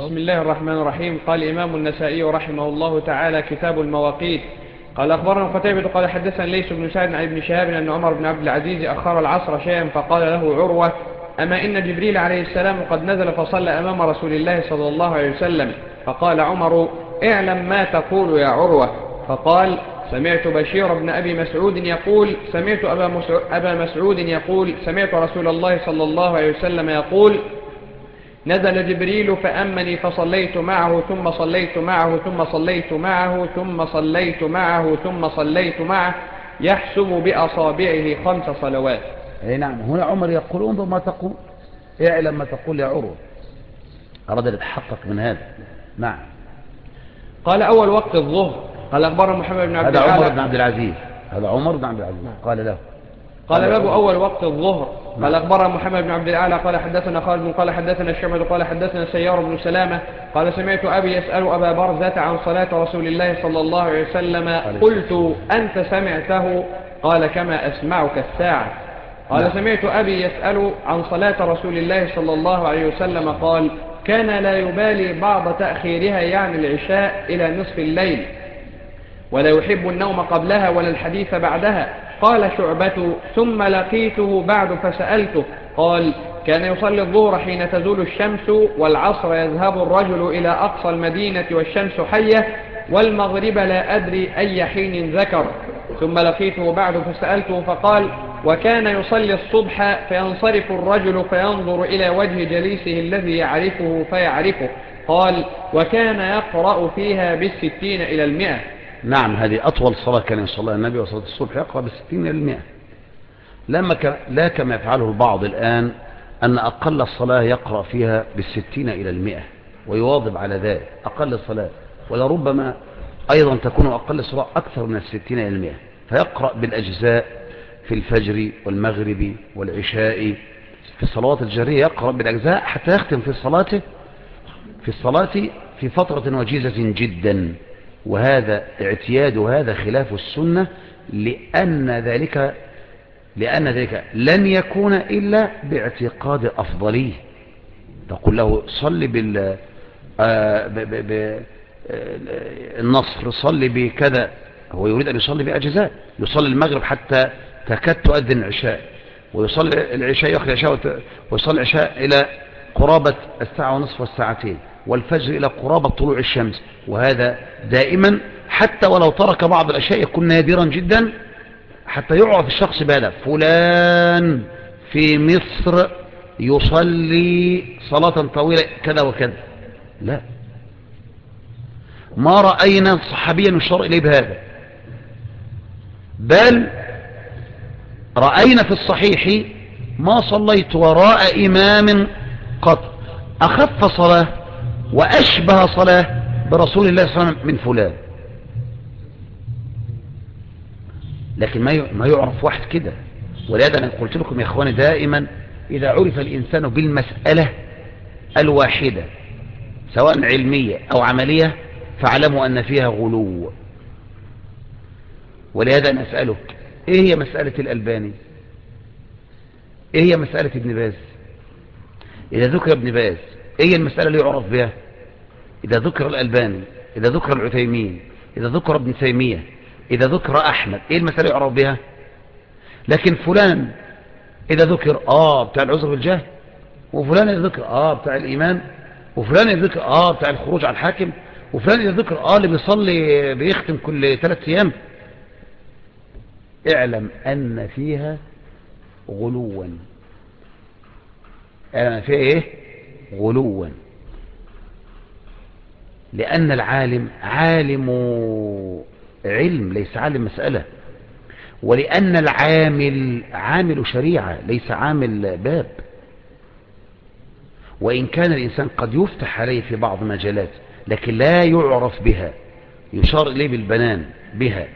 بسم الله الرحمن الرحيم. قال الإمام النسائي رحمه الله تعالى: كتاب المواقيت. قال أخبرنا قتيبة قال حدثنا ليس بن سعد عن ابن شهاب أن عمر بن عبد العزيز أخر العصر شيئا فقال له عروة: أما إن جبريل عليه السلام قد نزل فصلى أمام رسول الله صلى الله عليه وسلم. فقال عمر: اعلم ما تقول يا عروة. فقال: سمعت بشير بن أبي مسعود يقول سمعت أبا مسعود يقول سمعت رسول الله صلى الله عليه وسلم يقول: نزل جبريل فأمني فصليت معه ثم صليت معه ثم صليت معه ثم صليت معه ثم صليت معه يحسب بأصابعه 5 صلوات. أي نعم. هنا عمر يقول: انظر ما تقول، اعلم ما تقول يا عروة. أراد أن يتحقق من هذا. نعم. قال: أول وقت الظهر. قال أخبرنا محمد بن عبد هذا عمر الأعلى. بن عبد العزيز، هذا عمر بن عبد العزيز قال له. قال باب أول وقت الظهر. قال نعم. أخبرنا محمد بن عبد الأعلى قال حدثنا خالد قال حدثنا الشعبة قال حدثنا سيار بن سلامة قال سمعت أبي يسأل أبا برزة عن صلاة رسول الله صلى الله عليه وسلم. قلت: أنت سمعته؟ قال: كما أسمعك الساعة. قال: نعم. سمعت أبي يسأل عن صلاة رسول الله صلى الله عليه وسلم قال: كان لا يبالي بعض تأخيرها يعني العشاء إلى نصف الليل، ولا يحب النوم قبلها ولا الحديث بعدها. قال شعبة: ثم لقيته بعد فسألته قال: كان يصلي الظهر حين تزول الشمس، والعصر يذهب الرجل إلى أقصى المدينة والشمس حية، والمغرب لا أدري أي حين ذكر. ثم لقيته بعد فسألته فقال: وكان يصلي الصبح فينصرف الرجل فينظر إلى وجه جليسه الذي يعرفه فيعرفه. قال: وكان يقرأ فيها بال60 إلى 100. نعم. هذه أطول صلاة كان يصليها النبي وصلاة الصبح، يقرأ ب60 إلى 100. لا كما يفعله البعض الآن، أن أقل الصلاة يقرأ فيها ب60 إلى 100 ويواظب على ذلك. أقل الصلاة ولربما أيضا تكون أقل الصلاة أكثر من 60 إلى 100، فيقرأ بالأجزاء في الفجر والمغرب والعشاء. في الصلوات الجهرية يقرأ بالأجزاء حتى يختم في الصلاة في فترة وجيزة جدا. وهذا اعتياد، وهذا خلاف السنة، لأن ذلك لن يكون إلا باعتقاد أفضليه. تقول له صلي النصر، صلي بكذا، هو يريد أن يصلي بأجزاء. يصلي المغرب حتى تكاد تؤذن العشاء، ويصلي العشاء يأخذ العشاء، ويصلي العشاء إلى قرابة 1:30 والساعتين، والفجر إلى قرابة طلوع الشمس. وهذا دائما، حتى ولو ترك بعض الأشياء يكون نادرا جدا، حتى يعرف الشخص بهذا: فلان في مصر يصلي صلاة طويلة كذا وكذا. لا، ما رأينا صحابيا يشار إليه بهذا، بل رأينا في الصحيح: ما صليت وراء إمام قط أخف صلاة وأشبه صلاة برسول الله صلى الله عليه وسلم من فلان. لكن ما يعرف واحد كده. ولهذا أنا قلت لكم يا إخواني دائما: إذا عرف الإنسان بالمسألة الواحدة سواء علمية أو عملية فاعلموا أن فيها غلو. ولهذا أنا أسألك: إيه هي مسألة الألباني؟ إيه هي مسألة ابن باز؟ إذا ذكر ابن باز إيه هي المسألة اللي يعرف بها؟ إذا ذكر الألباني، إذا ذكر العثيمين، إذا ذكر ابن تيمية، إذا ذكر أحمد، إيه المسألة يعرف بها؟ لكن فلان إذا ذكر بتاع العذر بالجهل، وفلان إذا ذكر بتاع الإيمان، وفلان إذا ذكر بتاع الخروج على الحاكم، وفلان إذا ذكر اللي بيصلي بيختم كل 3 أيام. اعلم أن فيها غلوا. اعلم فيها إيه؟ غلوا. لأن العالم عالم علم ليس عالم مسألة، ولأن العامل عامل شريعة ليس عامل باب. وإن كان الإنسان قد يفتح عليه في بعض مجالات لكن لا يعرف بها، يشار إليه بالبنان بها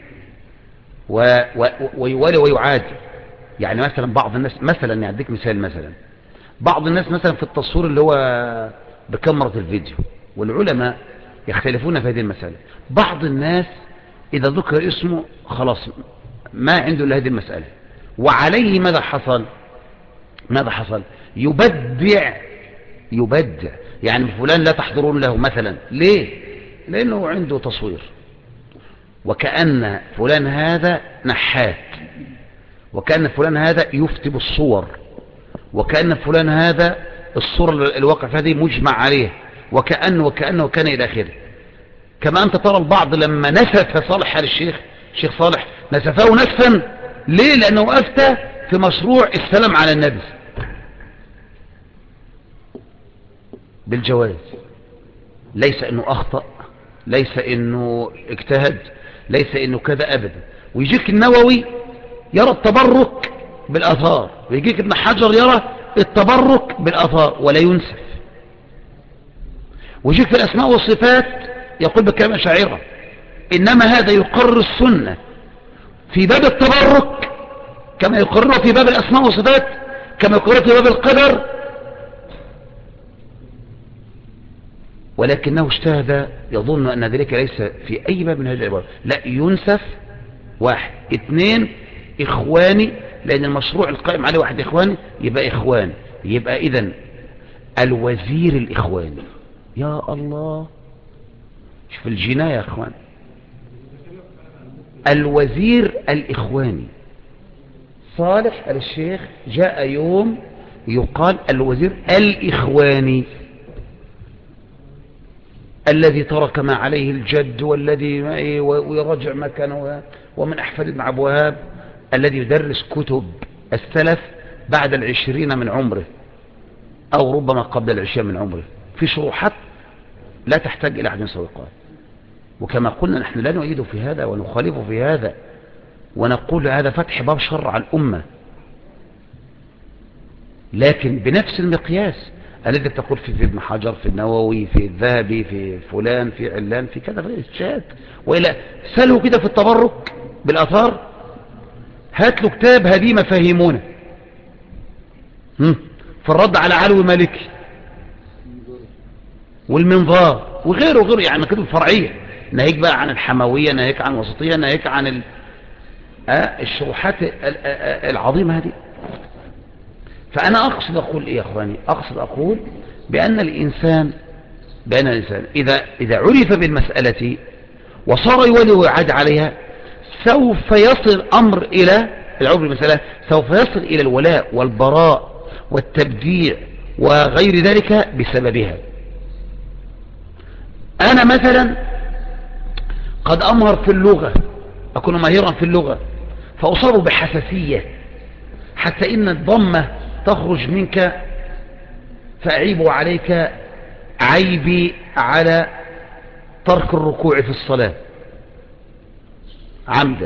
ويوالي ويعاد. يعني مثلا بعض الناس، مثلا يعطيك مثال، مثلا بعض الناس مثلا في التصوير اللي هو بكاميرا الفيديو، والعلماء يختلفون في هذه المسألة. بعض الناس إذا ذكر اسمه خلاص ما عنده إلا هذه المسألة، وعليه ماذا حصل؟ يبدع يعني فلان لا تحضرون له مثلا. ليه؟ لأنه عنده تصوير، وكأن فلان هذا نحات، وكأن فلان هذا يفتي بالصور، وكأن فلان هذا الصورة الواقع في هذه مجمع عليه، وكأن إلى آخره. كما أنت ترى البعض لما نسف صالح آل الشيخ صالح نسفه نسفا. ليه؟ لأنه أفتى في مشروع السلام على النبي بالجواز، ليس انه اخطأ، ليس انه اجتهد، ليس انه كذا ابدا. ويجيك النووي يرى التبرك بالاثار، ويجيك ابن حجر يرى التبرك بالاثار ولا ينسف. ويجيك في الاسماء والصفات يقول بكلام شاعرة انما هذا يقرر السنة في باب التبرك كما يقرره في باب الاسماء والصفات، كما يقرره في باب القدر، ولكنه اجتهد يظن أن ذلك ليس في أي باب من هذه العبارة. لا، ينسف. واحد. اثنين، إخواني، لأن المشروع القائم عليه واحد إخواني، يبقى إخوان، يبقى إذن الوزير الإخواني. يا الله، شوف الجناية يا إخوان، الوزير الإخواني. صالح آل الشيخ جاء يوم يقال الوزير الإخواني، الذي ترك ما عليه الجد، والذي ويرجع ما كان، ومن أحفاد ابن عبد الوهاب الذي يدرس كتب السلف بعد 20 من عمره أو ربما قبل 20 من عمره، في شروحات لا تحتاج إلى أحد سوقات. وكما قلنا نحن لا نؤيد في هذا ونخالف في هذا، ونقول هذا فتح باب شر على الأمة، لكن بنفس المقياس الذي تقول في ابن حجر، في النووي، في الذهبي، في فلان، في علان، في كذا، في الشات. وإلى سألوا كده في التبرك بالأثار، هات له كتاب هذه مفاهيمونه في الرد على علوي مالكي والمنظار وغيره يعني كتب فرعية، ناهيك بقى عن الحموية، ناهيك عن الوسطية، ناهيك عن الشروحات العظيمة هذه. فأنا أقصد أقول إيه يا أخواني؟ أقصد أقول بأن الإنسان إذا عرف بالمسألة وصار يولي ويعاد عليها، سوف يصل الأمر إلى العرف بالمسألة، سوف يصل إلى الولاء والبراء والتبديع وغير ذلك بسببها. أنا مثلا قد أمهر في اللغة، أكون ماهرا في اللغة، فأصاب بحساسية حتى إن الضمة تخرج منك، فأعيب عليك عيبي على ترك الركوع في الصلاة عمدا.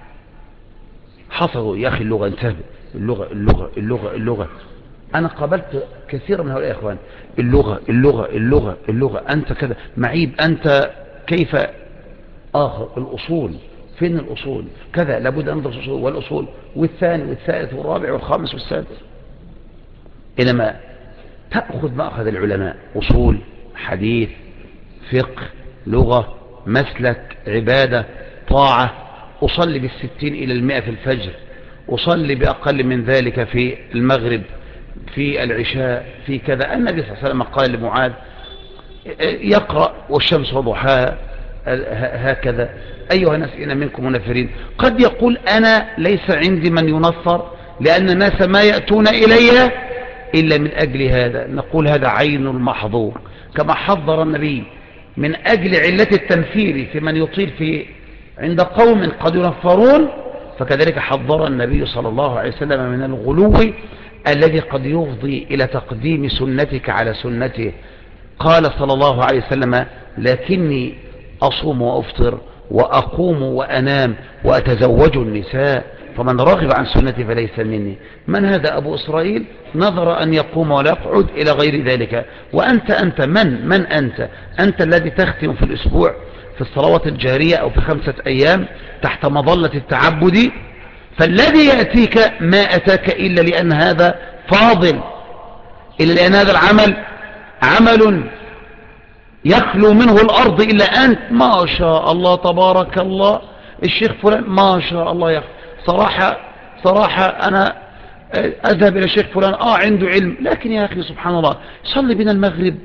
حصلوا يا أخي اللغة انتهت، اللغة اللغة اللغة اللغة. أنا قابلت كثير من هؤلاء يا إخوان، اللغة اللغة اللغة اللغة، أنت كذا معيب، أنت كيف آخر الأصول، فين الأصول كذا، لابد أن ندرس الأصول والأصول والثاني والثالث والرابع والخامس والسادس، إنما تأخذ مأخذ العلماء، أصول، حديث، فقه، لغة، مسلك، عبادة، طاعة. أصلي بالستين إلى 100 في الفجر، أصلي بأقل من ذلك في المغرب، في العشاء، في كذا. النبي صلى الله عليه وسلم قال لمعاذ يقرأ والشمس وضحاها هكذا، أيها الناس إن منكم منفرين. قد يقول أنا ليس عندي من ينفر، لأن الناس ما يأتون إلي إلا من أجل هذا. نقول هذا عين المحظور، كما حذر النبي من أجل علة التنفير في من يطيل في عند قوم قد ينفرون، فكذلك حذر النبي صلى الله عليه وسلم من الغلو الذي قد يفضي إلى تقديم سنتك على سنته. قال صلى الله عليه وسلم لكني أصوم وأفطر وأقوم وأنام وأتزوج النساء، فمن رغب عن سنتي فليس مني. من هذا أبو إسرائيل؟ نظر أن يقوم ولا يقعد إلى غير ذلك. وأنت من أنت الذي تختم في الأسبوع في الصلوات الجارية أو في 5 أيام تحت مظلة التعبد، فالذي يأتيك ما أتاك إلا لأن هذا فاضل، إلا لأن هذا العمل عمل يخلو منه الأرض إلا أنت. ما شاء الله تبارك الله الشيخ فلان ما شاء الله يا أخي، صراحة أنا أذهب إلى الشيخ فلان عنده علم، لكن يا أخي سبحان الله صلي بنا المغرب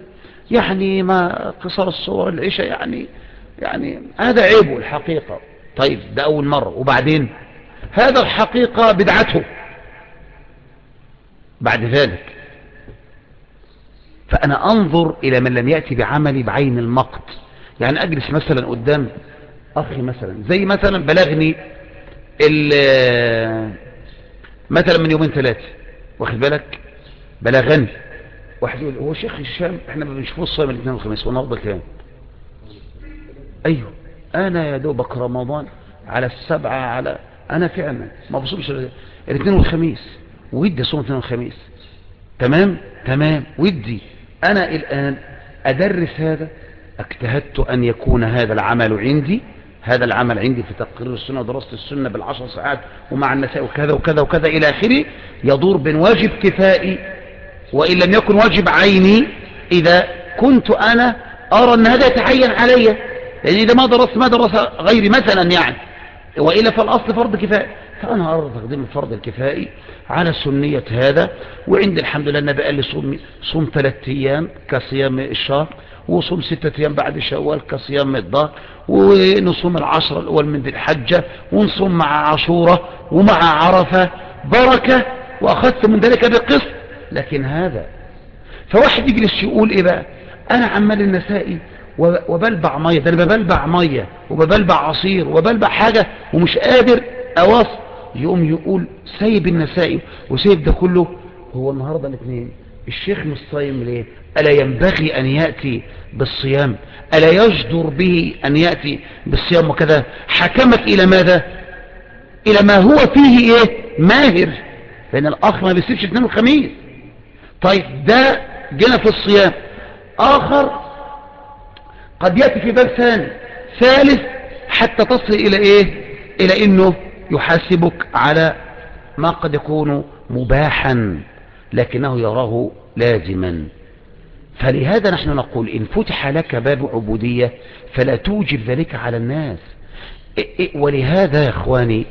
يعني ما قصر الصور العشاء يعني هذا عيبه الحقيقة. طيب ده أول مرة، وبعدين هذا الحقيقة بدعته بعد ذلك. فأنا أنظر إلى من لم يأتي بعملي بعين المقت. يعني أجلس مثلا قدام أخي مثلا، زي مثلا بلغني مثلا من يومين ثلاثة، واخد بالك، بلغني واحد يقول هو شيخ الشام احنا ما بنشوفوش صايم الاثنين والخميس والنهارده كام؟ ايوه انا يا دوبك رمضان على السبعة، على انا فعلا ما بصومش الاثنين والخميس، ودي صوم الاثنين والخميس، تمام ودي انا الان ادرس هذا. اجتهدت ان يكون هذا العمل عندي في تقرير السنة ودراسة السنة بالعشر ساعات ومع النساء وكذا وكذا وكذا الى اخره، يدور بين واجب كفائي وان لم يكن واجب عيني اذا كنت انا ارى ان هذا يتعين علي، لان اذا ما درس غيري مثلا يعني، وإلا فالأصل فرض كفاية. فأنا أرى تقديم الفرض الكفائي على سنية هذا. وعند الحمد لله النبي قال لي صوم 3 أيام كصيام الشهر، وصوم 6 أيام بعد شوال كصيام الظهر، ونصوم 10 الأول من ذي الحجة، ونصوم مع عاشوراء ومع عرفة بركة، وأخذت من ذلك بقسط. لكن هذا فواحد يجلس يقول إيه بقى، أنا عمال النسائي وبلبع مية، ده انا ببلبع مية وببلبع عصير وبلبع حاجة ومش قادر اواصل. يقوم يقول سايب النسائي وسايب ده كله. هو النهاردة الاثنين الشيخ مش صايم ليه؟ ألا ينبغي أن يأتي بالصيام؟ ألا يجدر به أن يأتي بالصيام؟ وكذا حكمك إلى ماذا؟ إلى ما هو فيه إيه؟ ماهر، لأن الأخ ما بيسيبش اثنين وخميس. طيب ده جينا في الصيام. آخر قد يأتي في باب ثالث حتى تصل إلى إيه؟ إلى إنه يحاسبك على ما قد يكون مباحا لكنه يراه لازما. فلهذا نحن نقول إن فتح لك باب عبودية فلا توجب ذلك على الناس. ولهذا يا إخواني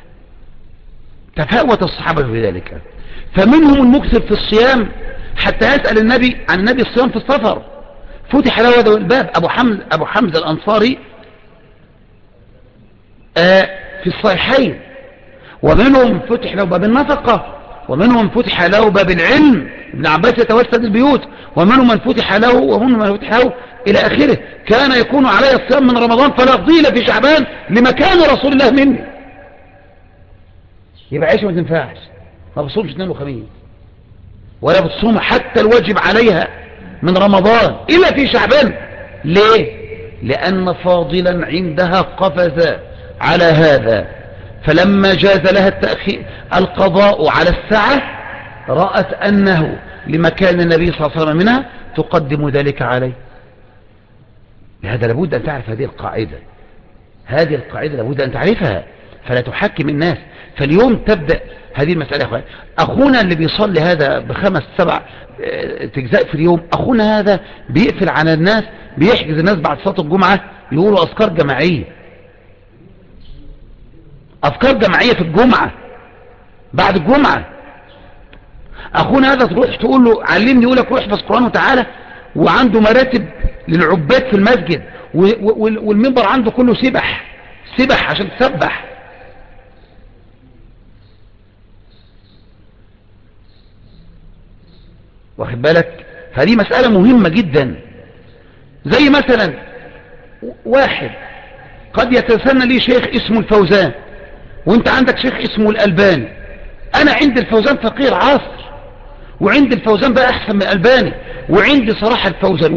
تفاوت الصحابة في ذلك، فمنهم المكثر في الصيام حتى يسأل النبي عن النبي الصيام في السفر، فتح له هذا الباب. أبو حمزة الأنصاري في الصحيحين. ومنهم فتح له باب النفقة، ومنهم فتح له باب العلم، ابن عباس يتوسد البيوت، ومنهم من فتح له ومنهم من فتح له إلى آخره. كان يكون علي الصيام من رمضان فلا أفضيل في شعبان لمكان رسول الله مني. يبقى عيش ما تنفعش، ما بصومش اثنين وخميس ولا بتصوم حتى الواجب عليها من رمضان إلا في شعبان. ليه؟ لأن فاضلا عندها قفز على هذا، فلما جاز لها التأخير القضاء على الساعة رأت أنه لمكان النبي صلى الله عليه وسلم منها تقدم ذلك عليه. لهذا لابد أن تعرف هذه القاعدة، لابد أن تعرفها فلا تحكم الناس. فاليوم تبدأ هذه المسألة. أخونا اللي بيصلي هذا ب5-7 تجزاء في اليوم، أخونا هذا بيقفل على الناس، بيحجز الناس بعد صلاة الجمعة يقولوا أذكار جماعية، أذكار جماعية في الجمعة بعد الجمعة. أخونا هذا تروح تقول له علمني، يقول لك روح احفظ قرآن وتعالى، وعنده مراتب للعباد في المسجد، والمنبر عنده كله سبح عشان تسبح. واخد بالك؟ هذه مسألة مهمة جدا. زي مثلا واحد قد يتسنى لي شيخ اسمه الفوزان، وانت عندك شيخ اسمه الألباني. انا عند الفوزان فقير عصر، وعند الفوزان بقى احسن من الألباني، وعندي صراحة الفوزان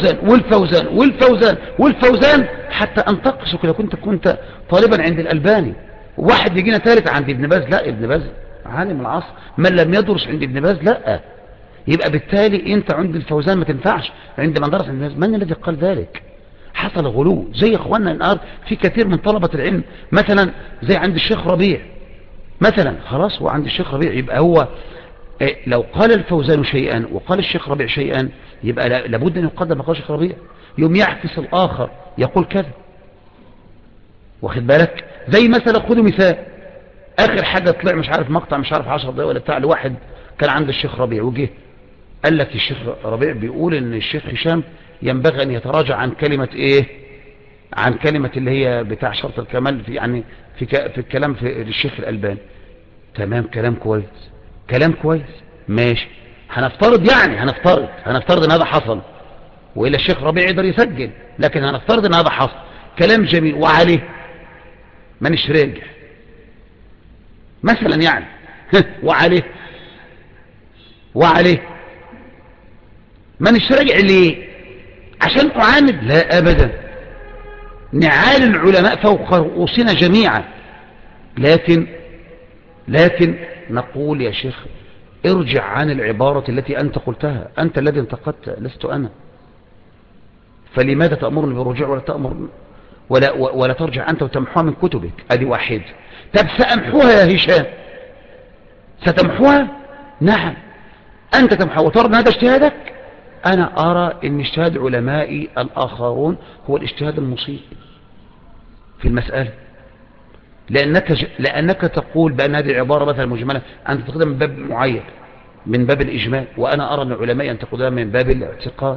والفوزان حتى انتقصك لو كنت طالبا عند الألباني. واحد يجينا ثالث عند ابن باز، لا ابن باز عالم العصر، من لم يدرس عند ابن باز لا. يبقى بالتالي انت عند الفوزان ما تنفعش، عند من درس عند الناس. من الذي قال ذلك؟ حصل غلو زي اخواننا النهارده في كثير من طلبة العلم، مثلا زي عند الشيخ ربيع مثلا، خلاص هو عند الشيخ ربيع يبقى هو لو قال الفوزان شيئا وقال الشيخ ربيع شيئا يبقى لابد ان يقدم ما قال الشيخ ربيع، يوم يعكس الاخر يقول كذا. واخد بالك؟ زي مثلا خدوا مثال، اخر حاجة طلع مش عارف مقطع مش عارف 10 دقايق ولا بتاع لواحد كان عند الشيخ ربيع وجه قال لك الشيخ ربيع بيقول ان الشيخ هشام ينبغي ان يتراجع عن كلمة ايه، عن كلمة اللي هي بتاع شرط الكمال في يعني في الكلام في الشيخ الألباني. تمام، كلام كويس، كلام كويس، ماشي. هنفترض يعني هنفترض ان هذا حصل، وإلا الشيخ ربيع يقدر يسجل، لكن هنفترض ان هذا حصل، كلام جميل، وعليه مانيش راجع مثلا يعني وعليه مانيش راجع ليه؟ عشان أعاند؟ لا أبدا، نعال العلماء فوق رؤوسنا جميعا، لكن نقول يا شيخ ارجع عن العبارة التي أنت قلتها، أنت الذي انتقدت لست أنا، فلماذا تأمرني بالرجوع ولا ترجع أنت وتمحوها من كتبك؟ أدي واحد. طب سأمحوها يا هشام، ستمحوها؟ نعم، أنت تمحوها وترى أن هذا اجتهادك. أنا أرى أن اجتهاد علمائي الآخرون هو الاجتهاد المصيب في المسألة، لأنك تقول بأن هذه العبارة مثلا مجملة أنت تقدم من باب معين، من باب الإجمال، وأنا أرى أن العلماء أن تقدم من باب الاعتقاد.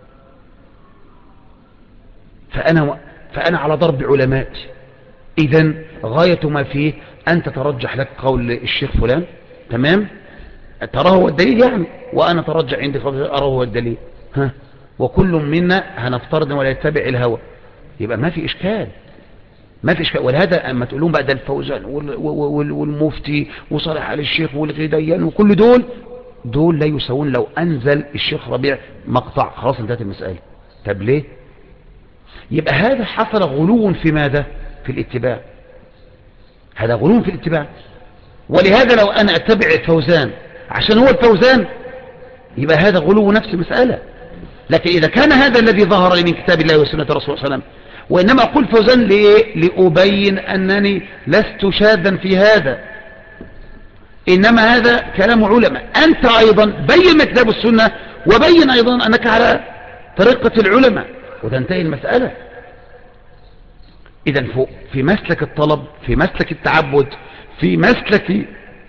فأنا على ضرب علمائي، إذن غاية ما فيه أن تترجح لك قول الشيخ فلان، تمام، تراه هو الدليل يعني، وأنا ترجح عندي قول أراه هو الدليل، وكل منا هنفترض ولا يتبع الهوى، يبقى ما في إشكال. ولهذا أما تقولون بقى ده الفوزان والمفتي وصالح آل الشيخ والغيديان وكل دول لا يساوون لو أنزل الشيخ ربيع مقطع، خلاص انتهت المسألة. طب ليه؟ يبقى هذا حصل غلو في ماذا؟ في الاتباع، هذا غلو في الاتباع. ولهذا لو أنا أتبع الفوزان عشان هو الفوزان يبقى هذا غلو نفس المسألة. لكن إذا كان هذا الذي ظهر لي من كتاب الله وسنة رسول الله صلى الله عليه وسلم، وإنما أقول فوزان لأبين أنني لست شاذا في هذا، إنما هذا كلام علماء، أنت أيضا بين كتاب السنة وبين أيضا أنك على طريقة العلماء وتنتهي المسألة. إذن في مسلك الطلب، في مسلك التعبد، في مسلك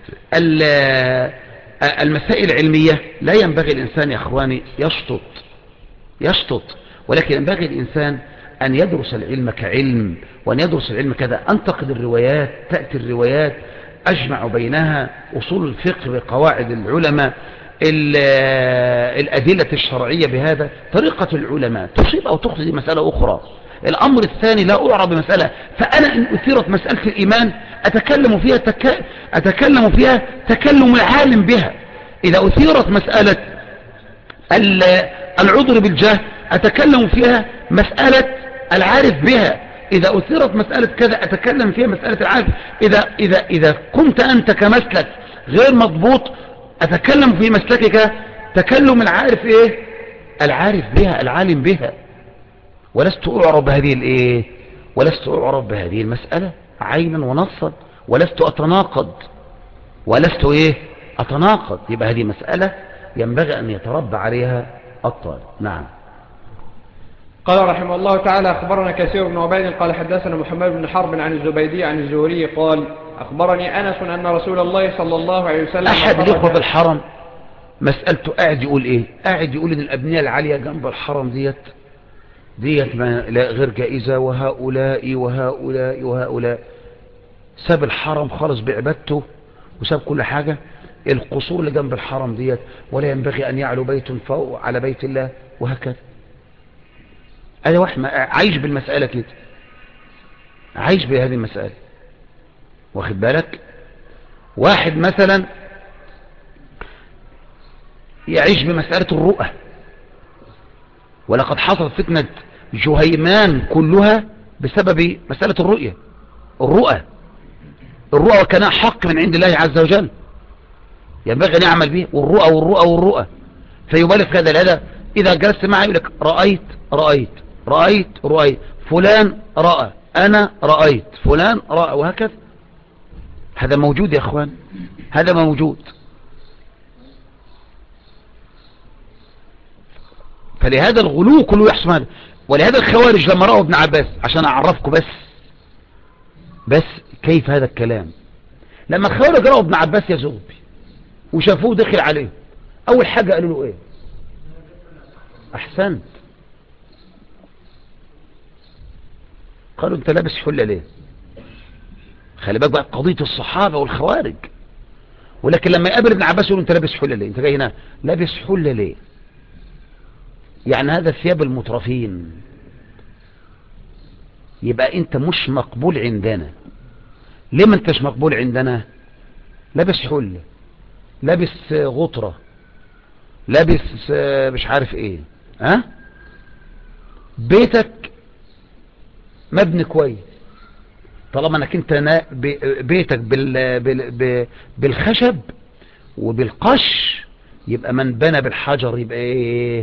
المسائل العلمية لا ينبغي الإنسان يا أخواني يشطط، ولكن ينبغي الإنسان أن يدرس العلم كعلم، وأن يدرس العلم كذا، أنتقد الروايات، تأتي الروايات أجمع بينها، أصول الفقه بقواعد العلماء، الأدلة الشرعية بهذا، طريقة العلماء تصيب أو تخطئ مسألة أخرى. الأمر الثاني لا أعرض بمسألة، فأنا إن أثيرت مسألة الإيمان أتكلم فيها تكلم العالم بها. إذا أثيرت مسألة العذر بالجهل أتكلم فيها مسألة العارف بها. إذا أثيرت مسألة كذا أتكلم فيها مسألة العارف. إذا كنت أنت كمسلك غير مضبوط أتكلم في مسلكك تكلم العارف إيه؟ العارف بها، العالم بها. ولست أعرف بهذه المسألة عينا ونصا، ولست أتناقض. يبقى هذه مسألة ينبغي أن يتربى عليها الطالب. نعم. قال رحمه الله تعالى: أخبرنا كثير بن عبيد قال حدثنا محمد بن حرب عن الزبيدي عن الزهري قال: أخبرني أنس أن رسول الله صلى الله عليه وسلم أحد الإخوة في الحرم مسألته قاعد يقول إيه؟ قاعد يقول إن الأبنية العالية جنب الحرم ديت غير جائزة، وهؤلاء ساب الحرم خالص بعبادته وساب كل حاجة. القصور اللي جنب الحرم ديت ولا ينبغي أن يعلو بيت فوق على بيت الله، وهكذا. أنا واحد عايش بالمسألة كده، عايش بهذه المسألة، واخد بالك. واحد مثلا يعيش بمسألة الرؤى، ولقد حصلت فتنة جهيمان كلها بسبب مسألة الرؤى وكان حق من عند الله عز وجل ينبغي أن يعمل به، والرؤى فيبالغ هذا. إذا جلست معي يقول لك رأيت فلان رأى، أنا رأيت فلان رأى، وهكذا. هذا موجود يا أخوان، هذا موجود. فلهذا الغلو كله يحصل هذا. ولهذا الخوارج لما رأوا ابن عباس، عشان أعرفكم بس كيف هذا الكلام، لما الخوارج رأوا ابن عباس يزغب وشافوه دخل عليه، اول حاجة قالوا له ايه؟ احسنت. قالوا انت لابس حلة ليه؟ خلي بالك بقى قضية الصحابة والخوارج. ولكن لما يقابل ابن عباس يقول انت لابس حلة ليه؟ انت جاي هنا لابس حلة ليه؟ يعني هذا ثياب المترفين، يبقى انت مش مقبول عندنا. ليه ما انتش مقبول عندنا؟ لابس حلة، لابس غطرة، لابس مش عارف ايه. ها؟ بيتك مبني كويس، طالما انك انت بيتك بالخشب وبالقش، يبقى من بنى بالحجر يبقى ايه؟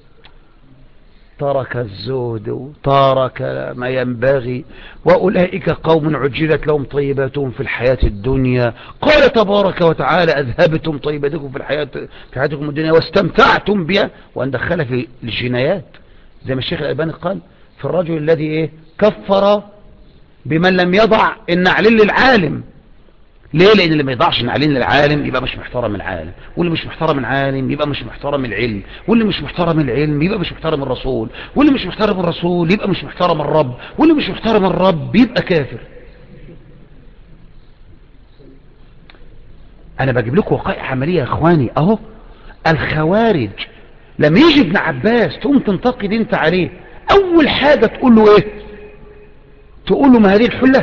ترك الزهد وترك ما ينبغي. وأولئك قوم عجلت لهم طيباتهم في الحياة الدنيا. قال تبارك وتعالى أذهبتم طيباتكم في حياتكم الدنيا واستمتعتم بها، وأن دخل في الجنايات زي ما الشيخ الألباني قال في الرجل الذي ايه؟ كفر بمن لم يضع النعلين للعالم. ليه؟ لان اللي ما يضعش نعلين للعالم يبقى مش محترم العالم، واللي مش محترم العالم يبقى مش محترم العلم، واللي مش محترم العلم يبقى مش محترم الرسول، واللي مش محترم الرسول يبقى مش محترم الرب، واللي مش محترم الرب يبقى كافر. انا بجيب لكم وقائع عملية يا اخواني اهو. الخوارج لما يجي ابن عباس تقوم تنتقد انت عليه، اول حاجة تقول له ايه؟ تقول له ما هذه الحلة.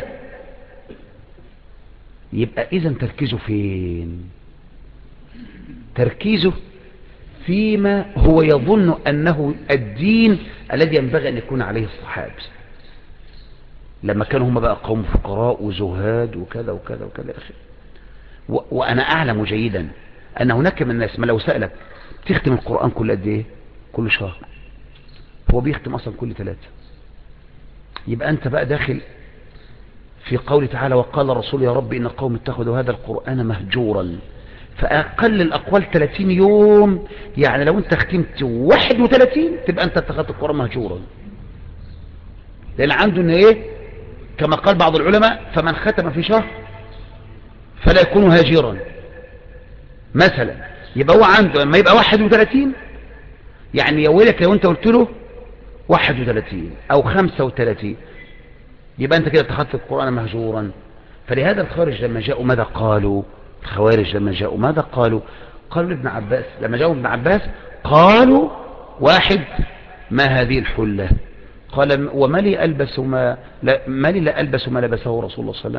يبقى اذا تركيزه فين؟ تركيزه فيما هو يظن أنه الدين الذي ينبغي أن يكون عليه الصحابة لما كانوا هم بقى قوم فقراء وزهاد وكذا وكذا وكذا أخي. وأنا أعلم جيدا أن هناك من الناس ما لو سألك تختم القرآن كل قد إيه؟ كل شهر. هو بيختم أصلا كل 3. يبقى أنت بقى داخل في قول تعالى وقال الرسول يا رب إن قوم اتخذوا هذا القرآن مهجورا. فأقل الأقوال 30 يوم، يعني لو أنت ختمت 31 تبقى أنت اتخذت القرآن مهجورا. لأن عنده إن إيه؟ كما قال بعض العلماء فمن ختم في شهر فلا يكون هاجرا مثلا. يبقى هو عنده لما يبقى 31، يعني يا ويلك لو أنت قلت له 31 أو 35 يبقى أنت كده اتخذت القرآن مهجورا. فلهذا الخوارج لما جاءوا ماذا قالوا؟ الخوارج لما جاءوا ماذا قالوا؟ قالوا لابن عباس لما جاءوا ابن عباس قالوا: واحد، ما هذه الحلة؟ قال: وما لي ألبس ما لي لا ألبس ما لبسه رسول الله صلى الله عليه وسلم.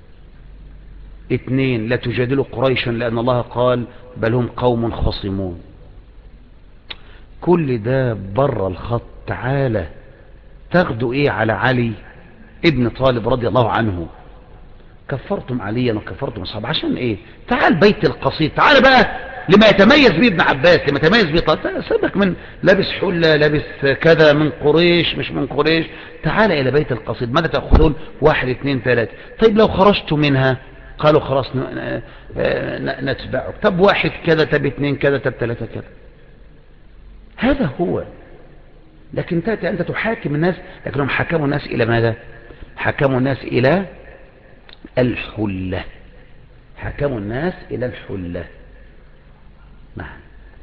2، لا تجادلوا قريشا لأن الله قال بل هم قوم خصمون. كل ده بره الخط. تعالى تاخدوا ايه على علي ابن طالب رضي الله عنه؟ كفرتم عليا وكفرتم اصحابه عشان ايه؟ تعال بيت القصيد، تعال بقى لما يتميز به ابن عباس، لما يتميز به سيبك من لابس حلة لابس كذا من قريش مش من قريش. تعال الى بيت القصيد، ماذا تأخذون؟ 1 2 3. طيب لو خرجت منها؟ قالوا خلاص نتبعك. طب 1 كذا، طب 2 كذا، طب 3 كذا. هذا هو. لكن تأتي أنت تحاكم الناس، لكنهم حكموا الناس إلى ماذا؟ حكموا الناس إلى الحلة. حكموا الناس إلى الحلة. نعم.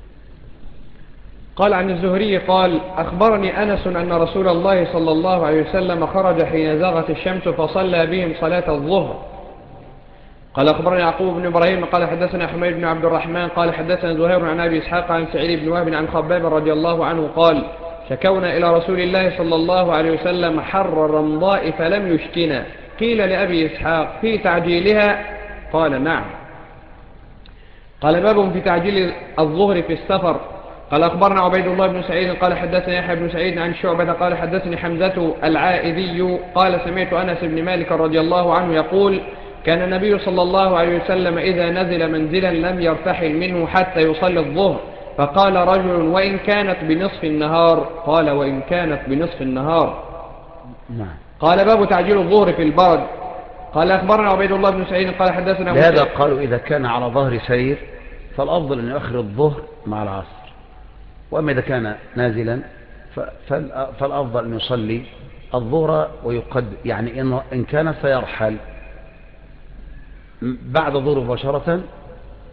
قال عن الزهري قال: أخبرني أنس أن رسول الله صلى الله عليه وسلم خرج حين زاغت الشمس فصلى بهم صلاة الظهر. قال أخبرني يعقوب بن إبراهيم قال حدثنا حميد بن عبد الرحمن قال حدثنا زهير عن أبي إسحاق عن سعيد بن وهب عن خباب رضي الله عنه قال: شكونا إلى رسول الله صلى الله عليه وسلم حر الرمضاء فلم يشكنا. قيل لأبي إسحاق: في تعجيلها؟ قال: نعم. قال: باب في تعجيل الظهر في السفر. قال أخبرنا عبيد الله بن سعيد قال حدثنا يحيى بن سعيد عن شعبة قال حدثني حمزة العائذي قال سمعت أنس بن مالك رضي الله عنه يقول: كان النبي صلى الله عليه وسلم إذا نزل منزلا لم يرتحل منه حتى يصلي الظهر. فقال رجل: وإن كانت بنصف النهار؟ قال: وإن كانت بنصف النهار. قال: باب تعجيل الظهر في البرد. قال أخبرنا عبيد الله بن سعيد قال حدثنا لهذا قالوا إذا كان على ظهر سير فالأفضل أن يؤخر الظهر مع العصر، وأما إذا كان نازلا فالأفضل أن يصلي الظهر ويقد، يعني إن كان سيرحل بعد الظهر مباشرة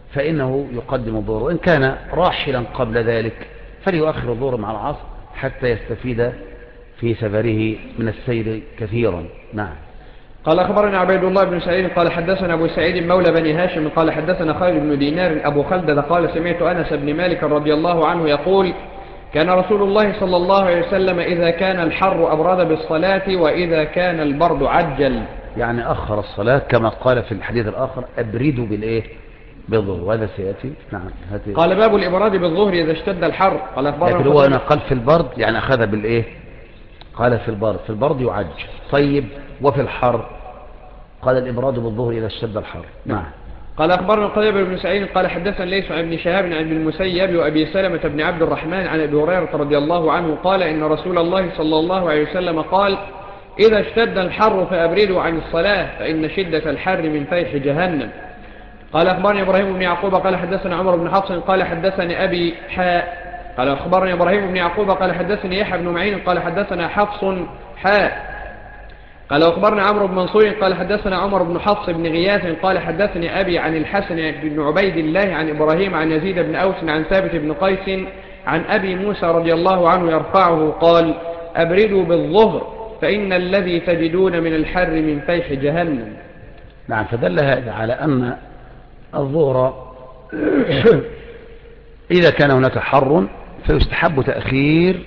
فإنه يقدم الظهر، وإن كان راحلا قبل ذلك فليؤخر الظهر مع العصر حتى يستفيد في سفره من السير كثيرا. نعم. قال أخبرنا عبيد الله بن سعيد قال حدثنا أبو سعيد مولى بني هاشم قال حدثنا خالد بن دينار أبو خلدة قال سمعت أنس بن مالك رضي الله عنه يقول كان رسول الله صلى الله عليه وسلم إذا كان الحر أبرد بالصلاة وإذا كان البرد عجل، يعني أخر الصلاة كما قال في الحديث الآخر أبردوا بالإيه؟ بالظهر، وهذا سيأتي. نعم. قال باب الإبراد بالظهر إذا اشتد الحر. قال أخبرنا لكن هو أنا قال في البرد يعني أخذ بالإيه؟ قال في البرد، في البرد يعجل. طيب وفي الحر قال الإبراد بالظهر إذا اشتد الحر. نعم. قال أخبرنا قتيبة بن سعيد قال حدثنا ليس عن ابن شهاب عن ابن المسيب وأبي سلمة بن عبد الرحمن عن أبي هريرة رضي الله عنه قال إن رسول الله صلى الله عليه وسلم قال إذا اشتد الحر فأبردوا عن الصلاة فإن شدة الحر من فيح جهنم. قال أخبرني إبراهيم بن يعقوب قال حدثنا عمر بن حفص قال حدثني أبي حاء قال أخبرني إبراهيم بن يعقوب قال حدثني يحيى بن معين قال حدثنا حفص حاء قال أخبرنا عمرو بن منصور قال حدثنا عمر بن حفص بن غياث قال حدثني أبي عن الحسن بن عبيد الله عن إبراهيم عن يزيد بن أوس عن ثابت بن قيس عن أبي موسى رضي الله عنه يرفعه قال أبردوا بالظهر فإن الذي تجدون من الحر من فيح جهنم. نعم. فدل هذا على أن الظهر إذا كان هناك حر فيستحب تأخير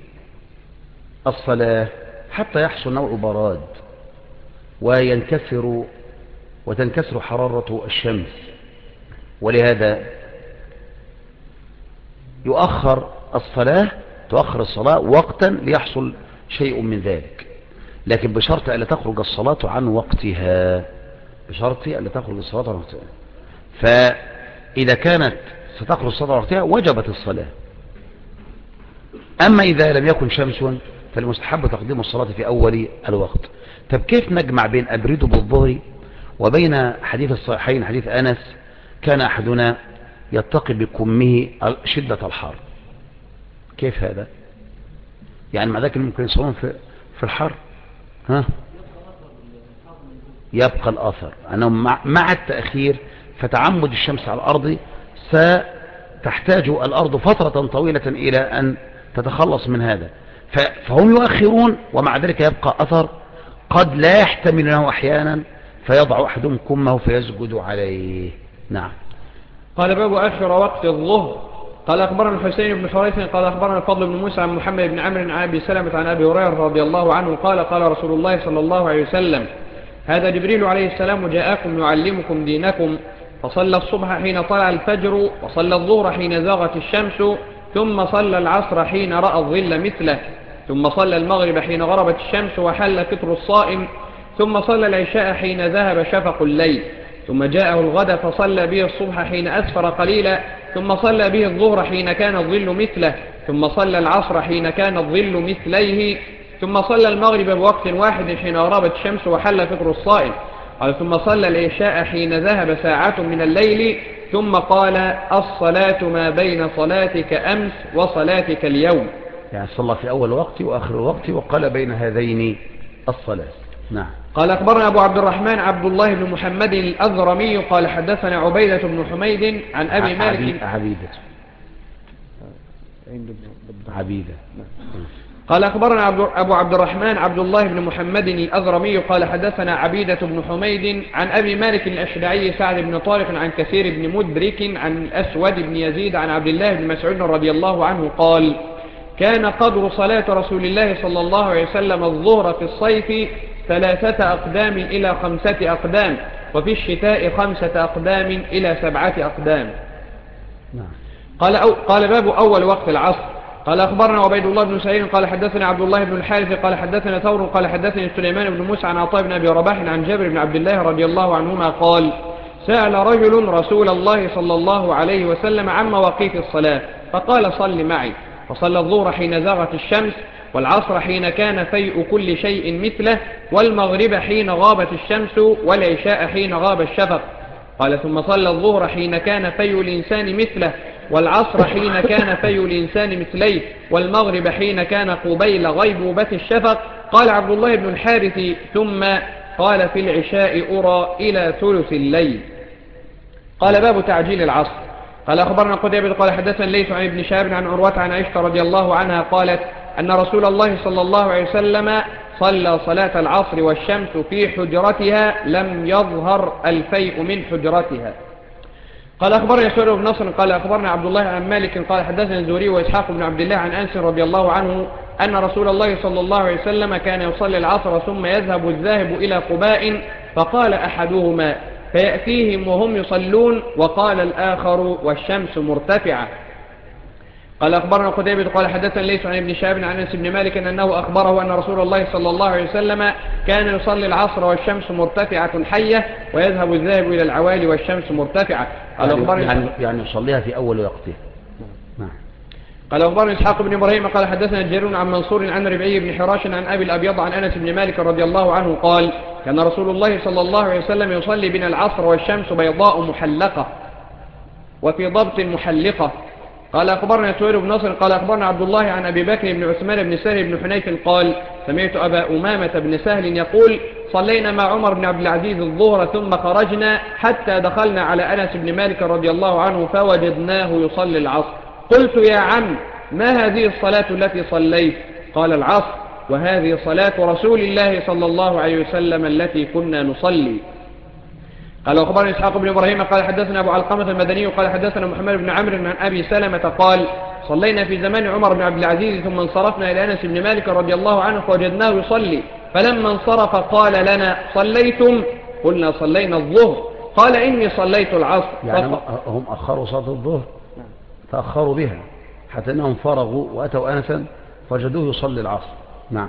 الصلاة حتى يحصل نوع براد وتنكسر حرارة الشمس، ولهذا تؤخر الصلاة وقتا ليحصل شيء من ذلك، لكن بشرط ألا تخرج الصلاة عن وقتها. فإذا كانت ستخرج الصلاة عن وقتها وجبت الصلاة. أما إذا لم يكن شمس فالمستحب تقديم الصلاة في أول الوقت. طب كيف نجمع بين أبردوا بالظهر وبين حديث الصحيحين حديث أنس كان أحدنا يتقي بكمه شدة الحر؟ كيف هذا؟ يعني مع ذلك ممكن يصلون في الحر يبقى الأثر أنه مع التأخير فتعمد الشمس على الأرض ستحتاج الأرض فترة طويلة إلى أن تتخلص من هذا، فهم يؤخرون ومع ذلك يبقى أثر قد لا يحتمله أحيانا فيضع أحدهم كمه فيسجد عليه. نعم. قال باب آخر وقت الظهر. قال أخبرنا الحسين بن حريث قال أخبرنا الفضل بن موسى عن محمد بن عمرو عن أبي سلمة عن أبي هريرة رضي الله عنه قال قال رسول الله صلى الله عليه وسلم هذا جبريل عليه السلام جاءكم يعلمكم دينكم، فصلى الصبح حين طلع الفجر وصلى الظهر حين زاغت الشمس ثم صلى العصر حين رأى الظل مثله ثم صلى المغرب حين غربت الشمس وحل فطر الصائم ثم صلى العشاء حين ذهب شفق الليل ثم جاءه الغد فصلى به الصبح حين أسفر قليلا ثم صلى به الظهر حين كان الظل مثله ثم صلى العصر حين كان الظل مثليه ثم صلى المغرب بوقت واحد حين غربت الشمس وحل فطر الصائم قال ثم صلى العشاء حين ذهب ساعة من الليل ثم قال الصلاة ما بين صلاتك أمس وصلاتك اليوم. يعني صلى في أول وقت وآخر الوقت وقال بين هذين الصلاة. نعم. قال أخبرنا أبو عبد الرحمن عبد الله بن محمد الأذرمي قال حدثنا عبيدة بن حميد عن أبي مالك عبيدة. قال أخبرنا أبو عبد الرحمن عبد الله بن محمد الأذرمي قال حدثنا عبيدة بن حميد عن أبي مالك الأشدعي سعد بن طارق عن كثير بن مدرك عن الأسود بن يزيد عن عبد الله بن مسعود رضي الله عنه قال كان قدر صلاة رسول الله صلى الله عليه وسلم الظهر في الصيف 3 أقدام إلى 5 أقدام وفي الشتاء 5 أقدام إلى 7 أقدام. قال باب أول وقت العصر. قال أخبرنا عبيد الله بن سعيد قال حدثنا عبد الله بن الحارث قال حدثنا ثور قال حدثني سليمان بن موسى عن عطاء بن أبي رباح عن جابر بن عبد الله رضي الله عنهما قال سأل رجل رسول الله صلى الله عليه وسلم عن مواقيت الصلاة فقال صل معي، فصلى الظهر حين زاغت الشمس والعصر حين كان فيء كل شيء مثله والمغرب حين غابت الشمس والعشاء حين غاب الشفق. قال ثم صلى الظهر حين كان فيء الإنسان مثله والعصر حين كان فيء الإنسان مثليه والمغرب حين كان قبيل غيبوبة الشفق. قال عبد الله بن الحارث ثم قال في العشاء أرى إلى ثلث الليل. قال باب تعجيل العصر. قال أخبرنا قتيبة قال حدثنا الليث عن ابن شهاب عن عروة عن عائشة رضي الله عنها قالت أن رسول الله صلى الله عليه وسلم صلى صلاة العصر والشمس في حجرتها لم يظهر الفيء من حجرتها. قال أخبرنا سؤال بن نصر قال أخبرنا عبد الله عن مالك قال حدثنا الزهري وإسحاق بن عبد الله عن أنس رضي الله عنه أن رسول الله صلى الله عليه وسلم كان يصلي العصر ثم يذهب الذاهب إلى قباء فقال أحدهما فيأتيهم وهم يصلون وقال الآخر والشمس مرتفعة. قال أخبرنا قتيبة قال حدثنا ليس عن ابن شهاب عن أنس بن مالك أنه أخبره أن رسول الله صلى الله عليه وسلم كان يصلي العصر والشمس مرتفعة حية ويذهب الذاهب إلى العوالي والشمس مرتفعة. يعني يصليها في أول وقته. نعم. قال أخبرنا إسحاق بن إبراهيم قال حدثنا جرير عن منصور عن ربعي بن حراش عن أبي الأبيض عن أنس بن مالك رضي الله عنه قال كان رسول الله صلى الله عليه وسلم يصلي بنا العصر والشمس بيضاء محلقة وفي ضبط محلقة. قال أخبرنا سوير بن نصر قال أخبرنا عبد الله عن أبي بكر بن عثمان بن سهل بن حنيف قال سمعت أبا أمامة بن سهل يقول صلينا مع عمر بن عبد العزيز الظهر ثم خرجنا حتى دخلنا على أنس بن مالك رضي الله عنه فوجدناه يصلي العصر. قلت يا عم ما هذه الصلاة التي صليت؟ قال العصر وهذه صلاة رسول الله صلى الله عليه وسلم التي كنا نصلي. قال أخبرنا إسحاق بن إبراهيم قال حدثنا أبو علقمة المدني قال حدثنا محمد بن عمرو عن أبي سلمة قال صلينا في زمان عمر بن عبد العزيز ثم انصرفنا إلى أنس بن مالك رضي الله عنه فوجدناه يصلي فلما انصرف قال لنا صليتم؟ قلنا صلينا الظهر. قال إني صليت العصر. يعني هم أخروا صلاة الظهر تأخروا بها حتى أنهم فرغوا وأتوا أنسا فوجدوه يصلي العصر. نعم.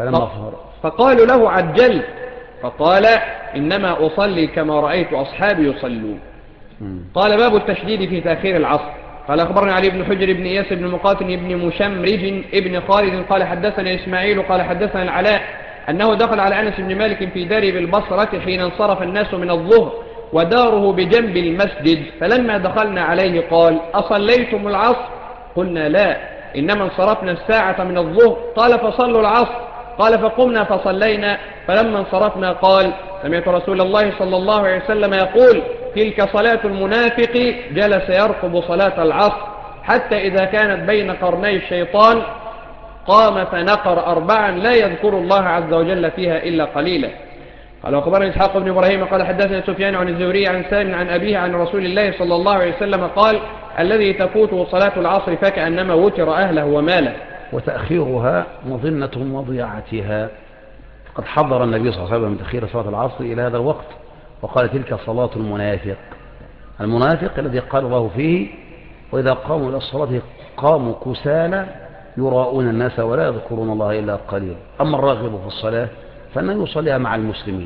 فقالوا له عجل فقال إنما أصلي كما رأيت أصحابي يصلون. قال باب التشديد في تأخير العصر. قال أخبرنا علي بن حجر بن إياس بن مقاتل بن مشمرج ابن خالد قال حدثنا إسماعيل قال حدثنا العلاء أنه دخل على أنس بن مالك في داره بالبصرة حين انصرف الناس من الظهر وداره بجنب المسجد فلما دخلنا عليه قال أصليتم العصر؟ قلنا لا إنما انصرفنا الساعة من الظهر. قال فصلوا العصر. قال فقمنا فصلينا فلما انصرفنا قال سمعت رسول الله صلى الله عليه وسلم يقول تلك صلاة المنافق جلس يرقب صلاة العصر حتى إذا كانت بين قرني الشيطان قام فنقر 4 لا يذكر الله عز وجل فيها إلا قليلا. قال أخبرنا إسحاق بن إبراهيم قال حدثنا سفيان عن الزهري عن سالم عن أبيه عن رسول الله صلى الله عليه وسلم قال الذي تفوته صلاة العصر فكأنما وتر أهله وماله. وتأخيرها مظنة مضيعتها. قد حضر النبي صلى الله عليه وسلم من تأخير صلاة العصر إلى هذا الوقت وقال تلك صلاة المنافق. المنافق الذي قال الله فيه وإذا قاموا إلى الصلاة قاموا كسالى يراؤون الناس ولا يذكرون الله إلا قليلا. أما الراغب في الصلاة فإنه يصليها مع المسلمين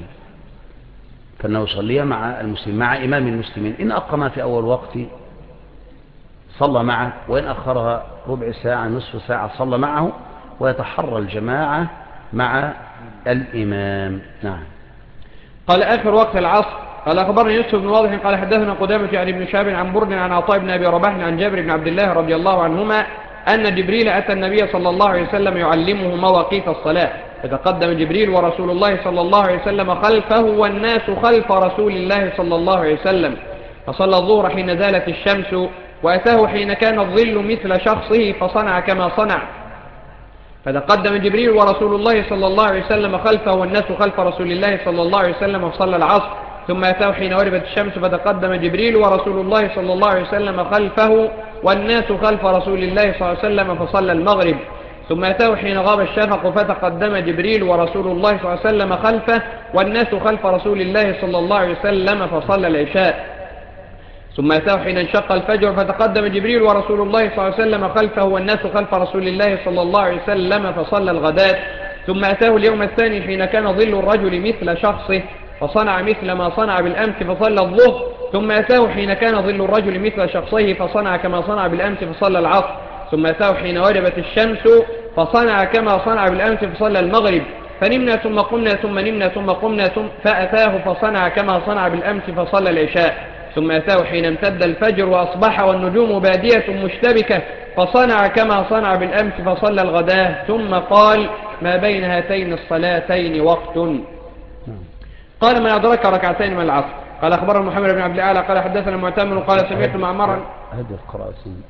مع إمام المسلمين إن أقام في أول وقت صلى معه وإن أخرها ربع ساعة نصف ساعة صلى معه ويتحرى الجماعة مع الإمام. نعم. قال آخر وقت العصر. قال أخبرنا يوسف بن واضح قال حدثنا قدامة عن ابن شهاب عن برد عن عطاء بن أبي رباح عن جابر بن عبد الله رضي الله عنهما أن جبريل أتى النبي صلى الله عليه وسلم يعلمه مواقيت الصلاة فتقدم جبريل ورسول الله صلى الله عليه وسلم خلفه والناس خلف رسول الله صلى الله عليه وسلم فصلى الظهر حين زالت الشمس وأتاه حين كان الظل مثل شخصه فصنع كما صنع. فتقدم جبريل ورسول الله صلى الله عليه وسلم خلفه والناس خلف رسول الله صلى الله عليه وسلم فصلى العصر ثم أتاه حين غربت الشمس فتقدم جبريل ورسول الله صلى الله عليه وسلم خلفه والناس خلف رسول الله صلى الله عليه وسلم فصلى المغرب ثم أتاه حين غاب الشفق فتقدم جبريل ورسول الله صلى الله عليه وسلم خلفه والناس خلف رسول الله صلى الله عليه وسلم فصلى العشاء ثم أتاه حين انشق الفجر فتقدم جبريل ورسول الله صلى الله عليه وسلم خلفه والناس خلف رسول الله صلى الله عليه وسلم فصلى الغداة ثم أتاه اليوم الثاني حين كان ظل الرجل مثل شخصه فصنع مثل ما صنع بالأمس فصلى الظهر ثم أتاه حين كان ظل الرجل مثل شخصه فصنع كما صنع بالأمس فصلى العصر ثم أتاه حين وجبت الشمس فصنع كما صنع بالأمس فصلى المغرب فنمنا ثم قمنا ثم نمنا ثم قمنا فأتاه فصنع كما صنع بالأمس فصلى العشاء ثم أتاه حين امتد الفجر وأصبح والنجوم بادية مشتبكة فصنع كما صنع بالأمس فصلى الغداة ثم قال ما بين هاتين الصلاتين وقت. قال من أدرك ركعتين من العصر قال أخبرنا محمد بن عبد الأعلى قال حدثنا معتمر قال سمعت معمرا. هدي القراءة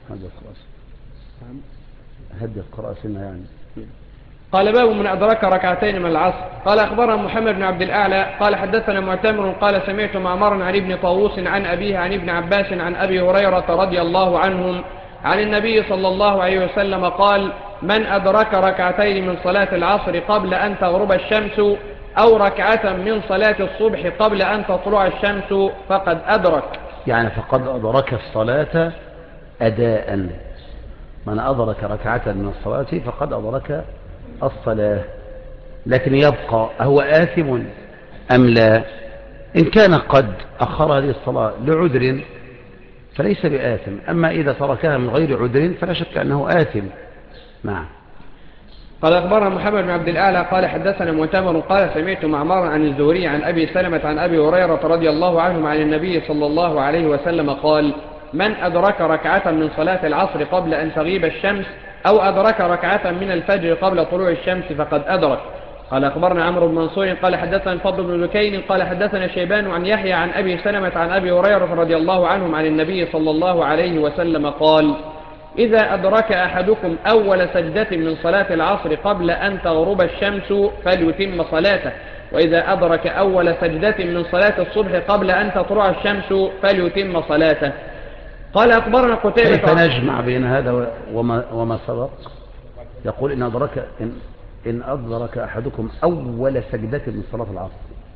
سنة يعني. قال باب من أدرك ركعتين من العصر. قال أخبرنا محمد بن عبد الأعلى قال حدثنا معتمر قال سمعت معمرا عن ابن طاووس عن أبيه عن ابن عباس عن أبي هريرة رضي الله عنهم عن النبي صلى الله عليه وسلم قال: من أدرك ركعتين من صلاة العصر قبل أن تغرب الشمس أو ركعة من صلاة الصبح قبل أن تطلع الشمس فقد أدرك. يعني فقد أدرك الصلاة أداء. من أدرك ركعة من الصلاة فقد أدرك الصلاة. لكن يبقى هو آثم أم لا؟ إن كان قد أخر هذه الصلاة لعذر فليس بآثم، أما إذا تركها من غير عذر فلا شك أنه آثم. نعم. قال أخبرنا محمد بن عبد الأعلى قال حدثنا معتمر قال سمعت معمرا عن الزهري عن أبي سلمة عن أبي هريرة رضي الله عنهم عن النبي صلى الله عليه وسلم قال: من أدرك ركعة من صلاة العصر قبل أن تغيب الشمس أو أدرك ركعة من الفجر قبل طلوع الشمس فقد أدرك. قال أخبرنا عمرو بن منصور قال حدثنا الفضل بن دكين قال حدثنا شيبان عن يحيى عن أبي سلمة عن أبي هريرة رضي الله عنهم عن النبي صلى الله عليه وسلم قال: إذا أدرك أحدكم أول سجدة من صلاة العصر قبل أن تغرب الشمس فليتم صلاته، وإذا أدرك أول سجدة من صلاة الصبح قبل أن تطلع الشمس فليتم صلاته. قال أخبرنا قتيبة. كيف نجمع بين هذا وما سبق؟ يقول إن أدرك أحدكم أول سجدة من صلاة العصر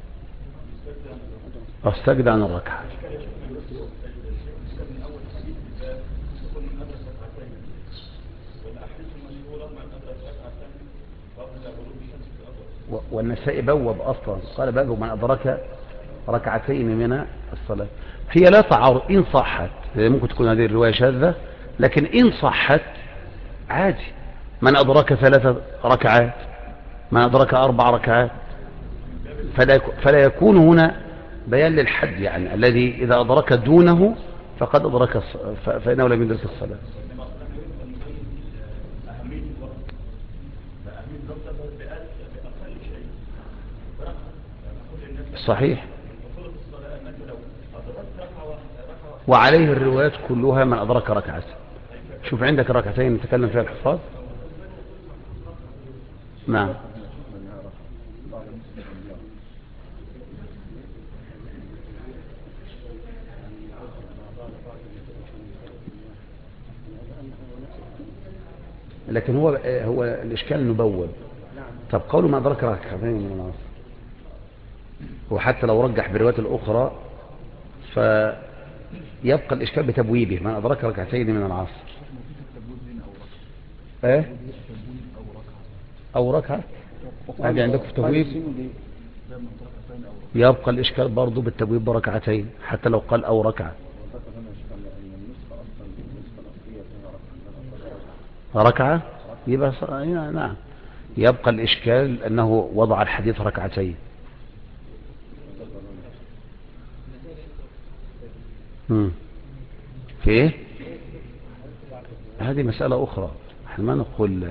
السجد عن الركعة. والنسائي بوب أصلا قال باب من أدرك ركعتين من الصلاة. هي لا تعارض إن صحت، ممكن تكون هذه الرواية شاذة، لكن إن صحت عادي. من أدرك 3 ركعات، من أدرك 4 ركعات، فلا يكون هنا بيان للحد، يعني الذي إذا أدرك دونه فقد أدرك فإنه لم يدرك الصلاة. صحيح. وعليه الروايات كلها من أدرك ركعة. شوف عندك الركعتين نتكلم فيها الحفاظ. نعم. لكن هو الإشكال نبوب. طب قوله ما أدرك ركعتين من العصر، وحتى لو رجح بالروايات الأخرى فيبقى الإشكال بتبويبه من أدرك ركعتين من العصر. أو ركعة هذه عندك في تبويب، يبقى الإشكال برضو بالتبويب بركعتين حتى لو قال أو ركعة. ركعة يبقى نعم، يبقى الإشكال أنه وضع الحديث ركعتين. في إيه؟ هذه مسألة أخرى، احنا ما نقول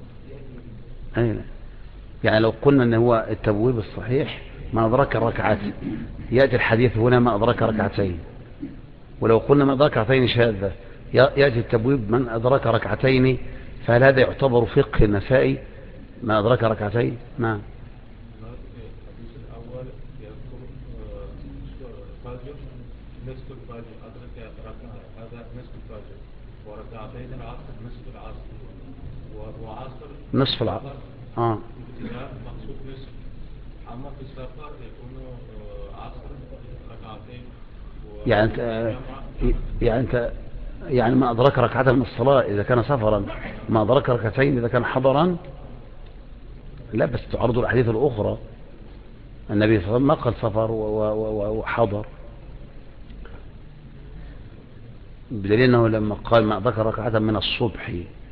يعني لو قلنا أن هو التبويب الصحيح ما أدرك الركعات، يأتي الحديث هنا ما أدرك ركعتين. ولو قلنا ما أدرك ركعتين شاذة يأتي التبويب من أدرك ركعتين، فهل هذا يعتبر فقه النسائي ما أدرك ركعتين؟ نعم. الحديث الأول يذكر الفجر نصف الفجر أدرك ركعة، هذا نصف الفجر، وركعتين العصر نصف العصر، وعصر نصف العصر. مقصود نصف. أما في السفر يكون عصر ركعتين. يعني ما أدرك ركعة من الصلاة إذا كان سفرا، ما أدرك ركعتين إذا كان حضرا. لا بس تعرض الأحاديث الأخرى، النبي صلى الله عليه وسلم ما قال سفر وحضر، بدليل أنه لما قال ما أدرك ركعة من الصبح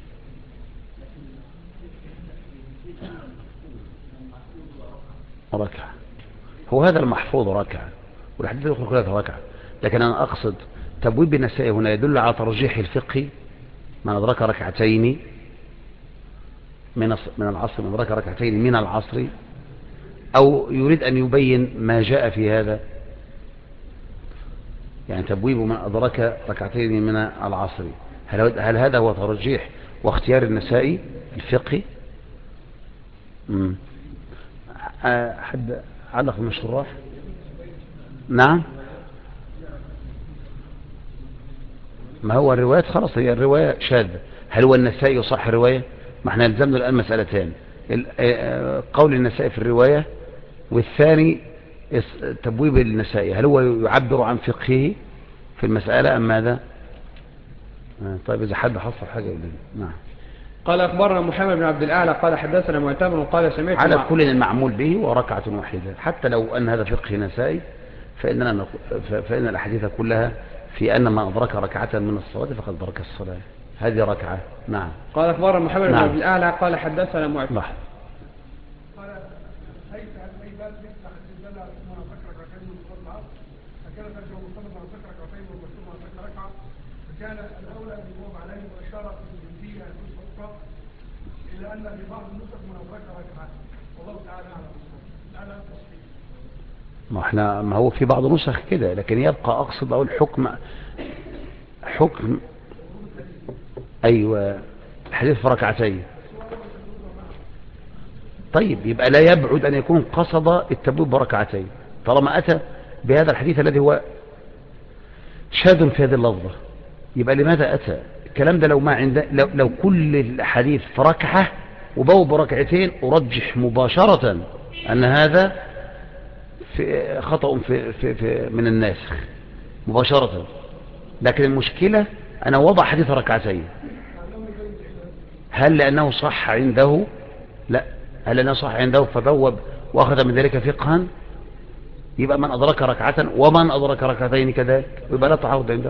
ركعة، هو هذا المحفوظ ركعة، والحديث الأخرى كلها ركعة. لكن أنا أقصد تبويب النسائي هنا يدل على ترجيح الفقه من أدرك ركعتين من العصر، من أدرك ركعتين من العصر، أو يريد أن يبين ما جاء في هذا يعني تبويب من أدرك ركعتين من العصر. هل هذا هو ترجيح واختيار النسائي الفقهي؟ حد علق من الشراح؟ نعم. ما هو الروايات خلاص، هي الرواية شاذة. هل هو النسائي يصح الرواية؟ ما احنا لزمنا الآن مسألتين، قول النسائي في الرواية، والثاني تبويب النسائي، هل هو يعبر عن فقهه في المسألة أم ماذا؟ طيب إذا حد حصل حاجة يقول لنا. نعم. قال أخبرنا محمد بن عبد الأعلى قال حدثنا معتمر قال سمعت على كل المعمول به وركعة واحدة، حتى لو أن هذا فقه نسائي فإن الأحاديث كلها في أن ما أدرك ركعة من الصلاة فقد أدرك الصلاة، هذه ركعة. نعم. قال أخبرنا محمد بن نعم. عبد الأعلى قال حدثنا معتمر كان الأولى أن يقوم عليه وإشارة في الجنبية النسخة إلا أن في بعض النسخ من أدرك ركعة، والله تعالى أعلم التصحيح. ما هو في بعض نسخ كده، لكن يبقى أقصد أقول حكم أيوة الحديث في ركعتين. طيب يبقى لا يبعد أن يكون قصد التبويب بركعتين طالما أتى بهذا الحديث الذي هو شاذ في هذه اللفظة. يبقى لماذا أتى الكلام ده؟ لو كل الحديث في ركعة وبوب بركعتين أرجح مباشرة أن هذا في خطأ في من الناسخ مباشرة. لكن المشكلة أنا وضع حديث ركعتين، هل لأنه صح عنده؟ لا. هل لأنه صح عنده فبوب وأخذ من ذلك فقها؟ يبقى من أدرك ركعة ومن أدرك ركعتين كذلك، يبقى لا تعارض عنده.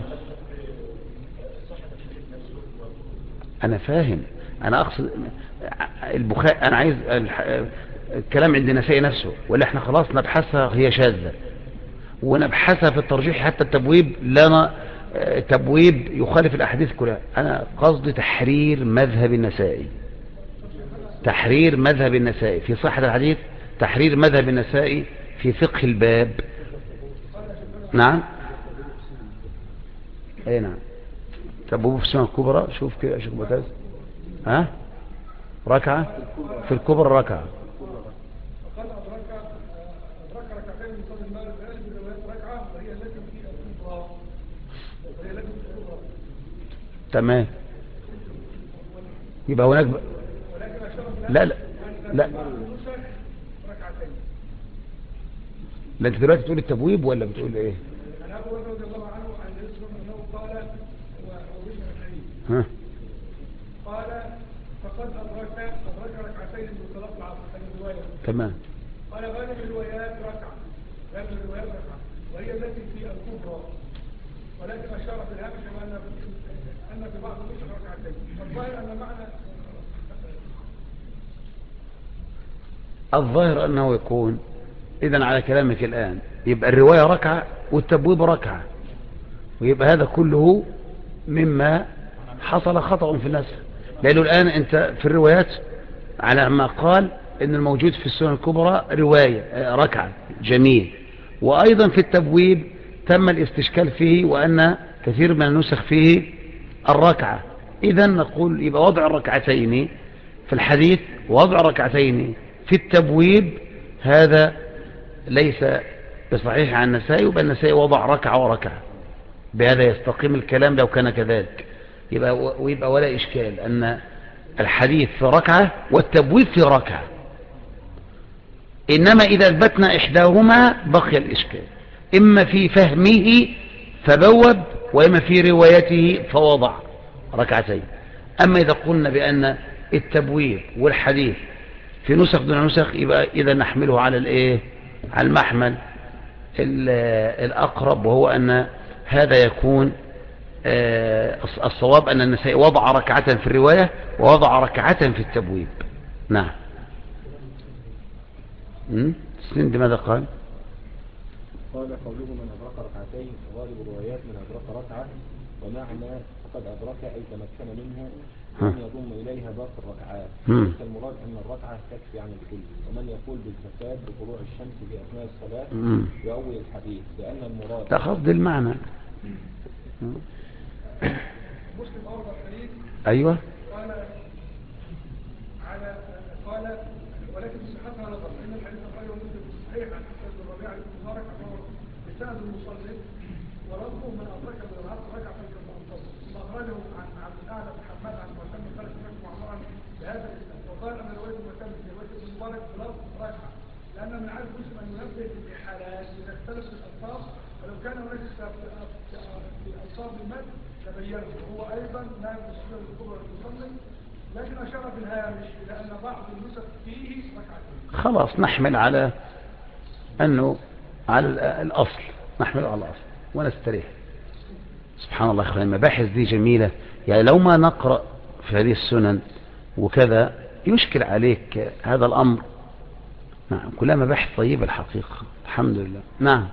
أنا فاهم، أنا أقصد البخاري، أنا عايز الكلام عند النسائي نفسه، ولا احنا خلاص نبحثها هي شاذة ونبحثها في الترجيح حتى التبويب لنا تبويب يخالف الأحاديث كلها. أنا قصدي تحرير مذهب النسائي، تحرير مذهب النسائي في صحة الحديث، تحرير مذهب النسائي في فقه الباب. نعم. اي نعم. تبويب في السنة الكبرى، شوف كده يا شيخ معتز. ها ركعة في الكبرى ركعة. فقد أدرك ركعتين من صلاة المغرب هذه الروايات ركعة وهي التي في الكبرى. تمام. يبقى هناك لا لا لا لا. انت دلوقتي بتقول التبويب ولا بتقول ايه؟ انا ابو بكر رضي الله عنه عن يوسف انه قال وبشر الحديث ها قال فقد ادرك ركعتين من صلاه العصر. هذه الروايه تمام. قال غالب الروايات ركعه، غالب الروايات ركعه وهي التي في الكبرى، ولكن اشار في الهامش ان في بعض النسخ ركعتين. فالظاهر ان معنى الظاهر أنه يكون إذن على كلامك الآن يبقى الرواية ركعة والتبويب ركعة، ويبقى هذا كله مما حصل خطأ في النسخ. لأنه الآن أنت في الروايات على ما قال إن الموجود في السنة الكبرى رواية ركعة، جميل. وأيضا في التبويب تم الاستشكال فيه وأن كثير من النسخ فيه الركعة. إذن نقول يبقى وضع الركعتين في الحديث ووضع الركعتين في التبويب هذا ليس بصحيح عن النسائي، وبأن النسائي وضع ركعة وركعة. بهذا يستقيم الكلام لو كان كذلك. ويبقى ولا إشكال أن الحديث في ركعة والتبويب في ركعة. إنما إذا اثبتنا إحداهما بقي الإشكال، إما في فهمه فبوب وإما في روايته فوضع ركعتين. أما إذا قلنا بأن التبويب والحديث في نسخ دون نسخ يبقى إذا نحمله على الإيه؟ على المحمل الأقرب، وهو أن هذا يكون الصواب أن النسائي وضع ركعة في الرواية ووضع ركعة في التبويب. نعم. سند ماذا قال؟ قال قوله من أدرك ركعتين غالب الروايات من أدرك ركعة، ومعنى فقد أدرك أي تمكن منها من يضم إليها باقي الركعات. ليس المراد أن الركعة تكفي عن الكل. ومن يقول بالفساد بطلوع الشمس في أثناء الصلاة يؤول الحديث، لأن المراد تأخذ المعنى مسلم أورد الحديث. أيوة. قال قال ولكن صحتها نظر ان الحديث الخير مسلم صحيح عن حسن الربيع بن مبارك بسند المصلي ولفظه من ادرك من العصر رجع فجر المنتصر ثم اخرجه عن عبد الاعلى بن حماد عن معتمد خالد بن معمر بهذا الاسناد وقال ان روايه معتمد في روايه ابن مبارك بلفظ رجع لان من عاد مسلم ان ينبه بالاحالات اذا اختلف في الالفاظ ولو كان هناك في الفاظ المد تبينه وهو ايضا ما في السنه الكبرى للمصنف لكن أشار بالهامش إلى أن بعض النسخ فيه ركعتين. خلاص نحمل على أنه على الأصل، نحمل على الأصل ونستريح. سبحان الله أخواني، المباحث دي جميلة. يعني لو ما نقرأ في هذه السنن وكذا يشكل عليك هذا الأمر. نعم كلها مباحث طيبة الحقيقة، الحمد لله. نعم.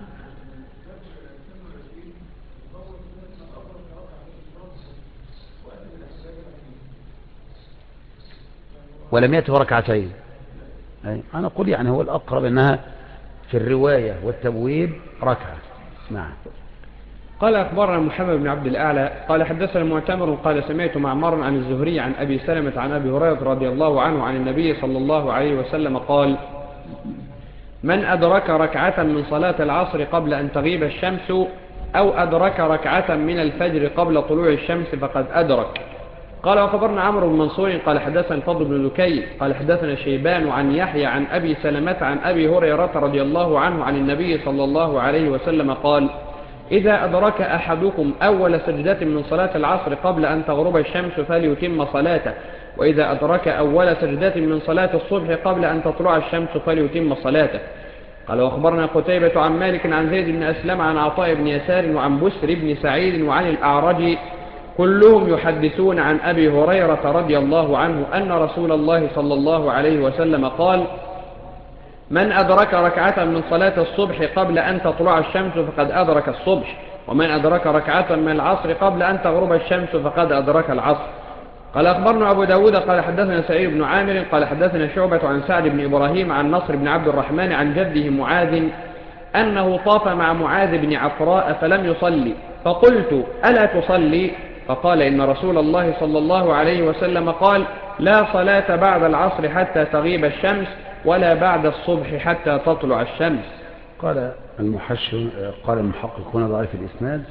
ولم يأته ركعتين. أنا أقول يعني هو الأقرب أنها في الرواية والتبويب ركعة. نعم. قال أخبرنا محمد بن عبد الأعلى قال حدثنا معتمر قال سمعت معمر عن الزهري عن أبي سلمة عن أبي هريرة رضي الله عنه عن النبي صلى الله عليه وسلم قال: من أدرك ركعة من صلاة العصر قبل أن تغيب الشمس أو أدرك ركعة من الفجر قبل طلوع الشمس فقد أدرك. قال وخبرنا عمرو بن منصور قال حدثنا الفضل بن ذكي قال حدثنا شيبان عن يحيى عن أبي سلمة عن أبي هريرة رضي الله عنه عن النبي صلى الله عليه وسلم قال: إذا أدرك أحدكم أول سجدة من صلاة العصر قبل أن تغرب الشمس فليتم صلاته، وإذا أدرك أول سجدة من صلاة الصبح قبل أن تطلع الشمس فليتم صلاته. قال وأخبرنا قتيبة عن مالك عن زيد بن أسلم عن عطاء بن يسار وعن بسر بن سعيد وعن الأعرج كلهم يحدثون عن أبي هريرة رضي الله عنه أن رسول الله صلى الله عليه وسلم قال: من أدرك ركعة من صلاة الصبح قبل أن تطلع الشمس فقد أدرك الصبح، ومن أدرك ركعة من العصر قبل أن تغرب الشمس فقد أدرك العصر. قال أخبرنا أبو داود قال حدثنا سعيد بن عامر قال حدثنا شعبة عن سعد بن إبراهيم عن نصر بن عبد الرحمن عن جده معاذ أنه طاف مع معاذ بن عفراء فلم يصلي، فقلت: ألا تصلي؟ فقال: إن رسول الله صلى الله عليه وسلم قال: لا صلاة بعد العصر حتى تغيب الشمس ولا بعد الصبح حتى تطلع الشمس. قال المحققون ضعيف الإسناد،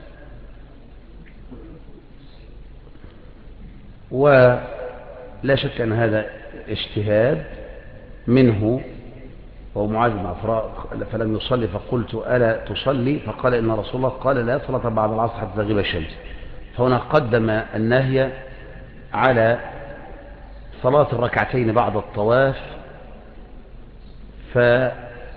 ولا شك أن هذا اجتهاد منه، ومعاذ بن عفراء فلم يصلي فقلت: ألا تصلي؟ فقال: إن رسول الله قال: لا صلاة بعد العصر حتى تغيب الشمس. فهنا قدم النهي على صلاة الركعتين بعد الطواف، فما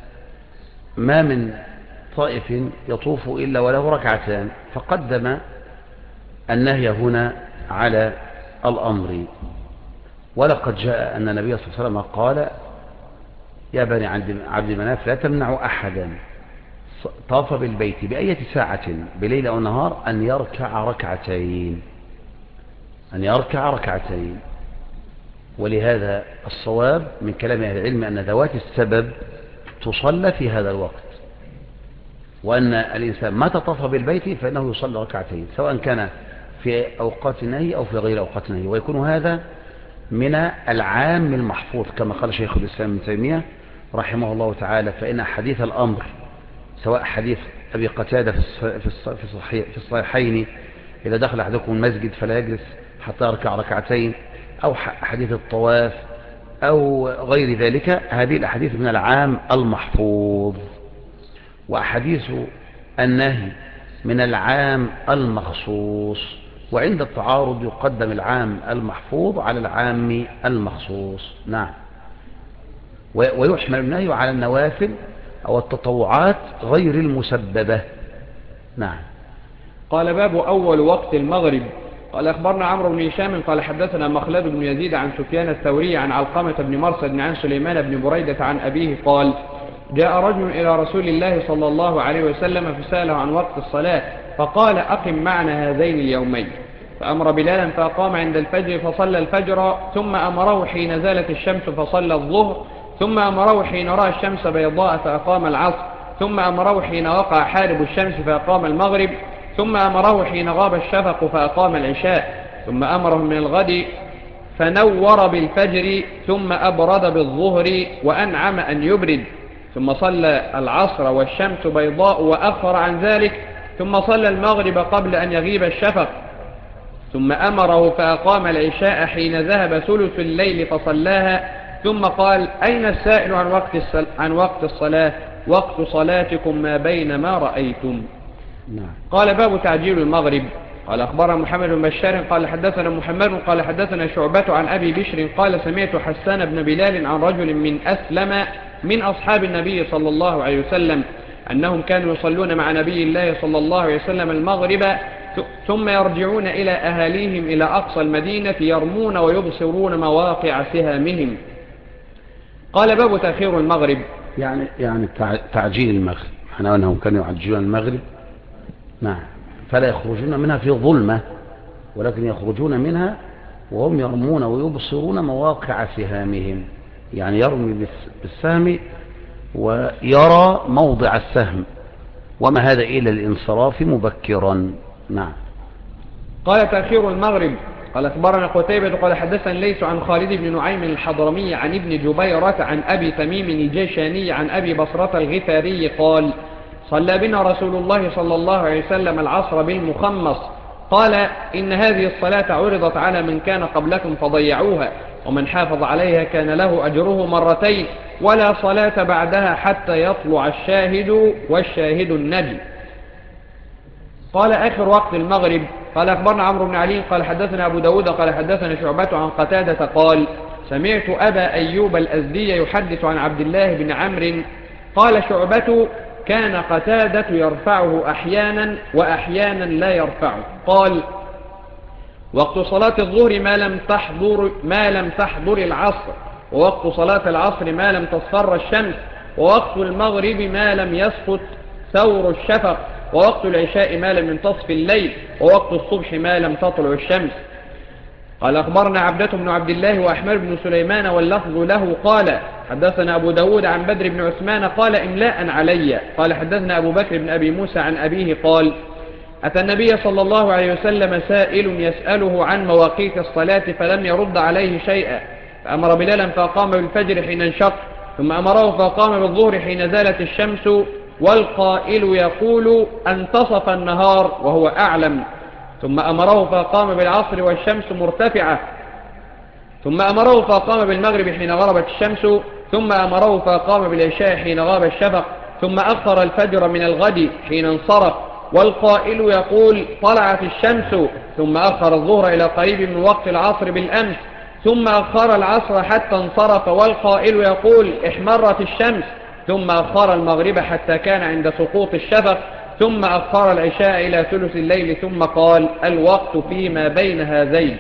من طائف يطوف إلا وله ركعتان، فقدم النهي هنا على الأمر. ولقد جاء أن النبي صلى الله عليه وسلم قال: يا بني عبد مناف لا تمنعوا أحدا طاف بالبيت بأية ساعة بليل أو نهار أن يركع ركعتين. ولهذا الصواب من كلام أهل العلم أن ذوات السبب تصلى في هذا الوقت، وأن الإنسان ما طاف بالبيت فإنه يصلي ركعتين سواء كان في أوقات النهي أو في غير أوقات النهي، ويكون هذا من العام المحفوظ كما قال شيخ الإسلام ابن تيمية رحمه الله تعالى: فإن حديث الأمر سواء حديث أبي قتادة في الصحيحين إذا دخل أحدكم المسجد فلا يجلس حتى يركع ركعتين، أو حديث الطواف أو غير ذلك، هذه الأحاديث من العام المحفوظ، وأحاديث النهي من العام المخصوص، وعند التعارض يقدم العام المحفوظ على العام المخصوص. نعم. ويحمل النهي على النوافل أو التطوعات غير المسببة. نعم. قال باب أول وقت المغرب. قال أخبرنا عمرو بن هشام قال حدثنا مخلد بن يزيد عن سفيان الثوري عن علقمة بن مرصد عن سليمان بن بريدة عن أبيه قال: جاء رجل إلى رسول الله صلى الله عليه وسلم فسأله عن وقت الصلاة فقال: أقم معنا هذين اليومين. فأمر بلالا فأقام عند الفجر فصلى الفجر، ثم أمره حين زالت الشمس فصلى الظهر، ثم أمره حين رأى الشمس بيضاء فأقام العصر، ثم أمره حين وقع حارب الشمس فأقام المغرب، ثم أمره حين غاب الشفق فأقام العشاء، ثم أمره من الغد فنور بالفجر، ثم أبرد بالظهر وأنعم أن يبرد، ثم صلى العصر والشمس بيضاء وأخر عن ذلك، ثم صلى المغرب قبل أن يغيب الشفق، ثم أمره فأقام العشاء حين ذهب ثلث الليل فصلاها، ثم قال: أين السائل عن وقت الصلاة؟ وقت صلاتكم ما بين ما رأيتم. قال: باب تعجيل المغرب. قال: أخبرنا محمد بن بشار قال حدثنا محمد قال حدثنا شعبة عن أبي بشر قال: سمعت حسان بن بلال عن رجل من أسلم من أصحاب النبي صلى الله عليه وسلم أنهم كانوا يصلون مع نبي الله صلى الله عليه وسلم المغرب، ثم يرجعون إلى أهاليهم إلى أقصى المدينة يرمون ويبصرون مواقع سهامهم. قال: باب تأخير المغرب. يعني تعجيل المغرب، احنا أنهم كانوا يعجلون المغرب، نعم، فلا يخرجون منها في ظلمة، ولكن يخرجون منها وهم يرمون ويبصرون مواقع سهامهم، يعني يرمي بالسهم ويرى موضع السهم، وما هذا إلا الانصراف مبكرا. نعم. قال: تأخير المغرب. قال: أخبرنا قتيبة قال حدثنا ليس عن خالد بن نعيم الحضرمي عن ابن جبيرة عن أبي تميم الجيشاني عن أبي بصرة الغفاري قال: صلى بنا رسول الله صلى الله عليه وسلم العصر بالمخمص، قال: إن هذه الصلاة عرضت على من كان قبلكم فضيعوها، ومن حافظ عليها كان له أجره مرتين، ولا صلاة بعدها حتى يطلع الشاهد والشاهد النجم. قال: آخر وقت المغرب. قال: أخبرنا عمرو بن علي قال حدثنا أبو داود قال حدثنا شعبة عن قتادة قال: سمعت أبا أيوب الأزدي يحدث عن عبد الله بن عمرو قال: شعبة كان قتادة يرفعه أحيانا وأحيانا لا يرفعه. قال: وقت صلاة الظهر ما لم تحضر العصر، ووقت صلاة العصر ما لم تصفر الشمس، ووقت المغرب ما لم يسقط ثور الشفق، ووقت العشاء ما لم ينتصف الليل، ووقت الصبح ما لم تطلع الشمس. قال: أخبرنا عبدة بن عبد الله وأحمد بن سليمان واللفظ له قال: حدثنا أبو داود عن بدر بن عثمان قال: إملاء علي. قال: حدثنا أبو بكر بن أبي موسى عن أبيه قال: أتى النبي صلى الله عليه وسلم سائل يسأله عن مواقيت الصلاة فلم يرد عليه شيئا، فأمر بلالا فقام بالفجر حين انشق، ثم أمره فقام بالظهر حين زالت الشمس، والقائل يقول: انتصف النهار وهو أعلم، ثم أمره فقام بالعصر والشمس مرتفعة، ثم أمره فقام بالمغرب حين غربت الشمس، ثم أمره فقام بالعشاء حين غاب الشفق، ثم أخر الفجر من الغد حين انصرف، والقائل يقول: طلعت الشمس، ثم أخر الظهر إلى قريب من وقت العصر بالأمس، ثم أخر العصر حتى انصرف، والقائل يقول: احمرت الشمس، ثم أخر المغرب حتى كان عند سقوط الشفق، ثم أخر العشاء إلى ثلث الليل، ثم قال: الوقت فيما بين هذين.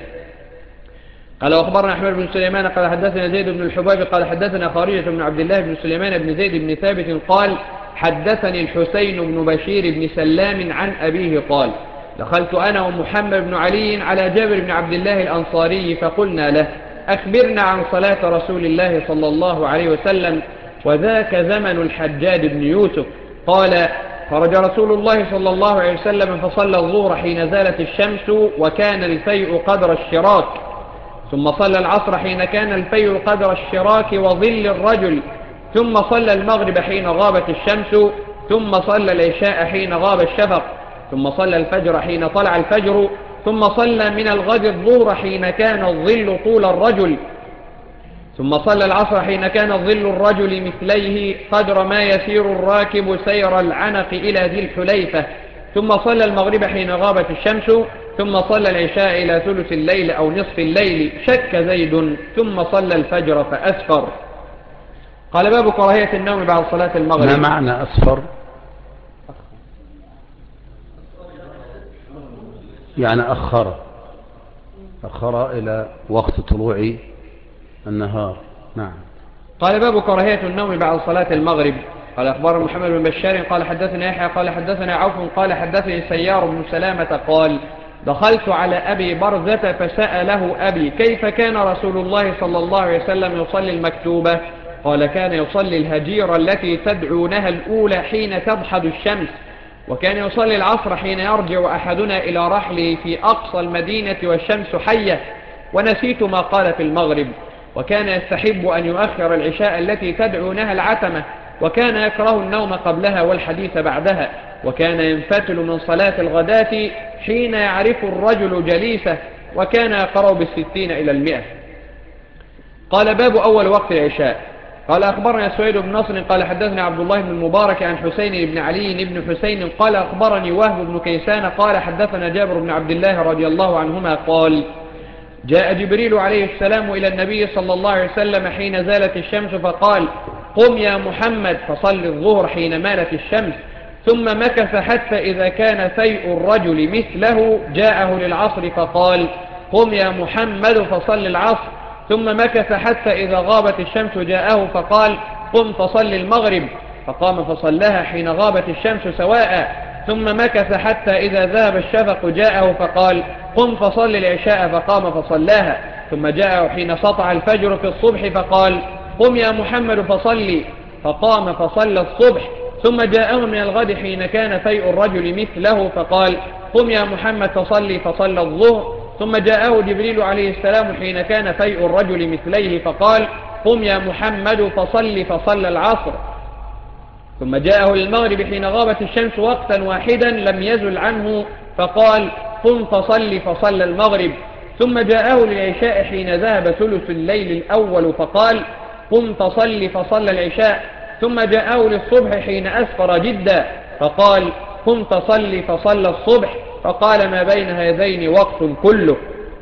قال: وأخبرنا أحمد بن سليمان قال حدثنا زيد بن الحباب قال حدثنا خارجة بن عبد الله بن سليمان بن زيد بن ثابت قال: حدثني الحسين بن بشير بن سلام عن أبيه قال: دخلت أنا ومحمد بن علي على جابر بن عبد الله الأنصاري فقلنا له: أخبرنا عن صلاة رسول الله صلى الله عليه وسلم، وذاك زمن الحجاج بن يوسف. قال: خرج رسول الله صلى الله عليه وسلم فصلى الظهر حين زالت الشمس وكان الفيء قدر الشراك، ثم صلى العصر حين كان الفيء قدر الشراك وظل الرجل، ثم صلى المغرب حين غابت الشمس، ثم صلى العشاء حين غاب الشفق، ثم صلى الفجر حين طلع الفجر، ثم صلى من الغد الظهر حين كان الظل طول الرجل، ثم صلى العصر حين كان ظل الرجل مثليه قدر ما يسير الراكب سير العنق إلى ذي الحليفة، ثم صلى المغرب حين غابت الشمس، ثم صلى العشاء إلى ثلث الليل أو نصف الليل، شك زيد، ثم صلى الفجر فأسفر. قال: باب كراهية النوم بعد صلاة المغرب. ما معنى أسفر؟ يعني أخر إلى وقت طلوع النهار. نعم. قال: باب كراهية النوم بعد صلاة المغرب. قال: أخبر محمد بن بشار قال حدثنا يحيى قال حدثنا عوف قال حدثني سيار بن سلامة قال: دخلت على أبي برزة فسأله أبي: كيف كان رسول الله صلى الله عليه وسلم يصلي المكتوبة؟ قال: كان يصلي الهجيرة التي تدعونها الأولى حين تضحد الشمس، وكان يصلي العصر حين يرجع أحدنا إلى رحله في أقصى المدينة والشمس حية، ونسيت ما قال في المغرب. وكان يستحب أن يؤخر العشاء التي تدعونها العتمة، وكان يكره النوم قبلها والحديث بعدها، وكان ينفتل من صلاة الغداة حين يعرف الرجل جليسه، وكان يقرأ بالستين إلى 100. قال باب أول وقت العشاء. قال أخبرنا سويد بن نصر قال حدثنا عبد الله بن المبارك عن حسين بن علي بن حسين قال أخبرني وهب بن كيسان قال حدثنا جابر بن عبد الله رضي الله عنهما قال جاء جبريل عليه السلام إلى النبي صلى الله عليه وسلم حين زالت الشمس فقال قم يا محمد فصل الظهر حين مالت الشمس، ثم مكث حتى إذا كان فيء الرجل مثله جاءه للعصر فقال قم يا محمد فصل العصر، ثم مكث حتى إذا غابت الشمس جاءه فقال قم فصل المغرب، فقام فصلها حين غابت الشمس سواء، ثم مكث حتى إذا ذهب الشفق جاءه فقال قم فصل العشاء، فقام فصلاها، ثم جاءه حين سطع الفجر في الصبح فقال قم يا محمد فصلي، فقام فصلى الصبح، ثم جاءه من الغد حين كان فيء الرجل مثله فقال قم يا محمد فصلي، فصلى الظهر، ثم جاءه جبريل عليه السلام حين كان فيء الرجل مثليه فقال قم يا محمد فصلي، فصلى العصر، ثم جاءه المغرب حين غابت الشمس وقتا واحدا لم يزل عنه فقال قم فصلي، فصلى المغرب، ثم جاءه للعشاء حين ذهب ثلث الليل الأول فقال قم فصلي، فصلى العشاء، ثم جاءه للصبح حين أسفر جدا فقال قم فصلي، فصلى الصبح، فقال ما بين هذين وقت كله.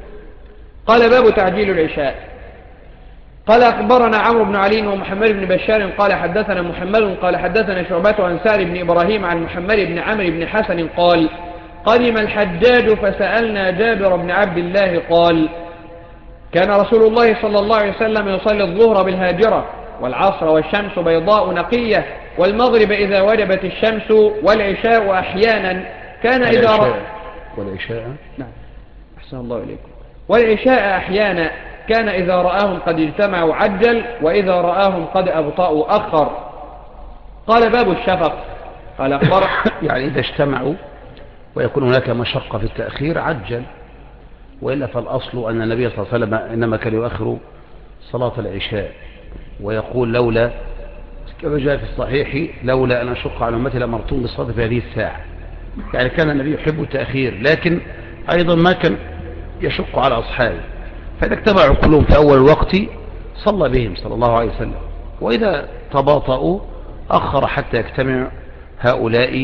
قال باب تعجيل العشاء. قال أخبرنا عمرو بن علي ومحمد بن بشار قال حدثنا محمد قال حدثنا شعبة عن سعد بن إبراهيم عن محمد بن عمرو بن حسن قال قدم الحجاج فسألنا جابر بن عبد الله قال كان رسول الله صلى الله عليه وسلم يصلي الظهر بالهاجرة والعصر والشمس بيضاء نقية والمغرب إذا وجبت الشمس والعشاء أحيانا كان إذا والعشاء نعم أحسن الله إليكم والعشاء أحيانا كان إذا رآهم قد اجتمعوا عجل وإذا رآهم قد أبطأوا أخر. قال باب الشفق. قال أخبر يعني إذا اجتمعوا ويكون هناك مشقة في التأخير عجل، وإلا فالأصل أن النبي صلى الله عليه وسلم إنما كان يؤخر صلاة العشاء ويقول لولا كما جاء في الصحيح لولا أن أشق على أمتي لأمرتهم بالصلاة في هذه الساعة. يعني كان النبي يحب التأخير لكن أيضا ما كان يشق على أصحابه، فإذا اجتمعوا كلهم في أول الوقت صلى بهم صلى الله عليه وسلم، وإذا تباطؤوا أخر حتى يجتمع هؤلاء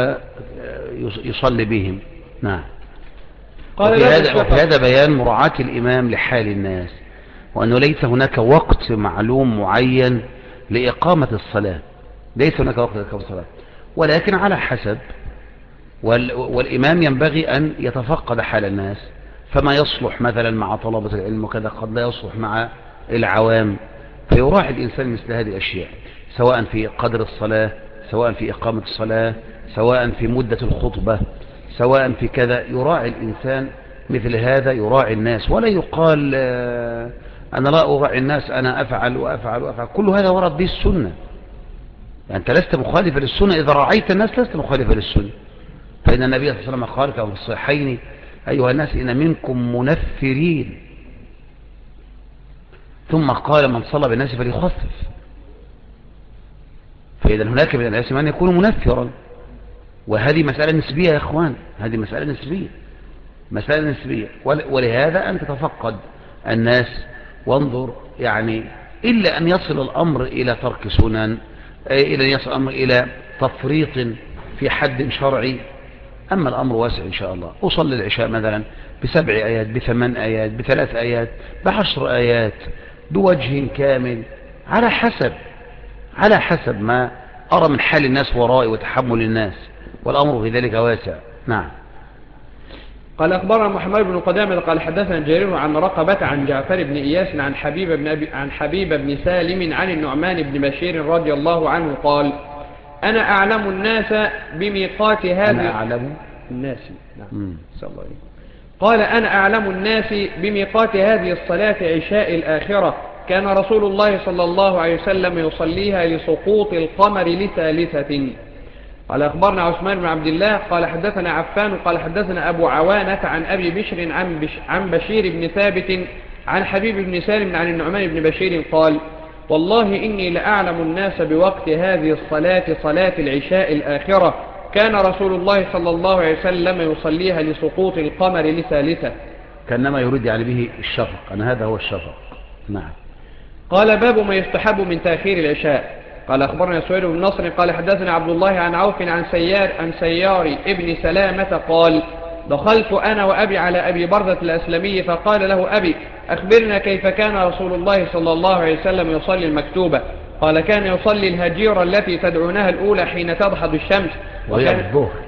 ويصلي بهم. نعم. وفي هذا بيان مراعاة الإمام لحال الناس، وأنه ليس هناك وقت معلوم معين لإقامة الصلاة، ليس هناك وقت لإقامة الصلاة، ولكن على حسب، والإمام ينبغي أن يتفقد حال الناس، فما يصلح مثلا مع طلبة العلم وكذا قد لا يصلح مع العوام، فيراعي الإنسان مثل هذه الأشياء سواء في قدر الصلاة، سواء في إقامة الصلاة، سواء في مدة الخطبة، سواء في كذا، يراعي الإنسان مثل هذا، يراعي الناس، ولا يقال أنا لا أراعي الناس، أنا أفعل وأفعل وأفعل. كل هذا ورد به السنة، يعني أنت لست مخالفا للسنة، إذا راعيت الناس لست مخالفا للسنة، فإن النبي صلى الله عليه وسلم قال كما في الصحيحين أيها الناس إن منكم منفرين، ثم قال من صلى بالناس فليخفف. فإذا هناك من الناس من يكون منفرا، وهذه مسألة نسبية يا أخوان، هذه مسألة نسبية، مسألة نسبية، ولهذا أن تتفقد الناس وانظر، يعني إلا أن يصل الأمر إلى ترك سنن، إلا أن يصل الأمر إلى تفريط في حد شرعي، أما الأمر واسع إن شاء الله. أصلي العشاء مثلا ب7 آيات، ب8 آيات، ب3 آيات، ب10 آيات، بوجه كامل، على حسب ما أرى من حال الناس ورائي وتحمل الناس، والأمر في ذلك واسع. نعم. قال أخبرنا محمد بن قدامة قال حدثنا جرير عن رقبة عن جعفر بن إياس عن حبيب بن سالم عن النعمان بن بشير رضي الله عنه قال أنا أعلم الناس بميقات هذه أنا أعلم الناس. نعم. قال أنا أعلم الناس بميقات هذه الصلاة عشاء الآخرة، كان رسول الله صلى الله عليه وسلم يصليها لسقوط القمر لثالثة. قال أخبرنا عثمان بن عبد الله قال حدثنا عفان قال حدثنا أبو عوانة عن أبي بشر عن بشير بن ثابت عن حبيب بن سالم عن النعمان بن بشير قال والله إني لأعلم الناس بوقت هذه الصلاة صلاة العشاء الآخرة كان رسول الله صلى الله عليه وسلم يصليها لسقوط القمر لثالثة. كأنما يريد يعني به الشفق، أن هذا هو الشفق. نعم. قال باب ما يستحب من تأخير العشاء. قال أخبرنا سويد بن نصر قال حدثنا عبد الله عن عوف عن سيار ابن سلامة قال دخلت أنا وأبي على أبي بردة الأسلمي فقال له أبي أخبرنا كيف كان رسول الله صلى الله عليه وسلم يصلي المكتوبة. قال كان يصلي الهجيرة التي تدعونها الأولى حين تضحض الشمس وهي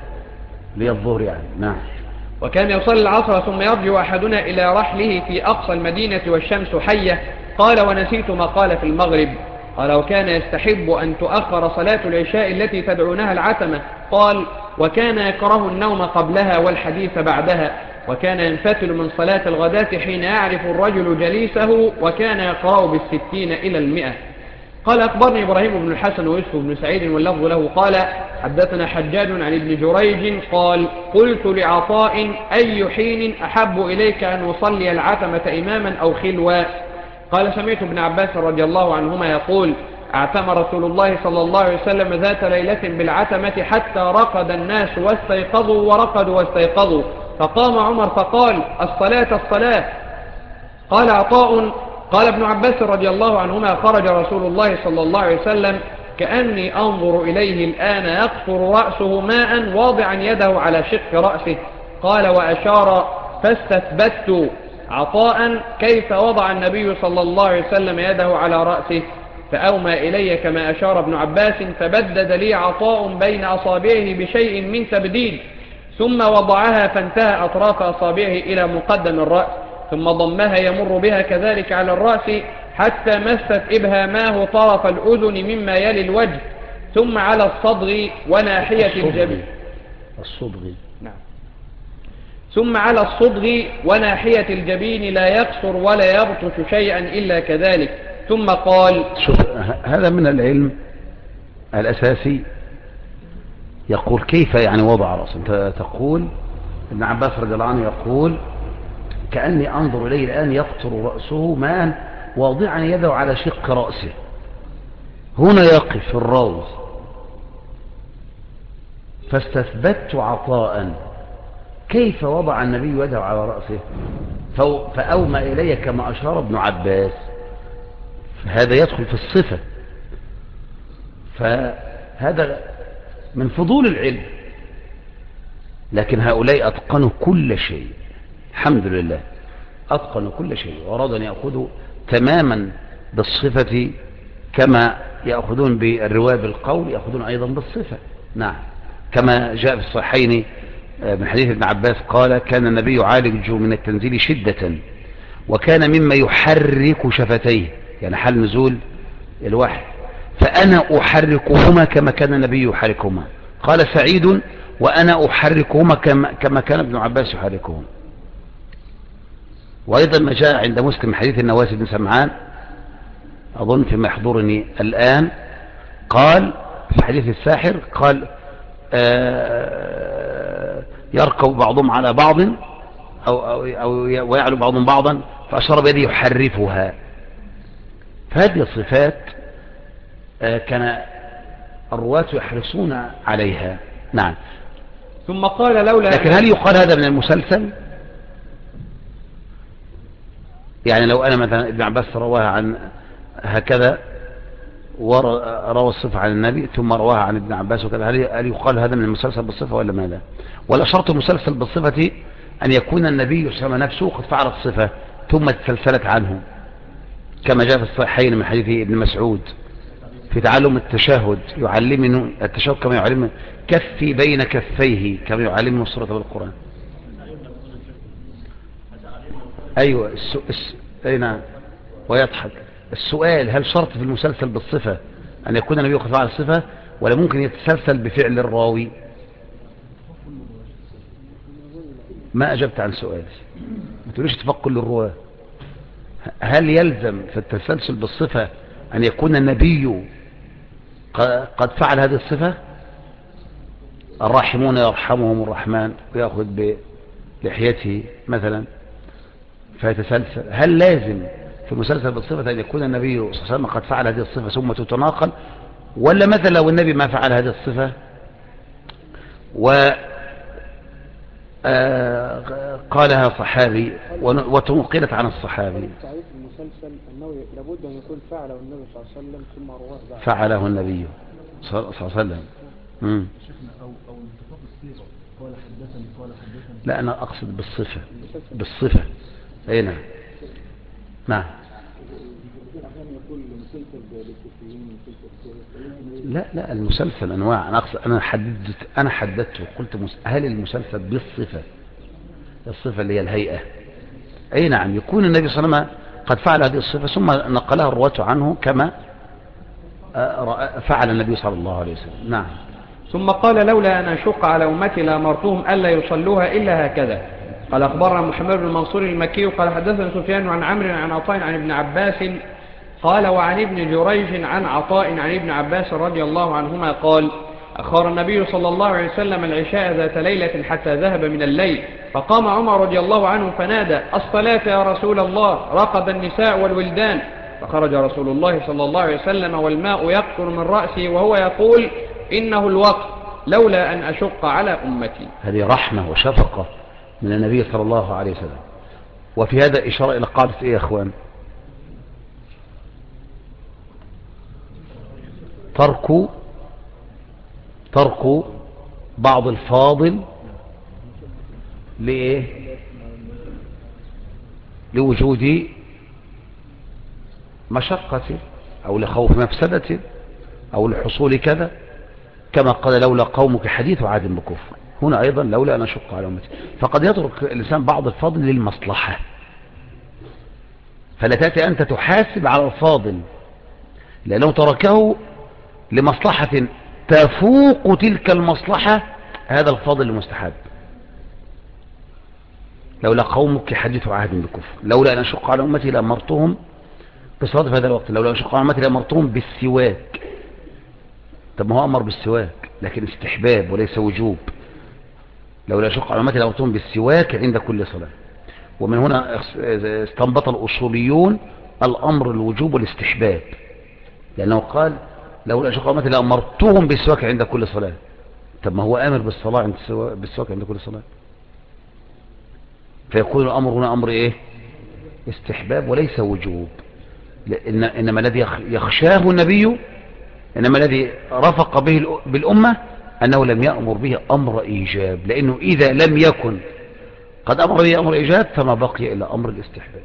الظهر يعني. نعم. وكان يصلي العصر ثم يرجع أحدنا إلى رحله في أقصى المدينة والشمس حية. قال ونسيت ما قال في المغرب. قال وكان يستحب أن تؤخر صلاة العشاء التي تدعونها العتمة. قال وكان يكره النوم قبلها والحديث بعدها. وكان ينفتل من صلاة الغداة حين يعرف الرجل جليسه وكان يقرأ بالستين إلى 100. قال أخبرني إبراهيم بن الحسن ويوسف بن سعيد واللفظ له قال حدثنا حجاج عن ابن جريج قال قلت لعطاء أي حين أحب إليك أن أصلي العتمة إماما أو خلوا؟ قال سمعت ابن عباس رضي الله عنهما يقول اعتم رسول الله صلى الله عليه وسلم ذات ليلة بالعتمة حتى رقد الناس واستيقظوا ورقدوا واستيقظوا فقام عمر فقال الصلاة. قال عطاء قال ابن عباس رضي الله عنهما خرج رسول الله صلى الله عليه وسلم كأني أنظر إليه الآن يقطر رأسه ماء واضعا يده على شق رأسه. قال وأشار فاستثبت عطاء كيف وضع النبي صلى الله عليه وسلم يده على رأسه فأومى إلي كما أشار ابن عباس فبدد لي عطاء بين أصابعه بشيء من تبديد ثم وضعها فانتهى أطراف أصابعه إلى مقدم الرأس ثم ضمها يمر بها كذلك على الرأس حتى مست إبهاماه طرف الأذن مما يلي الوجه ثم على الصدغ وناحية الجبين ثم على الصدغ وناحية الجبين لا يقصر ولا يبطش شيئا إلا كذلك ثم قال شوف هذا من العلم الأساسي. يقول كيف يعني وضع رأسه؟ أنت تقول ابن عباس رضي الله عنه يقول كأني أنظر إليه الآن يقطر رأسه ماء واضعا يده على شق رأسه. هنا يقف الراوي فاستثبت عطاء كيف وضع النبي يده على رأسه فأومى إلي كما أشار ابن عباس. هذا يدخل في الصفة. فهذا من فضول العلم. لكن هؤلاء أتقنوا كل شيء الحمد لله، أتقنوا كل شيء وأرادوا أن يأخذوا تماما بالصفة كما يأخذون بالرواية بالقول يأخذون أيضا بالصفة. نعم. كما جاء في الصحيحين من حديث ابن عباس قال كان النبي يعالج من التنزيل شدة وكان مما يحرك شفتيه يعني حال نزول الوحي فأنا أحركهما كما كان النبي يحركهما. قال سعيد وأنا أحركهما كما كان ابن عباس يحركهما. وأيضا ما جاء عند مسلم حديث النواس بن سمعان أظن فيما يحضرني الآن قال في حديث الساحر قال يركب بعضهم على بعض أو ويعلو بعضهم بعضا فأشار بيده يحرفها. فهذه الصفات كان الرواة يحرصون عليها. نعم. ثم قال لولا لكن هل يقال هذا من المسلسل؟ يعني لو أنا مثلا ابن عباس رواها عن هكذا وروى الصفة عن النبي ثم رواها عن ابن عباس وكذا هل يقال هذا من المسلسل بالصفة ولا ماذا؟ ولا شرط المسلسل بالصفة أن يكون النبي صلى الله عليه وسلم نفسه قد فعل الصفة ثم تسلسلت عنه كما جاء في الصحيحين من حديث ابن مسعود في تعلم التشهد يعلمني التشهد كما يعلمني كفي بين كفيه كما يعلمني السورة بالقرآن. أيوة نعم. ويضحك. السؤال هل شرط في المسلسل بالصفة أن يكون النبي قد فعل الصفة ولا ممكن يتسلسل بفعل الراوي؟ ما أجبت عن سؤالي. ما تقوليش اتفق كل الرواة. هل يلزم في التسلسل بالصفة أن يكون النبي قد فعل هذه الصفة الراحمون يرحمهم الرحمن، ويأخذ بلحيته مثلا فيتسلسل. هل لازم في المسلسل بالصفة أن يكون النبي صلى الله عليه وسلم قد فعل هذه الصفة ثم تتناقل، ولا مثلا لو النبي ما فعل هذه الصفة قالها صحابي وتنقلت عن الصحابي؟ تعريف المسلسل أنه لابد أن يكون فعله النبي صلى الله عليه وسلم ثم رواه بعد. فعله النبي صلى الله عليه وسلم. شيخنا أو انتفاض الصيغة، قال حدثني قال حدثني. لا أنا أقصد بالصفة. بالصفة أي نعم. نعم. لا المسلسل أنواع. أنا أقصد أنا حددته قلت هل المسلسل بالصفة، الصفة اللي هي الهيئة. أي نعم، يكون النبي صلى الله عليه وسلم قد فعل هذه الصفة ثم نقلها الرواة عنه كما فعل النبي صلى الله عليه وسلم. نعم. ثم قال لولا أن أشق على أمتي لأمرتهم ألا يصلوها إلا هكذا. قال أخبرنا محمد بن منصور المكي قال حدثنا سفيان عن عمرو عن عطاء عن ابن عباس قال وعن ابن جريج عن عطاء عن ابن عباس رضي الله عنهما قال أخر النبي صلى الله عليه وسلم العشاء ذات ليلة حتى ذهب من الليل، فقام عمر رضي الله عنه فنادى الصلاة يا رسول الله، رقد النساء والولدان، فخرج رسول الله صلى الله عليه وسلم والماء يقطر من رأسه وهو يقول إنه الوقت لولا أن أشق على أمتي. هذه رحمة وشفقة من النبي صلى الله عليه وسلم. وفي هذا إشارة إلى قاعدة إيه يا أخوان؟ ترك بعض الفاضل لإيه؟ لوجود مشقة أو لخوف مفسدة أو لحصول كذا، كما قال لولا قومك حديث عهد بكفر. هنا أيضا لولا أن أشق على أمتي. فقد يترك الإنسان بعض الفاضل للمصلحة، فلا تأتي أنت تحاسب على الفاضل لأنه تركه لمصلحة تفوق تلك المصلحة، هذا الفاضل المستحب. لولا قومك حديث عهد بكفر، لولا أن أشق على أمتي لأمرتهم بصلاة في هذا الوقت، لولا أن أشق على أمتي لأمرتهم بالسواك. طب ما هو أمر بالسواك لكن استحباب وليس وجوب. لولا أشق على أمتي لأمرتهم بالسواك عند كل صلاة. ومن هنا استنبط الأصوليون الأمر الوجوب والاستحباب، لأنه قال لولا أشق على أمتي لأمرتهم بالسواك عند كل صلاة. طب ما هو آمر بالسواك عند كل صلاة، فيكون الأمر هنا أمر إيه؟ استحباب وليس وجوب. إنما الذي يخشاه النبي، إنما الذي رفق به بالأمة أنه لم يأمر به أمر إيجاب، لأنه إذا لم يكن قد أمر به أمر إيجاب فما بقي إلا أمر الاستحباب.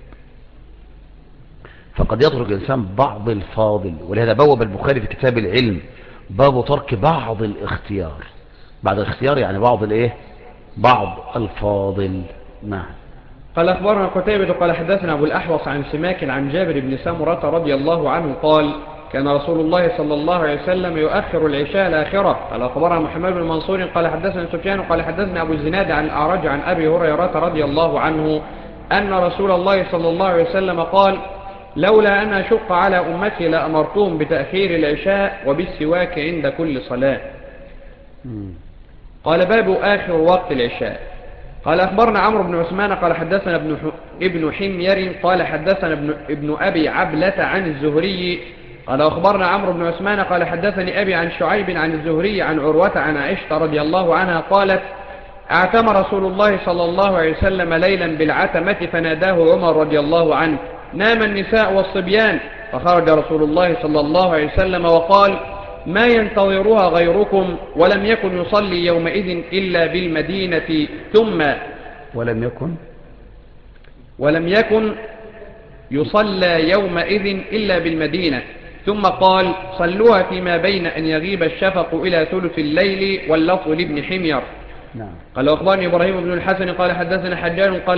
فقد يترك الإنسان بعض الفاضل، ولهذا بوب البخاري في كتاب العلم باب ترك بعض الاختيار. بعض الاختيار يعني بعض الايه؟ بعض الفاضل. نعم. قال أخبرنا قتيبة قال حدثنا أبو الأحوص عن سماك عن جابر بن سمرة رضي الله عنه قال كان رسول الله صلى الله عليه وسلم يؤخر العشاء الآخرة. قال أخبرنا محمد بن منصور قال حدثنا سفيان قال حدثنا أبو الزناد عن الأعرج عن أبي هريرة رضي الله عنه أن رسول الله صلى الله عليه وسلم قال لولا أن أشق على أمتي لأمرتهم بتأخير العشاء وبالسواك عند كل صلاة. قال باب آخر وقت العشاء. قال أخبرنا عمرو بن عثمان قال حدثنا ابن حمير قال حدثنا ابن أبي عبلة عن الزهري قال أخبرنا عمرو بن عثمان قال حدثني أبي عن شعيب عن الزهري عن عروة عن عائشة رضي الله عنها قالت اعتم رسول الله صلى الله عليه وسلم ليلا بالعتمة فناداه عمر رضي الله عنه نام النساء والصبيان، فخرج رسول الله صلى الله عليه وسلم وقال ما ينتظرها غيركم، ولم يكن يصلي يومئذ إلا بالمدينة ثم ولم يكن يصلى يومئذ إلا بالمدينة ثم قال صلوها فيما بين أن يغيب الشفق إلى ثلث الليل واللفظ لابن حمير. نعم. قال أخبرني إبراهيم بن الحسن قال حدثنا حجاج قال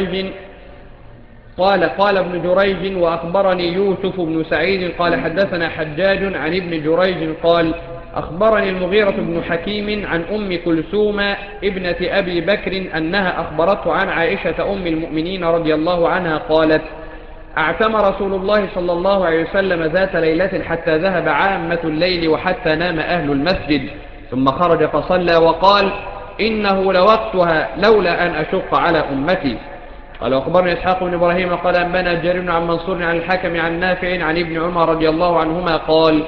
ابن جريج وأخبرني يوسف بن سعيد قال حدثنا حجاج عن ابن جريج قال أخبرني المغيرة بن حكيم عن أم كلثوم ابنة أبي بكر أنها أخبرته عن عائشة أم المؤمنين رضي الله عنها قالت اعتم رسول الله صلى الله عليه وسلم ذات ليلة حتى ذهب عامة الليل وحتى نام أهل المسجد، ثم خرج فصلى وقال إنه لوقتها لولا أن أشق على أمتي. قال أخبرني إسحاق بن إبراهيم قال أنبانا جرير عن منصور عن الحكم عن نافع عن ابن عمر رضي الله عنهما قال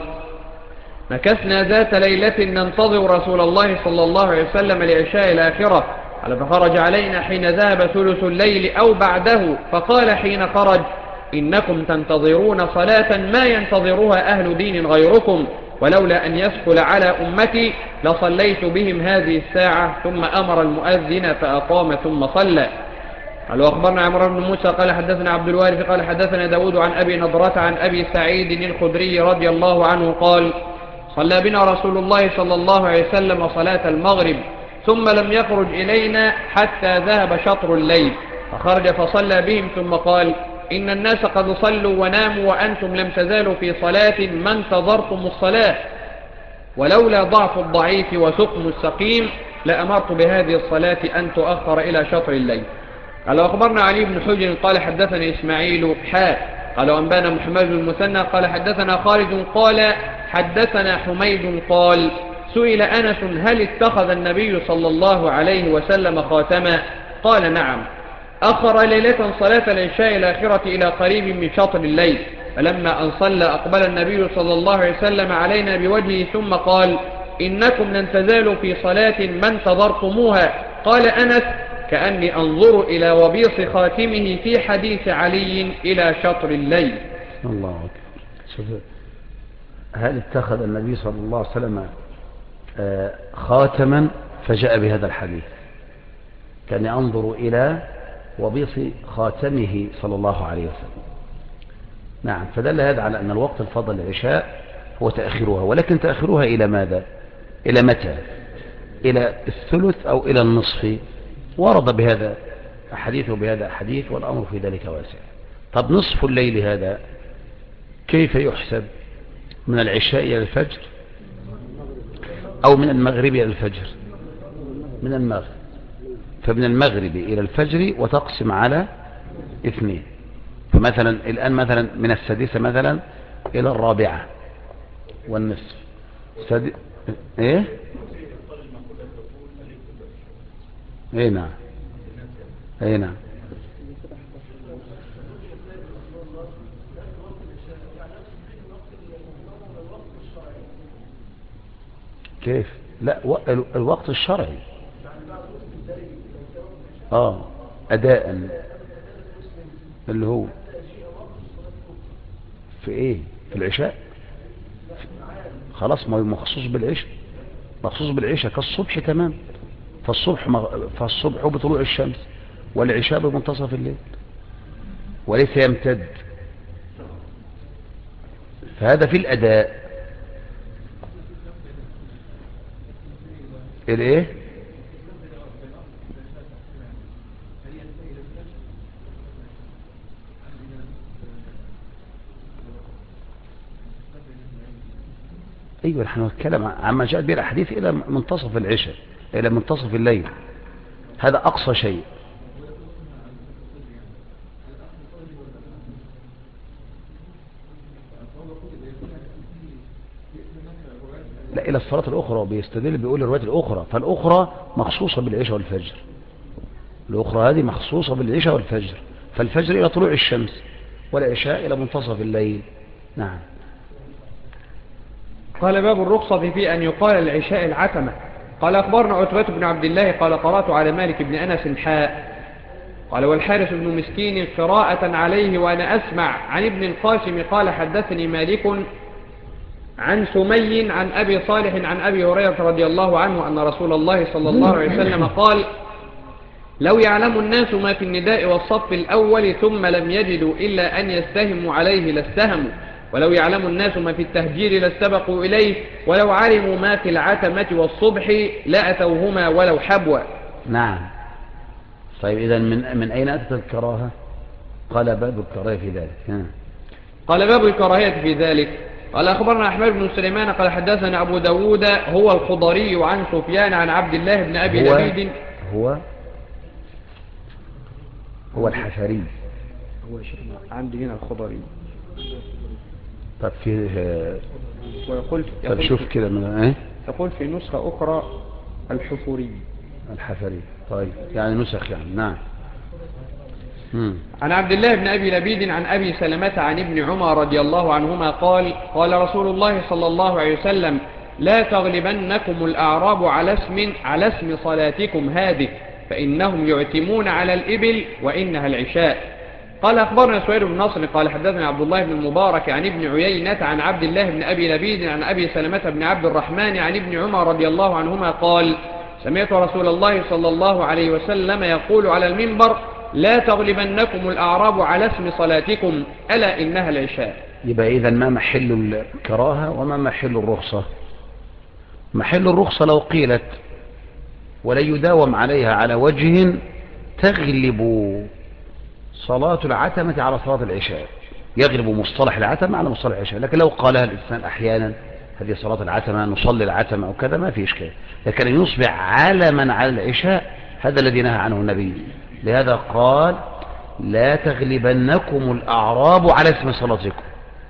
مكثنا ذات ليلة ننتظر رسول الله صلى الله عليه وسلم لعشاء الآخرة قال فخرج علينا حين ذهب ثلث الليل أو بعده فقال حين خرج إنكم تنتظرون صلاة ما ينتظرها أهل دين غيركم ولولا أن يسهل على أمتي لصليت بهم هذه الساعة. ثم أمر المؤذن فأقام ثم صلى. قال وأخبرنا عمران بن موسى قال حدثنا عبد الوارث قال حدثنا داود عن أبي نضرة عن أبي سعيد الخدري رضي الله عنه قال صلى بنا رسول الله صلى الله عليه وسلم صلاة المغرب ثم لم يخرج إلينا حتى ذهب شطر الليل فخرج فصلى بهم ثم قال إن الناس قد صلوا وناموا وأنتم لم تزالوا في صلاة ما انتظرتم الصلاة ولولا ضعف الضعيف وسقم السقيم لأمرت بهذه الصلاة أن تؤخر إلى شطر الليل. قال وأخبرنا علي بن حجر قال حدثني إسماعيل قال وأنبانا محمد بن المثنى قال حدثنا خالد قال حدثنا حميد قال سئل أنس هل اتخذ النبي صلى الله عليه وسلم خاتما قال نعم أخر ليلة صلاة العشاء الآخرة إلى قريب من شطر الليل فلما أن صلى أقبل النبي صلى الله عليه وسلم علينا بوجهه ثم قال إنكم لن تزالوا في صلاة ما انتظرتموها. قال أنس كأني أنظر إلى وبيص خاتمه في حديث علي إلى شطر الليل. الله أكبر. هل اتخذ النبي صلى الله عليه وسلم خاتما فجاء بهذا الحديث كأني أنظر إلى وبيص خاتمه صلى الله عليه وسلم. نعم فدل هذا على أن الوقت الفضل العشاء هو تأخيرها ولكن تأخيرها إلى ماذا؟ إلى متى؟ إلى الثلث أو إلى النصف ورد بهذا حديث وبهذا حديث والأمر في ذلك واسع. طب نصف الليل هذا كيف يحسب؟ من العشاء إلى الفجر أو من المغرب إلى الفجر؟ من المغرب. فمن المغرب إلى الفجر وتقسم على 2. فمثلا الآن مثلا من السادسة مثلا إلى الرابعة والنصف إيه نعم اي نعم. كيف؟ لا الوقت الشرعي أداء اللي هو في ايه؟ في العشاء. خلاص ما هو مخصوص بالعشاء، مخصوص بالعشاء كالصبح تمام. فالصبح بطلوع الشمس والعشاء بمنتصف الليل وليس يمتد. فهذا في الأداء. الايه؟ ايوه نحن نتكلم عما جاءت به الاحاديث الى منتصف العشاء الى منتصف الليل، هذا اقصى شيء. لا الى الصلاة الاخرى بيستدل بيقول الروايات الاخرى، فالاخرى مخصوصة بالعشاء والفجر. الاخرى هذه مخصوصة بالعشاء والفجر، فالفجر الى طلوع الشمس والعشاء الى منتصف الليل. نعم. قال باب الرخصة في أن يقال العشاء العتمة. قال أخبرنا عتبة بن عبد الله قال قرأت على مالك بن أنس قال والحارث بن مسكين قراءة عليه وأنا أسمع عن ابن القاسم قال حدثني مالك عن سمي عن أبي صالح عن أبي هريرة رضي الله عنه أن رسول الله صلى الله عليه وسلم قال لو يعلم الناس ما في النداء والصف الأول ثم لم يجدوا إلا أن يستهموا عليه لاستهموا، ولو يعلم الناس ما في التهجير لاستبقوا إليه، ولو علموا ما في العتمة والصبح لأتوهما ولو حبوا. نعم. طيب إذا من أين أتت الكراهة؟ قال باب الكراهية في ذلك. قال باب الكراهية في ذلك. قال أخبرنا أحمد بن سليمان قال حدثنا أبو داود هو الخضري عن سفيان عن عبد الله بن أبي لبيد هو الحفري. هو عندي هنا الخضري. طب فيه ويقول طب شوف كده من تقول في نسخة أخرى الحفوري. الحفري. طيب يعني نسخ يعني. نعم. عن عبد الله بن أبي لبيد عن أبي سلمة عن ابن عمر رضي الله عنهما قال قال رسول الله صلى الله عليه وسلم لا تغلبنكم الأعراب على اسم صلاتكم هذه فإنهم يعتمون على الإبل وإنها العشاء. قال أخبرنا سويد بن نصر قال حدثنا عبد الله بن المبارك عن ابن عيينة عن عبد الله بن أبي لبيد عن أبي سلمة بن عبد الرحمن عن ابن عمر رضي الله عنهما قال سمعت رسول الله صلى الله عليه وسلم يقول على المنبر لا تغلبنكم الأعراب على اسم صلاتكم ألا إنها العشاء. يبقى إذا ما محل الكراهة وما محل الرخصة؟ محل الرخصة لو قيلت ولا يداوم عليها على وجه تغلب صلاة العتمة على صلاة العشاء، يغلب مصطلح العتمة على مصطلح العشاء. لكن لو قالها الإنسان أحيانا هذه صلاة العتمة نصلي العتمة أو كذا ما في إشكال. لكن أن يصبح علما على العشاء هذا الذي نهى عنه النبي. لهذا قال لا تغلبنكم الأعراب على اسم صلاتكم.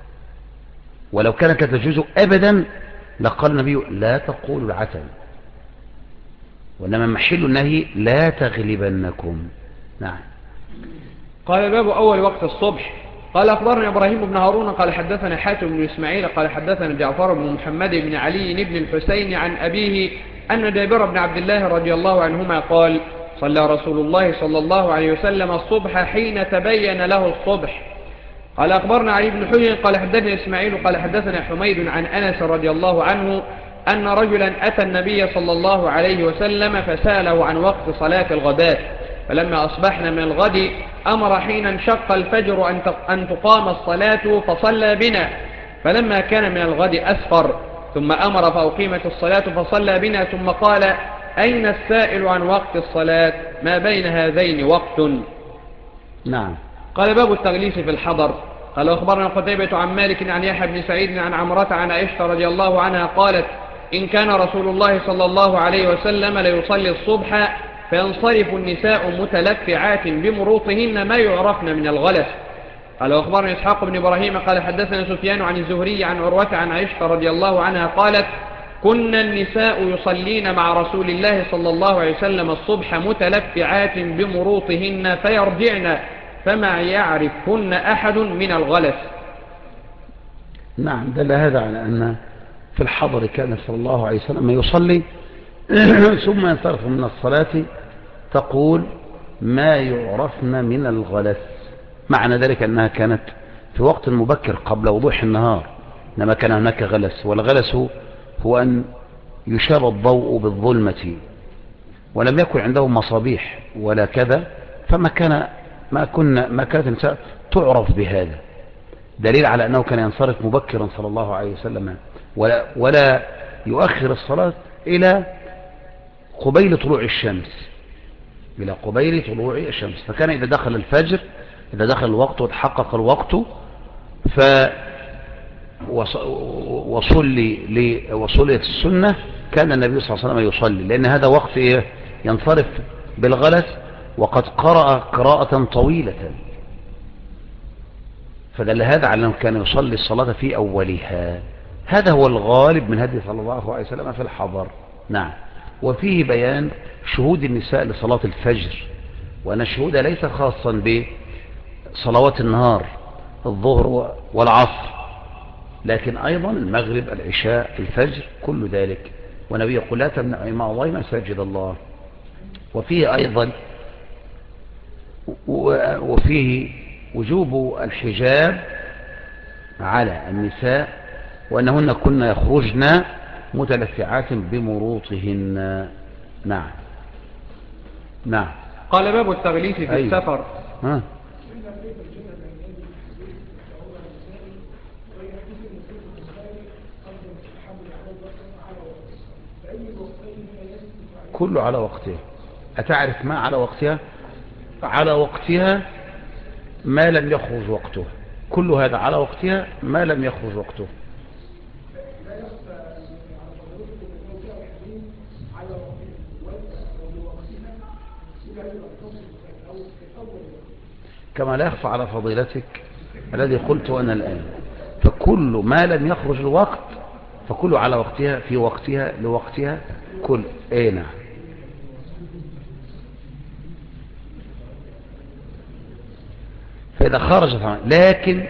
ولو كانت لا تجوز أبدا لقال النبي لا تقولوا العتمة، وإنما محل النهي لا تغلبنكم. نعم. قال باب أول وقت الصبح. قال أخبرنا إبراهيم بن هارون قال حدثنا حاتم بن إسماعيل قال حدثنا جعفر بن محمد بن علي بن الحسين عن أبيه أن جابر بن عبد الله رضي الله عنهما قال صلى رسول الله صلى الله عليه وسلم الصبح حين تبين له الصبح. قال أخبرنا علي بن حجر قال حدثنا إسماعيل قال حدثنا حميد عن أنس رضي الله عنه أن رجلا أتى النبي صلى الله عليه وسلم فسأله عن وقت صلاة الغداء، فلما أصبحنا من الغد أمر حين انشق الفجر أن تقام الصلاة فصلى بنا، فلما كان من الغد أسفر ثم أمر فأقيمت الصلاة فصلى بنا، ثم قال أين السائل عن وقت الصلاة ما بين هذين وقت. نعم. قال باب التغليس في الحضر. قال أخبرنا قتيبة عن مالك عن يحيى بن سعيد عن عمرة عن عائشة رضي الله عنها قالت إن كان رسول الله صلى الله عليه وسلم ليصلي الصبح فينصرف النساء متلفعات بمروطهن ما يعرفن من الغلس. قال أخبرنا إسحاق بن إبراهيم قال حدثنا سفيان عن الزهري عن عروة عن عائشة رضي الله عنها قالت كنا النساء يصلين مع رسول الله صلى الله عليه وسلم الصبح متلفعات بمروطهن فيرجعن فما يعرفهن أحد من الغلس. نعم. دل هذا على أن في الحضر كان صلى الله عليه وسلم يصلي ثم ينصرف من الصلاة تقول ما يعرفن من الغلس. معنى ذلك أنها كانت في وقت مبكر قبل وضوح النهار، إنما كان هناك غلس، والغلس هو أن يشاب الضوء بالظلمة ولم يكن عندهم مصابيح ولا كذا، فما كانت النساء تعرف بهذا. دليل على أنه كان ينصرف مبكرا صلى الله عليه وسلم ولا يؤخر الصلاة إلى قبيل طلوع الشمس، إلى قبيل طلوع الشمس. فكان إذا دخل الفجر، إذا دخل الوقت وتحقق الوقت وصليت السنة كان النبي صلى الله عليه وسلم يصلي، لأن هذا وقت ينصرف بالغلس وقد قرأ قراءة طويلة، فدل هذا على أنه كان يصلي الصلاة في أولها. هذا هو الغالب من هدي صلى الله عليه وسلم في الحضر. نعم. وفيه بيان شهود النساء لصلاة الفجر، وأن الشهود ليس خاصا بصلوات النهار الظهر والعصر، لكن أيضا المغرب العشاء الفجر كل ذلك. والنبي يقول لا تمنع إماء الله مساجد الله. وفيه أيضا وجوب الحجاب على النساء، وأنهن كن يخرجن متلفعات بمروطهن. نعم. نعم. قال باب التغليس في السفر. كله على وقتها. أتعرف ما على وقتها؟ على وقتها ما لم يخرج وقته، كل هذا على وقتها ما لم يخرج وقته. كما لا يخفى على فضيلتك الذي قلت أنا الآن، فكل ما لم يخرج الوقت فكله على وقتها في وقتها لوقتها كل نعم. فإذا خرجت لكن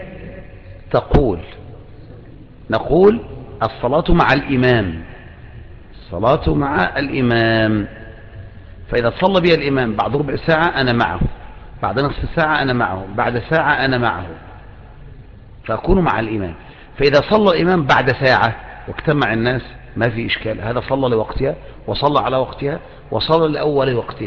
نقول الصلاة مع الإمام، الصلاة مع الإمام. فإذا صلى بها الإمام بعد ربع ساعة أنا معه، بعد نصف ساعة أنا معه، بعد ساعة أنا معه، فأكون مع الإمام. فإذا صلى الإمام بعد ساعة واجتمع الناس ما في إشكال، هذا صلى لوقتها وصلى على وقتها وصلى لأول وقتها،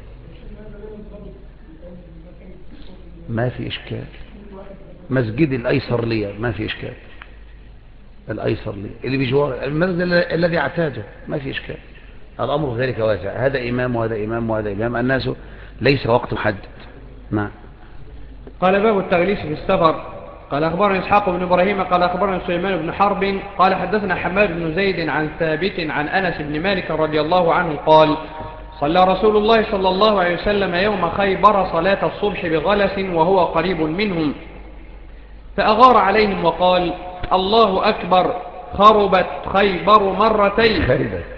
ما في إشكال. مسجد الأيسر لي ما في إشكال، الأيسر لي اللي بجوار المسجد الذي اعتاده ما في إشكال. الأمر ذلك واسع، هذا إمام وهذا إمام وهذا إمام، الناس ليس وقت محدد. نعم. قال باب التغليس في السفر. قال أخبرنا إسحاق بن إبراهيم قال أخبرنا سليمان بن حرب قال حدثنا حماد بن زيد عن ثابت عن أنس بن مالك رضي الله عنه قال صلى رسول الله صلى الله عليه وسلم يوم خيبر صلاة الصبح بغلس وهو قريب منهم، فأغار عليهم وقال الله أكبر خربت خيبر مرتين.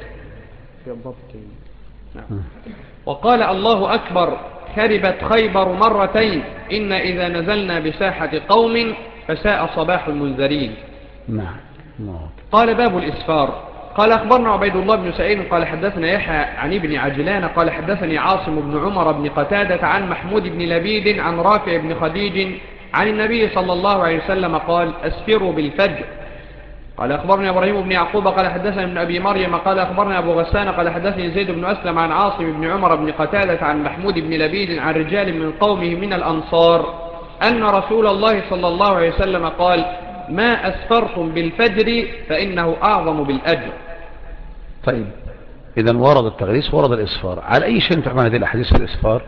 وقال الله أكبر خربت خيبر مرتين، إن إذا نزلنا بساحة قوم فساء صباح المنذرين. نعم. قال باب الإسفار. قال أخبرنا عبيد الله بن سعيد قال حدثنا يحيى عن ابن عجلان قال حدثني عاصم بن عمر بن قتادة عن محمود بن لبيد عن رافع بن خديج عن النبي صلى الله عليه وسلم قال أسفروا بالفجر. قال أخبرنا إبراهيم بن يعقوب قال حدثنا ابن أبي مريم قال أخبرنا أبو غسان قال حدثني زيد بن أسلم عن عاصم بن عمر بن قتادة عن محمود بن لبيد عن رجال من قومه من الأنصار أن رسول الله صلى الله عليه وسلم قال ما أسفرتم بالفجر فإنه أعظم بالأجر. طيب، إذا ورد التغليس ورد الإسفار. على أي شيء تعمل هذه الأحاديث في الإسفار؟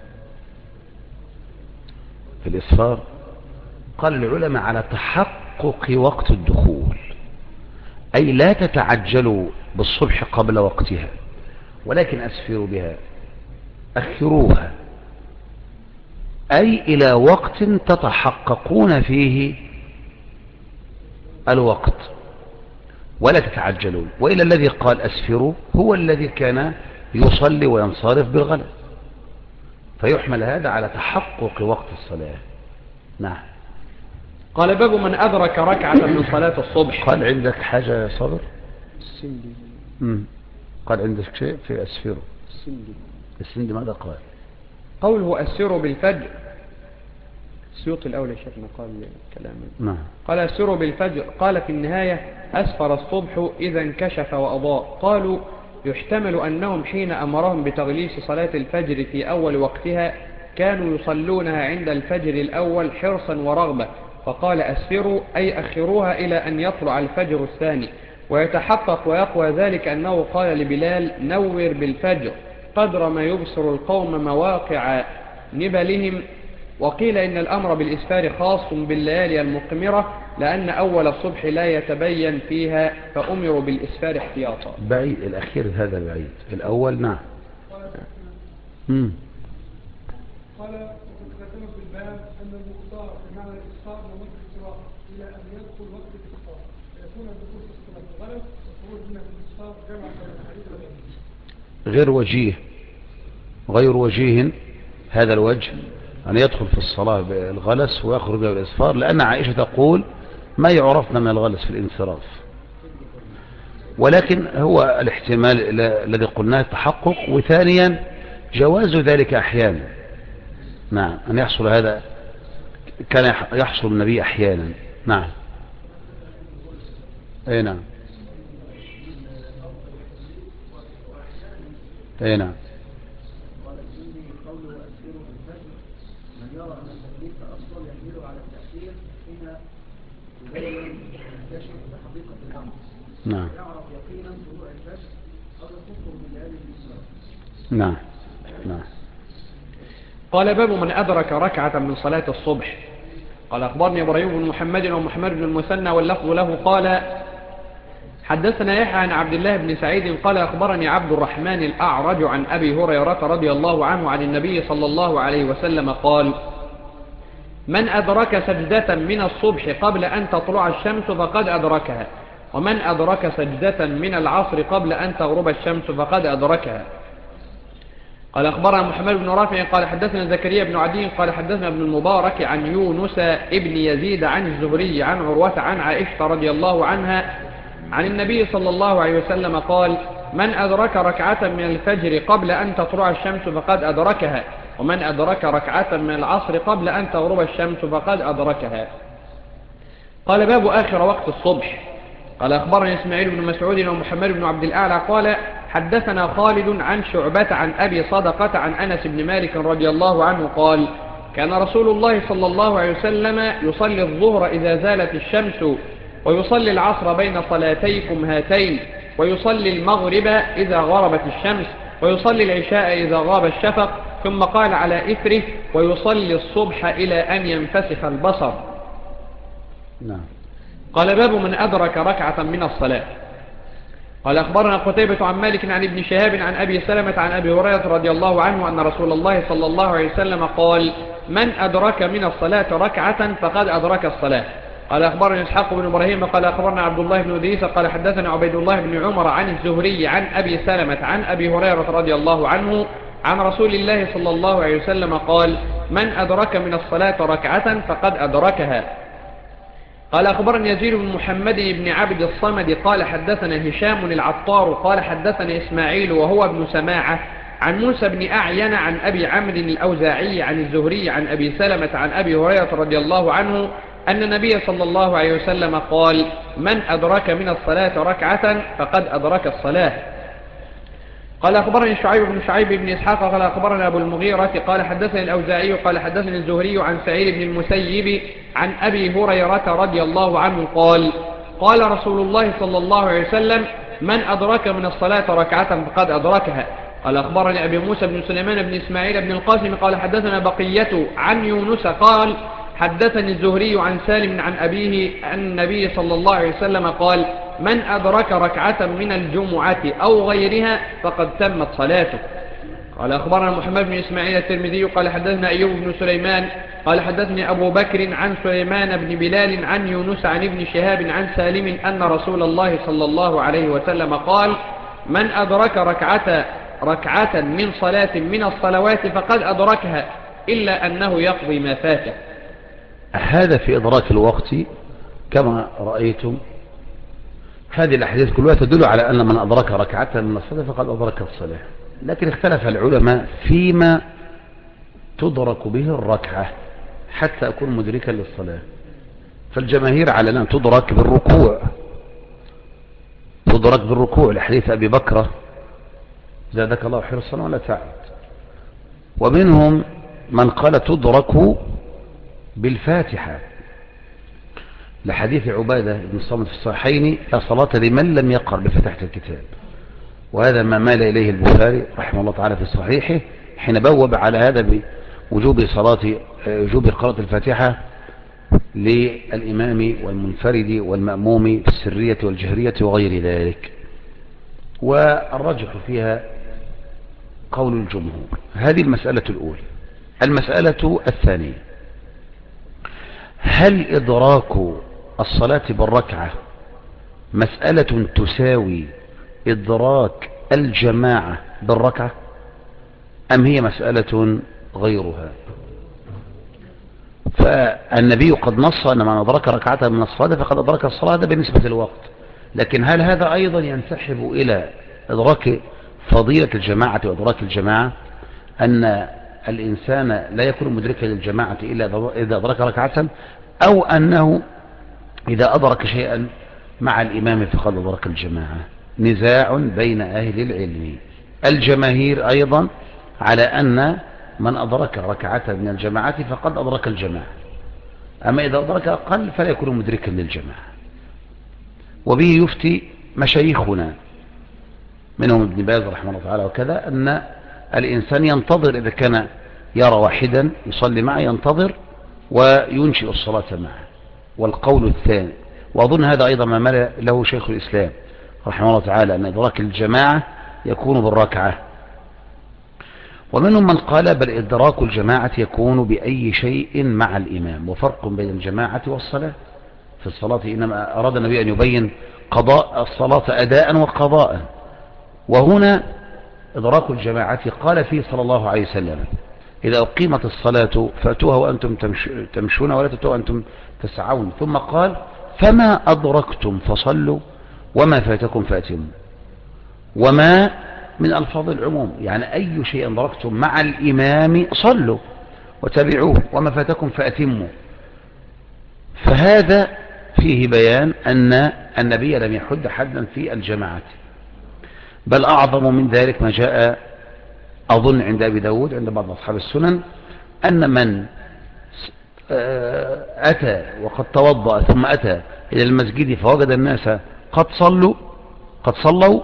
في الإسفار قال العلماء على تحقق وقت الدخول، أي لا تتعجلوا بالصبح قبل وقتها، ولكن أسفروا بها، أخروها، أي إلى وقت تتحققون فيه الوقت ولا تتعجلون. وإلى الذي قال أسفروا هو الذي كان يصلي وينصرف بالغلط، فيحمل هذا على تحقق وقت الصلاة. نعم. قال باب من أدرك ركعة من صلاة الصبح. قال عندك حاجة يا صبر؟ قال عندك شيء في أسفره؟ السندي ماذا قال؟ قوله أسفروا بالفجر، السيوط الأول يا شيخنا قال كلام. نعم. قال أسفروا بالفجر. قال في النهاية أسفر الصبح إذا انكشف وأضاء. قالوا يحتمل أنهم حين أمرهم بتغليس صلاة الفجر في أول وقتها كانوا يصلونها عند الفجر الأول حرصا ورغبة، فقال أسفروا أي أخروها إلى أن يطلع الفجر الثاني. ويتحقق ويقوى ذلك أنه قال لبلال نور بالفجر قدر ما يبصر القوم مواقع نبلهم. وقيل إن الأمر بالإسفار خاص بالليالي المقمرة لأن أول الصبح لا يتبين فيها فأمروا بالإسفار احتياطا. بعيد الأخير هذا بعيد، الأول نعم. قال وتقدم في الباب أن المختار بمعنى الإسفار ومد الصراط إلى أن يدخل وقت الإسفار فيكون الدخول في الصلاة غلط والخروج منها في الإسفار جمع بين الحديث والحديث. غير وجيه هذا الوجه أن يدخل في الصلاة بالغلس ويخرج بالإسفار، لأن عائشة تقول ما يعرفنا من الغلس في الانصراف. ولكن هو الاحتمال الذي قلناه تحقق، وثانيا جواز ذلك أحيانا. نعم، أن يحصل هذا كان يحصل النبي أحيانا. نعم. أي نعم. أي نعم. نعم. نعم. نعم. قال باب من أدرك ركعة من صلاة الصبح. قال أخبرني إبراهيم بن محمد ومحمد بن المثنى واللفظ له قال حدثنا يحيى عن عبد الله بن سعيد قال أخبرني عبد الرحمن الأعرج عن أبي هريرة رضي الله عنه عن النبي صلى الله عليه وسلم قال من أدرك سجدة من الصبح قبل أن تطلع الشمس فقد أدركها، ومن أدرك سجدة من العصر قبل أن تغرب الشمس فقد أدركها. قال أخبرنا محمد بن رافع قال حدثنا زكريا بن عدي قال حدثنا ابن المبارك عن يونس ابن يزيد عن الزهري عن عروة عن عائشة رضي الله عنها عن النبي صلى الله عليه وسلم قال: من أدرك ركعة من الفجر قبل أن تطلع الشمس فقد أدركها، ومن أدرك ركعة من العصر قبل أن تغرب الشمس فقد أدركها. قال: باب آخر وقت الصبح. قال أخبرني إسماعيل بن مسعود ومحمد بن عبد الأعلى قال حدثنا خالد عن شعبة عن أبي صدقة عن أنس بن مالك رضي الله عنه قال: كان رسول الله صلى الله عليه وسلم يصلي الظهر إذا زالت الشمس، ويصلي العصر بين صلاتيكم هاتين، ويصلي المغرب إذا غربت الشمس، ويصلي العشاء إذا غاب الشفق، ثم قال على إثره: ويصلي الصبح إلى أن ينفسخ البصر. نعم. قال: باب من أدرك ركعة من الصلاة. قال أخبرنا قتيبة عن مالك عن ابن شهاب عن أبي سلمة عن أبي هريرة رضي الله عنه أن رسول الله صلى الله عليه وسلم قال: من أدرك من الصلاة ركعة فقد أدرك الصلاة. قال أخبرنا إسحاق بن إبراهيم قال أخبرنا عبد الله بن إدريس قال حدثنا عبيد الله بن عمر عن الزهري عن أبي سلمة عن أبي هريرة رضي الله عنه عن رسول الله صلى الله عليه وسلم قال: من أدرك من الصلاة ركعة فقد أدركها. قال أخبرني يزيد بن محمد بن عبد الصمد قال حدثنا هشام العطار قال حدثنا إسماعيل وهو ابن سماعة عن موسى بن أعين عن أبي عمرو الأوزاعي عن الزهري عن أبي سلمة عن أبي هريرة رضي الله عنه أن النبي صلى الله عليه وسلم قال: من أدرك من الصلاة ركعة فقد أدرك الصلاة. قال أخبرني شعيب بن شعيب بن إسحاق قال أخبرنا أبو المغيرة قال حدثني الأوزاعي قال حدثني الزهري عن سعيد بن المسيب عن أبي هريرة رضي الله عنه قال: قال رسول الله صلى الله عليه وسلم: من أدرك من الصلاة ركعة فقد أدركها. قال أخبرني أبي موسى بن سليمان بن إسماعيل بن القاسم قال حدثنا بقية عن يونس قال حدثني الزهري عن سالم عن أبيه أن النبي صلى الله عليه وسلم قال: من أدرك ركعة من الجمعة أو غيرها فقد تمت صلاته. قال أخبرنا محمد بن إسماعيل الترمذي قال حدثنا أيوب بن سليمان قال حدثني أبو بكر عن سليمان بن بلال عن يونس عن ابن شهاب عن سالم أن رسول الله صلى الله عليه وسلم قال: من أدرك ركعة من صلاة من الصلوات فقد أدركها إلا أنه يقضي ما فاته. هذا في إدراك الوقت كما رأيتم. هذه الأحاديث كلها تدل على أن من أدرك ركعة من الصلاة فقد أدرك الصلاة، لكن اختلف العلماء فيما تدرك به الركعة حتى أكون مدركا للصلاة. فالجماهير على أن تدرك بالركوع لحديث أبي بكر: زادك الله حرصا ولا تعد. ومنهم من قال تدرك بالفاتحة لحديث عبادة بن الصامت في الصحيحين: لا صلاة لمن لم يقرأ بفتحة الكتاب. وهذا ما مال إليه البخاري رحمه الله تعالى في صحيحه حين بوب على هذا بوجوب قراءة الفاتحة للإمام والمنفرد والمأموم في السرية والجهرية وغير ذلك. والرجح فيها قول الجمهور. هذه المسألة الأولى. المسألة الثانية: هل إدراك الصلاة بالركعة مسألة تساوي إدراك الجماعة بالركعة، أم هي مسألة غيرها؟ فالنبي قد نص أن من أدرك ركعة من الصلاة فقد أدرك الصلاة، ده بالنسبة للوقت. لكن هل هذا أيضا ينسحب إلى إدراك فضيلة الجماعة وإدراك الجماعة، أن الإنسان لا يكون مدركا للجماعة إلا إذا أدرك ركعة، أو أنه إذا أدرك شيئا مع الإمام فقد أدرك الجماعة؟ نزاع بين أهل العلم. الجماهير أيضا على أن من أدرك ركعة من الجماعة فقد أدرك الجماعة، أما إذا أدرك أقل فلا يكون مدركا للجماعة. وبه يفتي مشايخنا منهم ابن باز رحمه الله تعالى وكذا، أن الإنسان ينتظر إذا كان يرى واحدا يصلي معه ينتظر وينشئ الصلاة معه. والقول الثاني، وأظن هذا أيضا ما مال له شيخ الإسلام رحمه الله تعالى، أن إدراك الجماعة يكون بالركعة. ومنهم من قال بل إدراك الجماعة يكون بأي شيء مع الإمام. وفرق بين الجماعة والصلاة. في الصلاة إنما أراد النبي أن يبين قضاء الصلاة أداء وقضاء. وهنا إدراك الجماعة قال فيه صلى الله عليه وسلم: إذا أقيمت الصلاة فأتوها وأنتم تمشون ولا تأتوها وأنتم تسعون. ثم قال: فما أدركتم فصلوا وما فاتكم فأتموا. وما من ألفاظ العموم، يعني أي شيء أدركتم مع الإمام صلوا وتبعوه، وما فاتكم فأتموا. فهذا فيه بيان أن النبي لم يحد حدا في الجماعة، بل أعظم من ذلك ما جاء أظن عند أبي داود عند بعض أصحاب السنن، أن من أتى وقد توضأ ثم أتى إلى المسجد فوجد الناس قد صلوا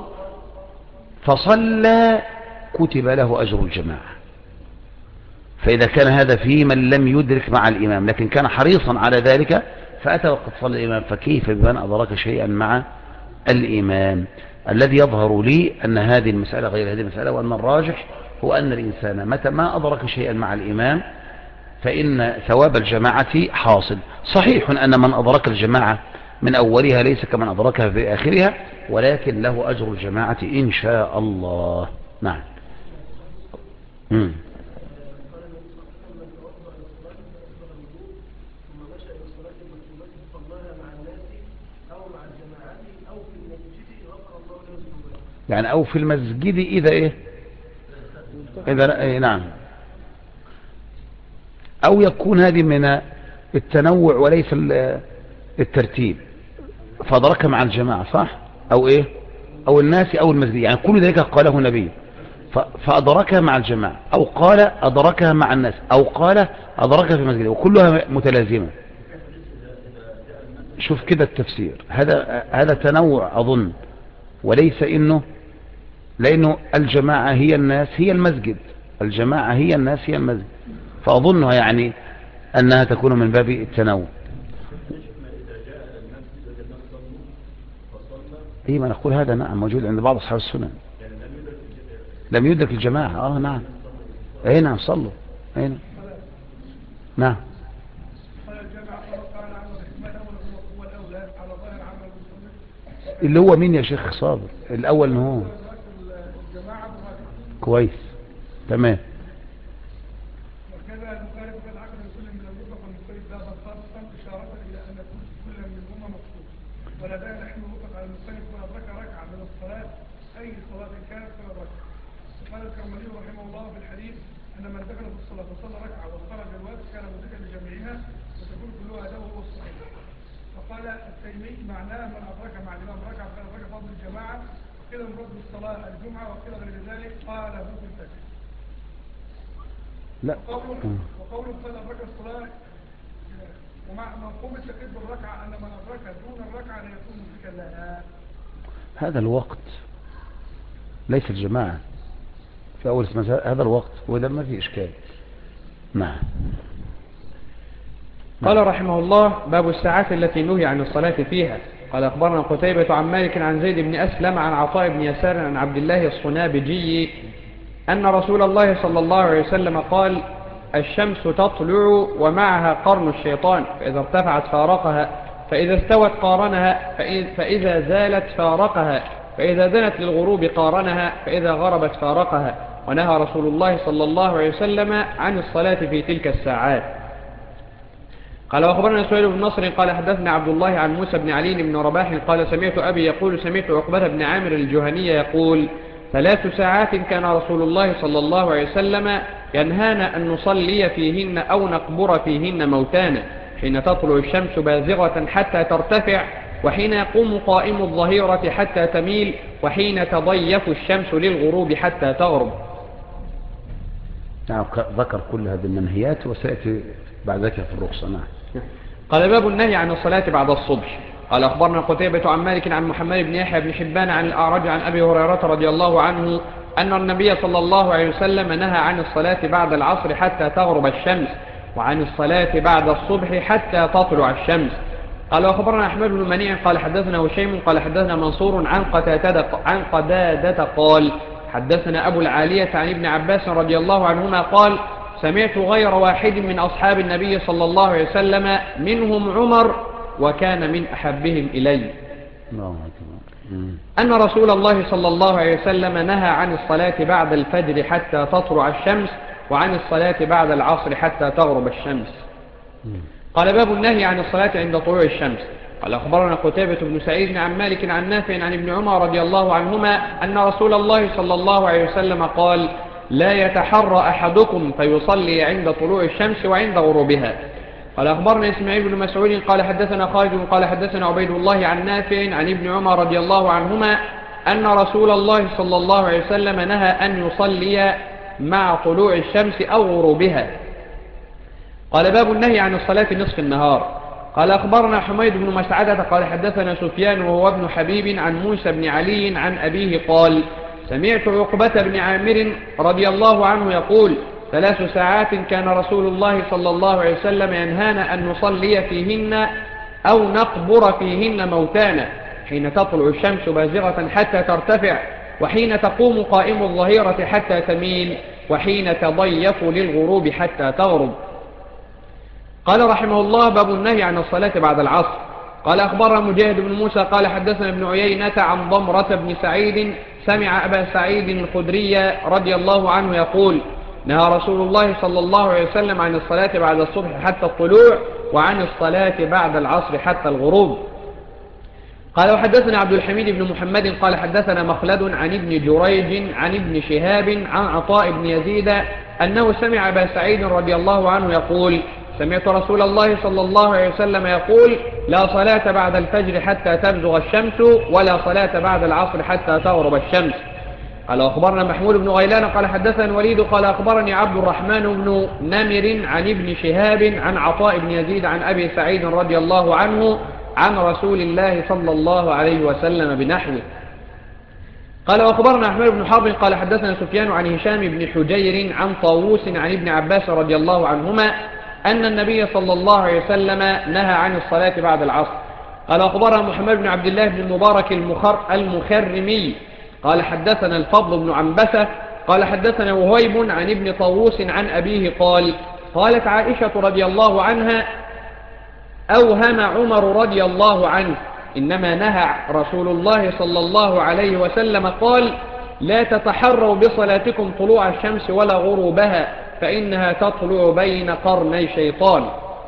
فصلى كتب له أجر الجماعة. فإذا كان هذا في من لم يدرك مع الإمام لكن كان حريصا على ذلك فأتى وقد صلى الإمام، فكيف بمن أدرك شيئا مع الإمام؟ الذي يظهر لي أن هذه المسألة غير هذه المسألة، وأن الراجح هو أن الإنسان متى ما أدرك شيئا مع الإمام فإن ثواب الجماعة حاصل. صحيح أن من أدرك الجماعة من أولها ليس كمن أدركها في آخرها، ولكن له أجر الجماعة إن شاء الله. نعم. يعني أو في المسجد إذا إيه إذا إيه نعم، أو يكون هذه من التنوع وليس الترتيب، فأدركها مع الجماعة صح، أو إيه أو الناس أو المسجد، يعني كل ذلك قاله النبي فأدركها مع الجماعة، أو قال أدركها مع الناس، أو قال أدركها في المسجد، وكلها متلازمة. شوف كده التفسير، هذا تنوع أظن، وليس لأنه الجماعة هي الناس هي المسجد، الجماعة هي الناس هي المسجد، فأظنها يعني أنها تكون من باب التنوع. إيه ما نقول هذا نعم موجود عند بعض أصحاب السنن، لم يدرك الجماعة. نعم أي نعم صلوا أي نعم. اللي هو مين يا شيخ صابر؟ الأول هو كويس تمام. وكذا المخالف في العقل كل من المطلق والمختلف بابا خاصا إشارة إلى أن كل منهما مقصود، ولا داعي نحن نطلق على المختلف من أدرك ركعة من الصلاة أي صلاة كانت من الركعة. وقال الكرملي رحمه الله في الحديث أن من دخل في الصلاة وصلى ركعة وخرج الوقت كان مدركا لجميعها وتكون كلها هذا وهو الصحيح. وقال التيمي معناه من أدرك مع الإمام ركعة فقد أدرك فضل الجماعة، وقيل المراد بالصلاة الجمعة، وقيل غير ذلك قال ابن الفتح. لا وقوله قد أدرك الصلاة ومع مفهوم التقييد بالركعة أن من أدرك دون الركعة لا يكون مدركا لها. هذا الوقت ليس الجماعة في أول هذا الوقت، وده ما فيه إشكال. نعم. قال رحمه الله: باب الساعات التي نهي عن الصلاة فيها. قال أخبرنا قتيبة عن مالك عن زيد بن أسلم عن عطاء بن يسار عن عبد الله الصنابجي أن رسول الله صلى الله عليه وسلم قال: الشمس تطلع ومعها قرن الشيطان، فإذا ارتفعت فارقها، فإذا استوت قارنها، فإذا زالت فارقها، فإذا دنت للغروب قارنها، فإذا غربت فارقها. ونهى رسول الله صلى الله عليه وسلم عن الصلاة في تلك الساعات. قال وأخبرنا سهيل بن نصر قال حدثنا عبد الله عن موسى بن علي بن رباح قال سمعت أبي يقول سمعت عقبة بن عامر الجهني يقول: 3 ساعات كان رسول الله صلى الله عليه وسلم ينهانا أن نصلي فيهن أو نقبر فيهن موتانا، حين تطلع الشمس بازغة حتى ترتفع، وحين يقوم قائم الظهيرة حتى تميل، وحين تضيف الشمس للغروب حتى تغرب. نعم ذكر كل هذه المنهيات وسيأتي بعد ذلك في الرخصة. نعم. قال باب النهي عن الصلاة بعد الصبح. قال أخبرنا قتيبة عن مالك عن محمد بن يحيى بن حبان عن الأعرج عن أبي هريرة رضي الله عنه أن النبي صلى الله عليه وسلم نهى عن الصلاة بعد العصر حتى تغرب الشمس، وعن الصلاة بعد الصبح حتى تطلع الشمس. قال أخبرنا أحمد بن منيع قال حدثنا هشيم قال حدثنا منصور عن قتادة قال حدثنا أبو العالية عن ابن عباس رضي الله عنهما قال: سمعت غير واحد من أصحاب النبي صلى الله عليه وسلم منهم عمر وكان من أحبهم إلي. الله أكبر. أن رسول الله صلى الله عليه وسلم نهى عن الصلاة بعد الفجر حتى تطلع الشمس، وعن الصلاة بعد العصر حتى تغرب الشمس. قال باب النهي عن الصلاة عند طلوع الشمس. قال أخبرنا قتيبة بن سعيد عن مالك عن نافع عن ابن عمر رضي الله عنهما أن رسول الله صلى الله عليه وسلم قال: لا يتحرى أحدكم فيصلي عند طلوع الشمس وعند غروبها. قال أخبرنا إسماعيل بن مسعود قال حدثنا خالد قال حدثنا عبيد الله عن نافع عن ابن عمر رضي الله عنهما أن رسول الله صلى الله عليه وسلم نهى أن يصلي مع طلوع الشمس أو غروبها. قال باب النهي عن الصلاة نصف النهار. قال أخبرنا حميد بن مسعدة قال حدثنا سفيان وهو ابن حبيب عن موسى بن علي عن أبيه قال: سمعت عقبة بن عامر رضي الله عنه يقول: 3 ساعات كان رسول الله صلى الله عليه وسلم ينهانا أن نصلي فيهن أو نقبر فيهن موتانا، حين تطلع الشمس بازغة حتى ترتفع، وحين تقوم قائم الظهيرة حتى تميل، وحين تضيف للغروب حتى تغرب. قال رحمه الله: باب النهي عن الصلاة بعد العصر. قال أخبرنا مجاهد بن موسى قال حدثنا ابن عيينة عن ضمرة بن سعيد سمع أبا سعيد الخدري رضي الله عنه يقول: نهى رسول الله صلى الله عليه وسلم عن الصلاة بعد الصبح حتى الطلوع، وعن الصلاة بعد العصر حتى الغروب. قال وحدثنا عبد الحميد بن محمد قال حدثنا مخلد عن ابن جريج عن ابن شهاب عن عطاء بن يزيد أنه سمع أبا سعيد رضي الله عنه يقول: سمعت رسول الله صلى الله عليه وسلم يقول: لا صلاة بعد الفجر حتى تبزغ الشمس، ولا صلاة بعد العصر حتى تغرب الشمس. قال أخبرنا محمود بن غيلان قال حدثنا الوليد قال أخبرني عبد الرحمن بن نمر عن ابن شهاب عن عطاء بن يزيد عن أبي سعيد رضي الله عنه عن رسول الله صلى الله عليه وسلم بنحوه. قال وأخبرنا أحمد بن حرب قال حدثنا سفيان عن هشام بن حجير عن طاووس عن ابن عباس رضي الله عنهما أن النبي صلى الله عليه وسلم نهى عن الصلاة بعد العصر. قال أخبرنا محمد بن عبد الله بن المبارك المخرمي قال حدثنا الفضل بن عنبسة قال حدثنا وهيب عن ابن طاووس عن أبيه قال: قالت عائشة رضي الله عنها: أوهم عمر رضي الله عنه إنما نهى رسول الله صلى الله عليه وسلم قال: لا تتحروا بصلاتكم طلوع الشمس ولا غروبها، فإنها تطلع بين قرني شيطان.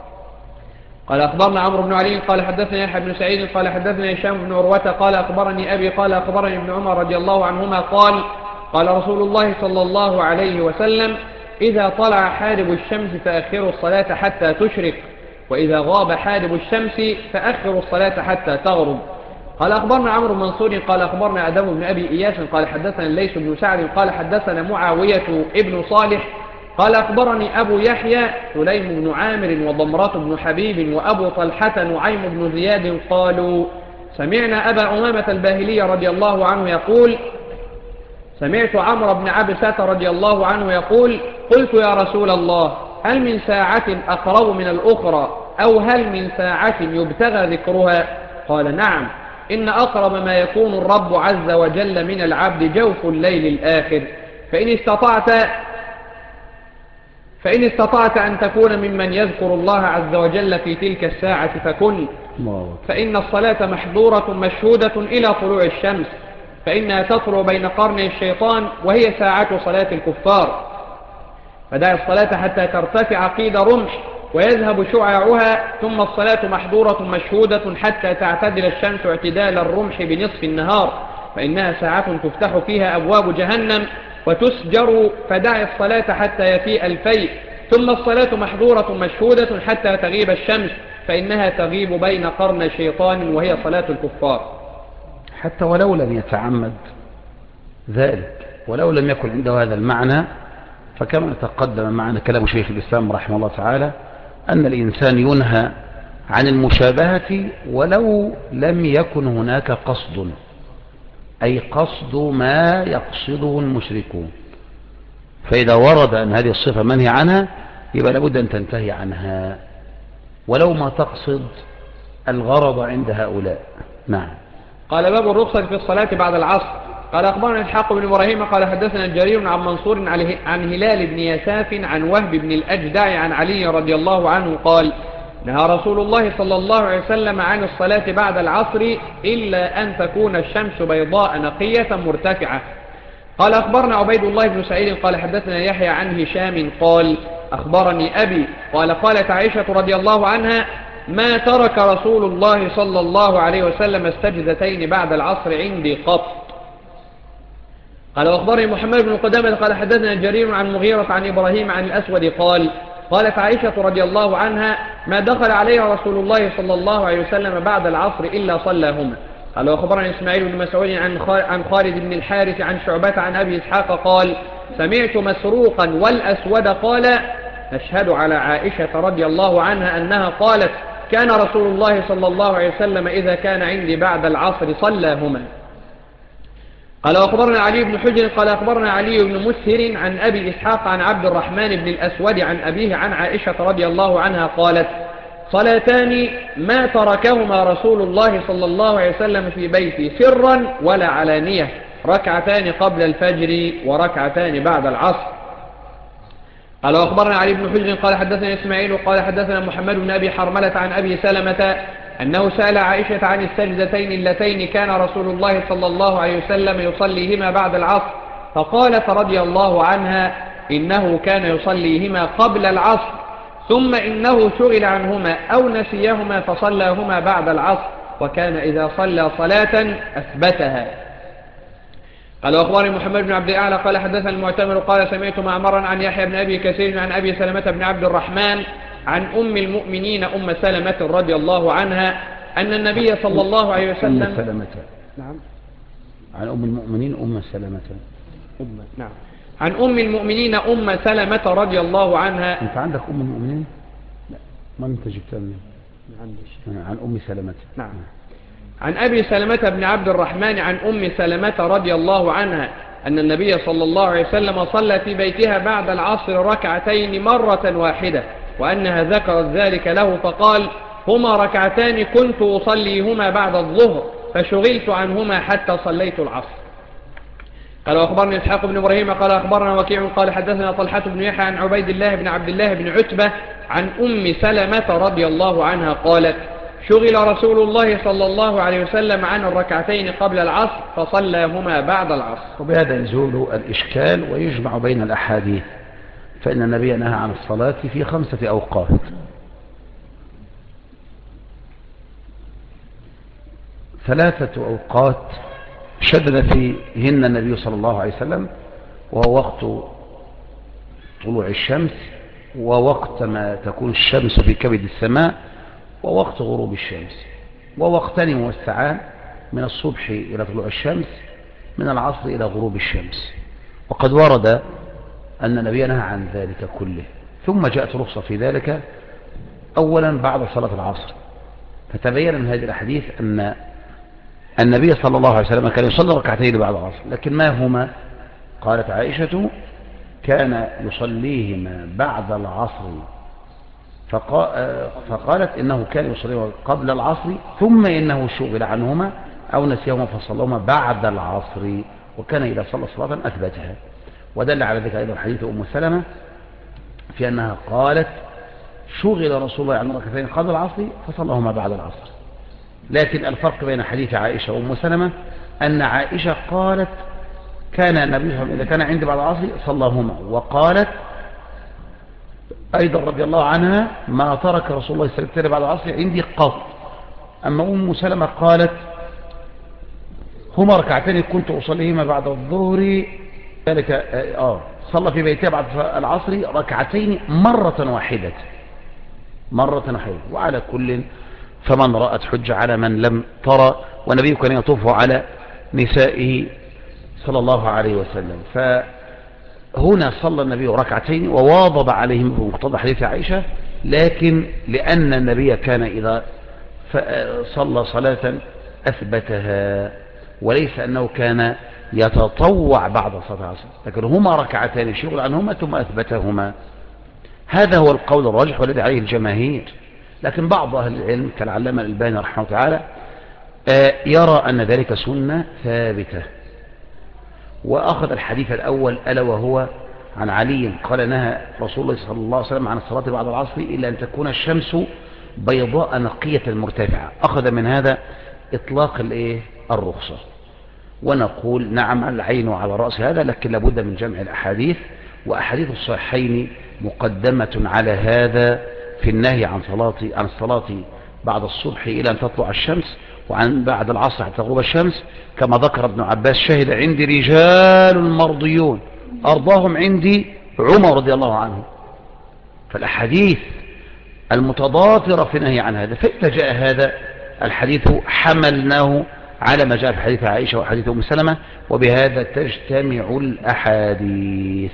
قال أخبرنا عمرو بن علي قال حدثنا يحيى بن سعيد قال حدثنا هشام بن عروة قال أخبرني أبي قال أخبرني ابن عمر رضي الله عنهما قال: قال رسول الله صلى الله عليه وسلم: إذا طلع حارب الشمس فأخروا الصلاة حتى تشرق، وإذا غاب حارب الشمس فأخروا الصلاة حتى تغرب. قال أخبرنا عمرو بن منصور قال أخبرنا آدم بن أبي إياس قال حدثنا الليث بن سعد قال حدثنا معاوية ابن صالح قال أخبرني أبو يحيى سليم بن عامر وضمرة بن حبيب وأبو طلحة نعيم بن زياد قالوا: سمعنا أبا أمامة الباهلي رضي الله عنه يقول: سمعت عمرو بن عبسة رضي الله عنه يقول: قلت يا رسول الله، هل من ساعة أقرب من الأخرى، أو هل من ساعة يبتغى ذكرها؟ قال: نعم، إن أقرب ما يكون الرب عز وجل من العبد جوف الليل الآخر، فإن استطعت أن تكون ممن يذكر الله عز وجل في تلك الساعة فكن، فإن الصلاة محظورة مشهودة إلى طلوع الشمس، فإنها تطلع بين قرني الشيطان، وهي ساعة صلاة الكفار، فدع الصلاة حتى ترتفع قيد رمح ويذهب شعاعها، ثم الصلاة محظورة مشهودة حتى تعتدل الشمس اعتدال الرمح بنصف النهار، فإنها ساعة تفتح فيها أبواب جهنم وتسجر، فدع الصلاة حتى يفيء الفيء، ثم الصلاة محظورة مشهودة حتى تغيب الشمس، فإنها تغيب بين قرن شيطان، وهي صلاة الكفار. حتى ولو لم يتعمد ذلك، ولو لم يكن عنده هذا المعنى، فكما تقدم معنا كلام شيخ الإسلام رحمه الله تعالى أن الإنسان ينهى عن المشابهة ولو لم يكن هناك قصد، أي قصد ما يقصده المشركون. فإذا ورد أن هذه الصفة منهي عنها يبقى لابد أن تنتهي عنها ولو ما تقصد الغرض عند هؤلاء. نعم. قال باب الرخصة في الصلاة بعد العصر. قال أخبرنا إسحاق بن إبراهيم قال حدثنا جرير عن منصور عن هلال بن يساف عن وهب بن الأجدع عن علي رضي الله عنه قال: نهى رسول الله صلى الله عليه وسلم عن الصلاة بعد العصر إلا أن تكون الشمس بيضاء نقية مرتفعة. قال أخبرنا عبيد الله بن سعيد قال حدثنا يحيى عن هشام قال أخبرني أبي قال قالت عائشة رضي الله عنها ما ترك رسول الله صلى الله عليه وسلم السجدتين بعد العصر عندي قط. قال وأخبرني محمد بن قدامة قال حدثنا جرير عن مغيرة عن إبراهيم عن الأسود قال قالت عائشة رضي الله عنها ما دخل عليها رسول الله صلى الله عليه وسلم بعد العصر إلا صلاهما. قال وأخبرني إسماعيل بن مسعود عن خالد بن الحارث عن شعبة عن أبي إسحاق قال سمعت مسروقا والأسود قال نشهد على عائشة رضي الله عنها أنها قالت كان رسول الله صلى الله عليه وسلم إذا كان عندي بعد العصر صلاهما. قال وأخبرنا علي بن حجر قال أخبرنا علي بن مسهر عن أبي إسحاق عن عبد الرحمن بن الأسود عن أبيه عن عائشة رضي الله عنها قالت صلاتان ما تركهما رسول الله صلى الله عليه وسلم في بيتي سرا ولا علانية ركعتان قبل الفجر وركعتان بعد العصر. قال وأخبرنا علي بن حجر قال حدثنا إسماعيل قال حدثنا محمد بن أبي حرملة عن أبي سلمة أنه سأل عائشة عن السجدتين اللتين كان رسول الله صلى الله عليه وسلم يصليهما بعد العصر فقالت رضي الله عنها إنه كان يصليهما قبل العصر ثم إنه شغل عنهما أو نسيهما فصلاهما بعد العصر وكان إذا صلى صلاة أثبتها. قال وأخبرني محمد بن عبد الأعلى قال حدثنا المعتمر قال سمعت معمرا عن يحيى بن أبي كثير عن أبي سلمة بن عبد الرحمن عن أم المؤمنين أم سلمة رضي الله عنها أن النبي صلى الله عليه وسلم أم سلمة. نعم عن أم المؤمنين أم سلمة. نعم عن أم المؤمنين أم سلمة رضي الله عنها. أنت عندك أم المؤمنين؟ لا ما أنت جبتها منين؟ عن أم سلمة. نعم عن أبي سلمة بن عبد الرحمن عن أم سلمة رضي الله عنها أن النبي صلى الله عليه وسلم صلى في بيتها بعد العصر ركعتين مرة واحدة وأنها ذكرت ذلك له فقال هما ركعتان كنت أصليهما بعد الظهر فشغلت عنهما حتى صليت العصر. قال وأخبرني إسحاق بن إبراهيم قال أخبرنا وكيع قال حدثنا طلحة بن يحيى عن عبيد الله بن عبد الله بن عتبة عن أم سلمة رضي الله عنها قالت شغل رسول الله صلى الله عليه وسلم عن الركعتين قبل العصر فصلاهما بعد العصر. وبهذا يزول الإشكال ويجمع بين الأحاديث فإن النبي نهى عن الصلاة في 5 أوقات. 3 أوقات شدد فيهن النبي صلى الله عليه وسلم وهو وقت طلوع الشمس ووقت ما تكون الشمس في كبد السماء ووقت غروب الشمس ووقتان موسعان من الصبح إلى طلوع الشمس من العصر إلى غروب الشمس. وقد ورد أن النبي نهى عن ذلك كله ثم جاءت رخصة في ذلك أولا بعد صلاة العصر. فتبين من هذه الأحاديث أن النبي صلى الله عليه وسلم كان يصلي ركعتين بعد العصر لكن ما هما؟ قالت عائشة كان يصليهما بعد العصر فقالت إنه كان يصليهما قبل العصر ثم إنه شغل عنهما أو نسيهما فصلهما بعد العصر وكان إذا صلى صلاة أثبتها. ودل على ذلك أيضا حديث أم سلمة في أنها قالت شغل رسول الله عن ركعتين قبل العصر فصلهما بعد العصر. لكن الفرق بين حديث عائشة وأم سلمة أن عائشة قالت كان النبي صلى الله عليه وسلم إذا كان عندي بعد العصر صلاهما وقالت أيضا رضي الله عنها ما ترك رسول الله صلى الله عليه وسلم بعد العصر عندي قط. أما أم سلمة قالت هما ركعتين كنت أصليهما بعد الظهر ذلك صلى في بيتها بعد العصر ركعتين مرة واحدة. وعلى كل فمن رأت حج على من لم ترى والنبي كان يطوف على نسائه صلى الله عليه وسلم. فهنا صلى النبي ركعتين وواظب عليهم بمقتضى حديث عائشة لكن لأن النبي كان إذا صلى صلاة أثبتها وليس أنه كان يتطوع بعد صلاة العصر لكن هما ركعتان شغل عنهما ثم أثبتهما. هذا هو القول الراجح والذي عليه الجماهير. لكن بعض أهل العلم كالعلامة الألباني رحمه الله تعالى يرى أن ذلك سنة ثابتة وأخذ الحديث الأول ألا وهو عن علي قال نهى رسول الله صلى الله عليه وسلم عن الصلاة بعد العصر إلا أن تكون الشمس بيضاء نقية مرتفعة، أخذ من هذا إطلاق الرخصة. ونقول نعم على العين وعلى رأس هذا، لكن لابد من جمع الأحاديث، وأحاديث الصحيحين مقدمة على هذا في النهي عن الصلاة بعد الصبح إلى أن تطلع الشمس، وعن بعد العصر حتى تغرب الشمس، كما ذكر ابن عباس: شهد عندي رجال مرضيون أرضاهم عندي عمر رضي الله عنه. فالأحاديث المتضافرة في النهي عن هذا، فإذا جاء هذا الحديث حملناه على ما جاء في حديث عائشة وحديث أم سلمة، وبهذا تجتمع الأحاديث.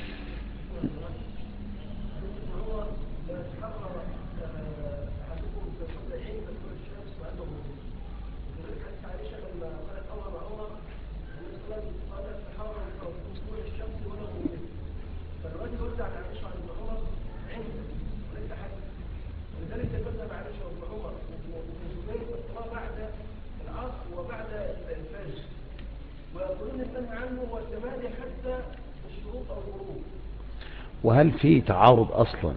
وهل في تعارض أصلا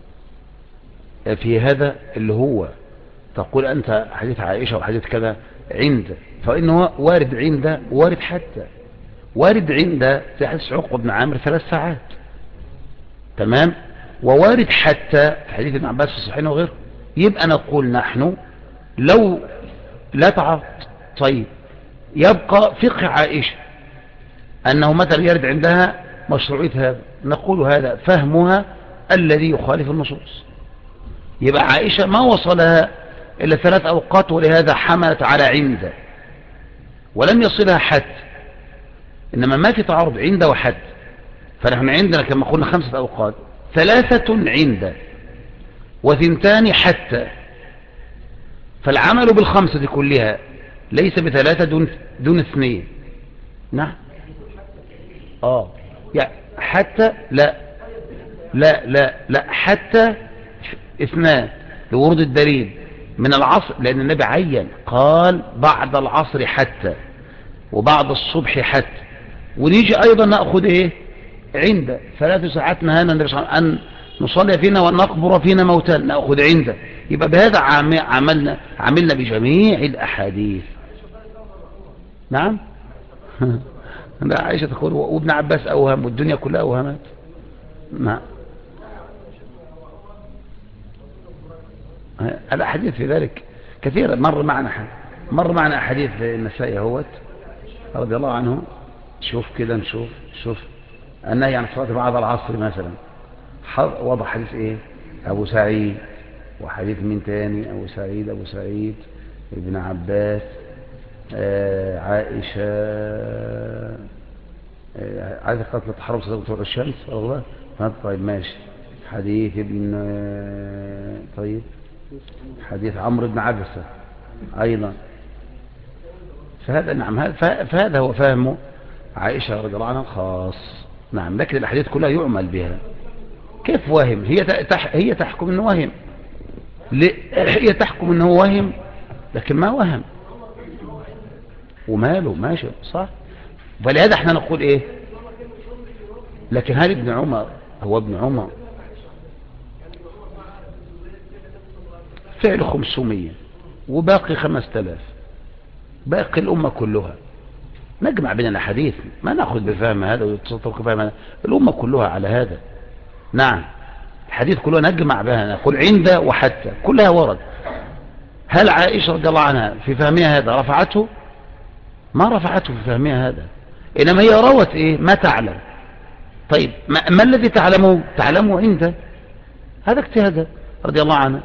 في هذا اللي هو تقول أنت حديث عائشة وحديث كذا عند، فإنه وارد عند، وارد حتى، وارد عند في حديث عقبة بن عامر 3 ساعات، تمام، ووارد حتى في حديث ابن عباس في الصحيحين وغيره. يبقى نقول نحن لو لا تعارض، طيب يبقى فقه عائشة أنه مثلا يرد عندها مشروعية هذا، نقول هذا فهمها الذي يخالف النصوص. يبقى عائشة ما وصلها إلا 3 أوقات، ولهذا حملت على عند ولم يصلها حتى، إنما ما في تعارض عند وحد. فنحن عندنا كما قلنا 5 أوقات، 3 عند و2 حتى، فالعمل بالخمسة دي كلها ليس ب3 دون 2. نعم يعني حتى لا حتى 2 لورود الدليل من العصر، لأن النبي عين قال بعد العصر حتى، وبعد الصبح حتى. ونيجي أيضا نأخذ عند 3 ساعات نهانا النبي صلى الله عليه وسلم أن نصلي فينا ونقبر فينا موتى، نأخذ عند. يبقى بهذا عملنا بجميع الأحاديث. نعم لا، عائشة تقول وابن عباس أوهم والدنيا كلها أوهمت. نعم الأحاديث في ذلك كثيرة. مر معنا أحاديث النسائي هوت رضي الله عنه. شوف كده، نشوف النهي عن الصلاة بعد العصر مثلا، وضع حديث أبو سعيد، وحديث من تاني أبو سعيد ابن عباس، عائشة، عايز قتل تحرم صلاة طلوع الشمس والله. طيب ماشي. حديث ابن طيب حديث عمرو بن عبسة أيضا. فهذا نعم، فهذا هو فهم عائشة رضي الله عنها خاص. نعم، لكن الأحاديث كلها يعمل بها. كيف وهم؟ هي تحكم انه وهم، هي تحكم انه وهم، لكن ما وهم وماله ماشي صح. فلهذا احنا نقول لكن هل ابن عمر هو ابن عمر فعل 500 وباقي 5000، باقي الأمة كلها. نجمع بين الحديث، ما نأخذ بفهم هذا ويتصطرق بفهم هذا، الأمة كلها على هذا. نعم الحديث كلها نجمع بها، نقول عند وحتى كلها ورد. هل عائشة رضي الله عنها في فهمها هذا رفعته؟ ما رفعته في فهمها هذا، إنما هي روت ما تعلم. طيب ما الذي تعلمه عند هذا اجتهاد رضي الله عنه.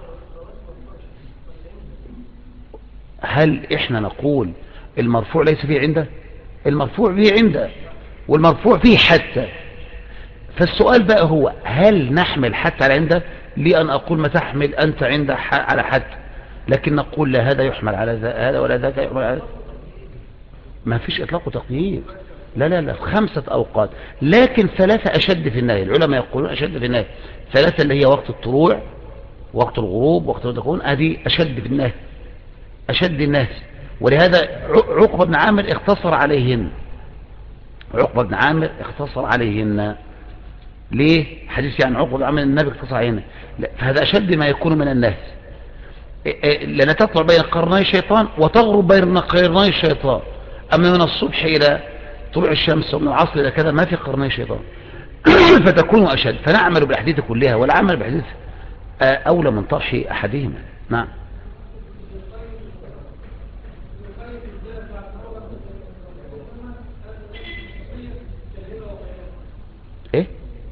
هل احنا نقول المرفوع ليس فيه عنده؟ المرفوع فيه عنده، والمرفوع فيه حتى. فالسؤال بقى هو هل نحمل حتى على عنده؟ لي أن أقول ما تحمل أنت عنده على حتى، لكن نقول لا، هذا يحمل على هذا ولا ذاك يحمل على هذا. ما فيش إطلاق وتقييد. لا 5 أوقات، لكن 3 أشد في النهي. العلماء يقولون أشد في النهي 3 اللي هي وقت الطلوع، وقت الغروب، وقت الدخول، هذه أشد في النهي، أشد الناس. ولهذا عقبة بن عامر اختصر عليهن. ليه؟ حديث عن عقبة بن عامر النبي اختصر عليهن. فهذا أشد ما يكون من الناس. لأن تطلع بين قرني الشيطان وتغرب بين قرني الشيطان. أما من الصبح إلى طلوع الشمس ومن العصر إلى كذا ما في قرني شيطان. فتكون أشد. فنعمل بالأحاديث كلها، والعمل بالأحاديث أولى من طرح أحدهما. نعم. إيه؟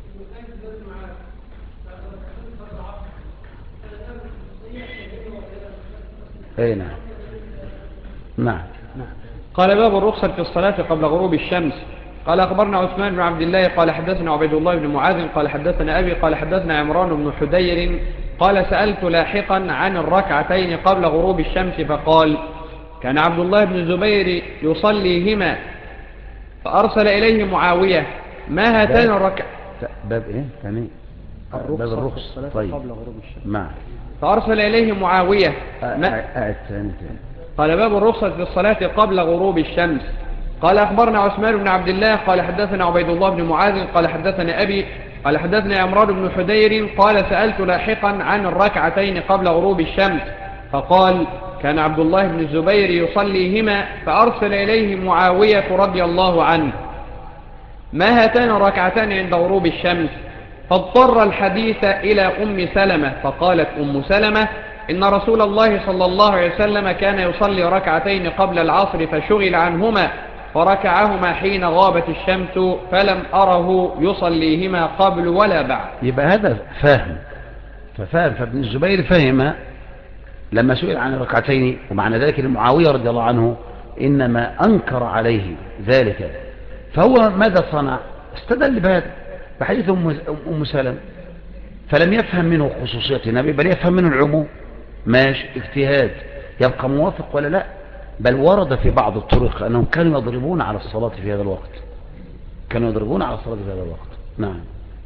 إيه نعم. نعم. قال باب الرخصة في الصلاة قبل غروب الشمس. قال أخبرنا عثمان بن عبد الله قال حدثنا عبيد الله بن معاذ قال حدثنا أبي قال حدثنا عمران بن حدير قال سألت لاحقا عن الركعتين قبل غروب الشمس فقال كان عبد الله بن الزبير يصليهما فأرسل إليه معاوية ما هاتان باب إيه؟ يعني باب الرخصة. طيب. قبل غروب الشمس. نعم. فأرسل إليه معاوية قاعد ثاني. قال باب الرخصة في الصلاة قبل غروب الشمس. قال أخبرنا عثمان بن عبد الله قال حدثنا عبيد الله بن معاذ قال حدثنا أبي قال حدثنا عمران بن حدير قال سألت لاحقا عن الركعتين قبل غروب الشمس فقال كان عبد الله بن الزبير يصليهما فأرسل إليه معاوية رضي الله عنه ما هاتان الركعتان عند غروب الشمس فاضطر الحديث إلى أم سلمة فقالت أم سلمة إن رسول الله صلى الله عليه وسلم كان يصلي ركعتين قبل العصر فشغل عنهما فركعهما حين غابت الشمس فلم أره يصليهما قبل ولا بعد. يبقى هذا فاهم فابن الزبير فهم لما سئل عن الركعتين، ومعنى ذلك معاوية رضي الله عنه إنما أنكر عليه ذلك. فهو ماذا صنع؟ استدل بهذا بحديث أم سلمة، فلم يفهم منه خصوصية النبي بل يفهم منه العموم. ماشي، اجتهاد، يبقى موافق ولا لا؟ بل ورد في بعض الطرق أنهم كانوا يضربون على الصلاة في هذا الوقت، كانوا يضربون على الصلاة في هذا الوقت. نعم.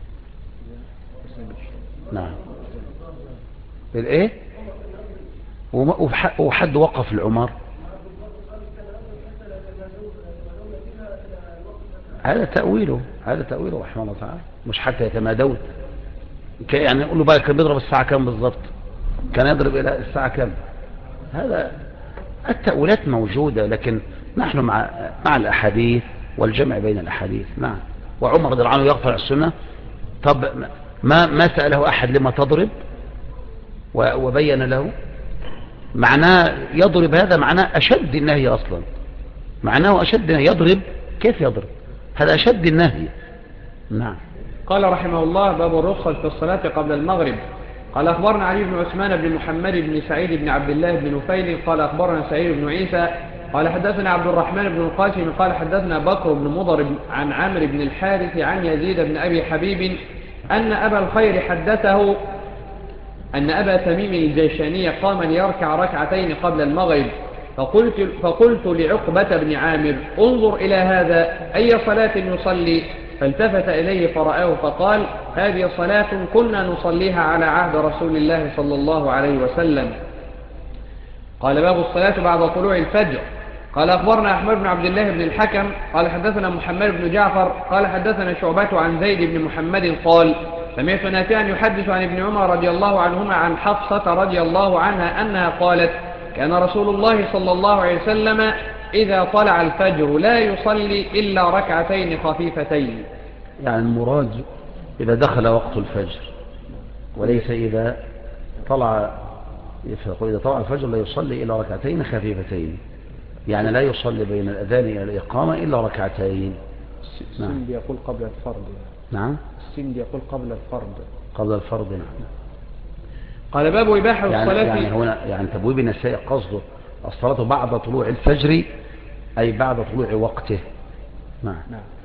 نعم. الايه؟ وحد وقف العمر. هذا تأويله رحمه الله تعالى، مش حتى يتمادون. يعني نقول له بقى كان بيضرب الساعة كام بالضبط، كان يضرب إلى الساعة كام. هذا التأويلات موجودة، لكن نحن مع الأحاديث والجمع بين الأحاديث. نعم. وعمر رضي الله عنه يغفر السنة. طب ما سأله أحد لما تضرب وبين له معناه يضرب. هذا معناه أشد النهي أصلا، معناه أشد النهي. يضرب كيف يضرب؟ هذا أشد النهي. نعم. قال رحمه الله باب الرخصة في الصلاة قبل المغرب. قال أخبرنا علي بن عثمان بن محمد بن سعيد بن عبد الله بن نفيل قال أخبرنا سعيد بن عيسى قال حدثنا عبد الرحمن بن القاسم قال حدثنا بكر بن مضر عن عمرو بن الحارث عن يزيد بن أبي حبيب أن أبا الخير حدثه أن أبا تميم الجيشاني قام ليركع ركعتين قبل المغرب فقلت لعقبة بن عامر انظر إلى هذا أي صلاة يصلي؟ فالتفت إليه فرآه فقال هذه صلاة كنا نصليها على عهد رسول الله صلى الله عليه وسلم. قال باب الصلاة بعد طلوع الفجر. قال أخبرنا أحمد بن عبد الله بن الحكم قال حدثنا محمد بن جعفر قال حدثنا شعبة عن زيد بن محمد قال سمعت نافعا يحدث عن ابن عمر رضي الله عنهما عن حفصة رضي الله عنها أنها قالت كان رسول الله صلى الله عليه وسلم إذا طلع الفجر لا يصلي إلا ركعتين خفيفتين. يعني المراد إذا دخل وقت الفجر، وليس إذا طلع. يقول إذا طلع الفجر لا يصلي إلا ركعتين خفيفتين، يعني لا يصلي بين الأذان إلى الإقامة إلا ركعتين. السند يقول قبل الفرض. نعم. السند يقول قبل الفرض. قبل الفرض. نعم. قال باب إباحة الصلاة. يعني هنا يعني تبويب النساء قصده الصلاة بعد طلوع الفجر أي بعد طلوع وقته. نعم.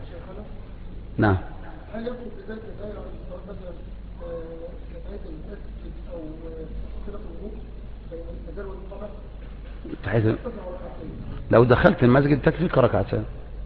نعم. هل يقصد بذلك دائرة مثلا كتعية المسجد أو صلة الوضوء بين الفجر والإقامة؟ لو دخلت المسجد تكفيك ركعتين،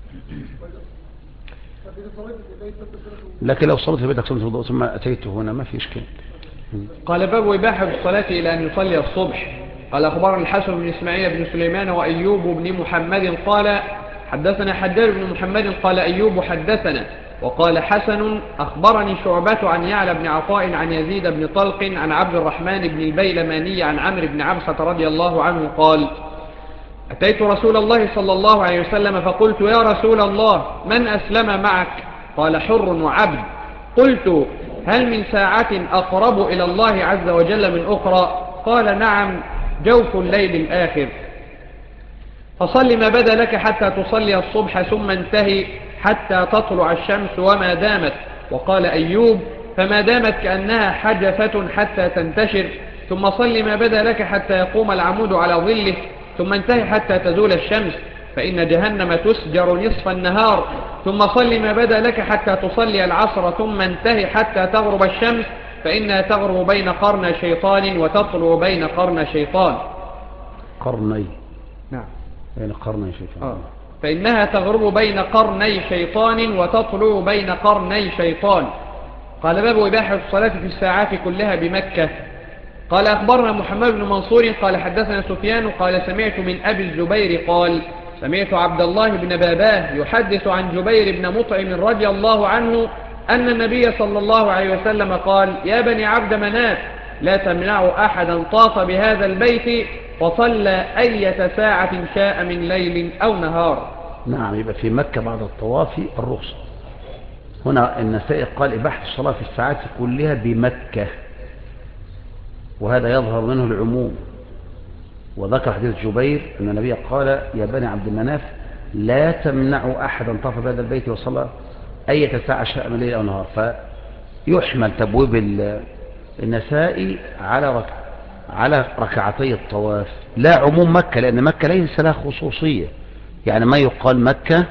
لكن لو صليت في بيتك صلاة الوضوء ثم أتيت هنا ما في إشكال. قال باب إباحة الصلاة إلى أن يصلي الصبح. قال أخبرنا الحسن بن إسماعيل بن سليمان وأيوب بن محمد قال حدثنا حجاج بن محمد قال أيوب حدثنا وقال حسن أخبرني شعبة عن يعلى بن عطاء عن يزيد بن طلق عن عبد الرحمن بن البيلماني عن عمرو بن عبسة رضي الله عنه قال أتيت رسول الله صلى الله عليه وسلم فقلت يا رسول الله من أسلم معك؟ قال حر وعبد. قلت هل من ساعة أقرب إلى الله عز وجل من أخرى؟ قال نعم، جوف الليل الآخر. فصل ما بدا لك حتى تصلي الصبح ثم انتهي حتى تطلع الشمس وما دامت. وقال أيوب فما دامت كأنها حجفة حتى تنتشر. ثم صل ما بدا لك حتى يقوم العمود على ظله ثم انتهي حتى تزول الشمس فإن جهنم تسجر نصف النهار. ثم صل ما بدا لك حتى تصلي العصر ثم انتهي حتى تغرب الشمس فإنها تغرب بين قرن شيطان وتطلع بين قرن شيطان. قرني. نعم. بين قرني شيطان. فإنها تغرب بين قرني شيطان وتطلع بين قرني شيطان. قال باب إباحة الصلاة في الساعات كلها بمكة. قال أخبرنا محمد بن منصور قال حدثنا سفيان قال سمعت من أبي الزبير قال سمعت عبد الله بن باباه يحدث عن جبير بن مطعم رضي الله عنه أن النبي صلى الله عليه وسلم قال يا بني عبد مناف لا تمنعوا أحدا طاف بهذا البيت وصلى أية ساعة شاء من ليل أو نهار. نعم، يبقى في مكة بعد الطواف الرخصة. هنا النسائي قال إباحة الصلاة في الساعات كلها بمكة، وهذا يظهر منه العموم. وذكر حديث جبير أن النبي قال يا بني عبد مناف لا تمنعوا أحدا طاف بهذا البيت وصلى أية ساعة شاء من ليل أو نهار. فيحمل تبويب النسائي على ركعتي الطواف لا عموم مكة، لأن مكة ليس لها خصوصية. يعني ما يقال مكة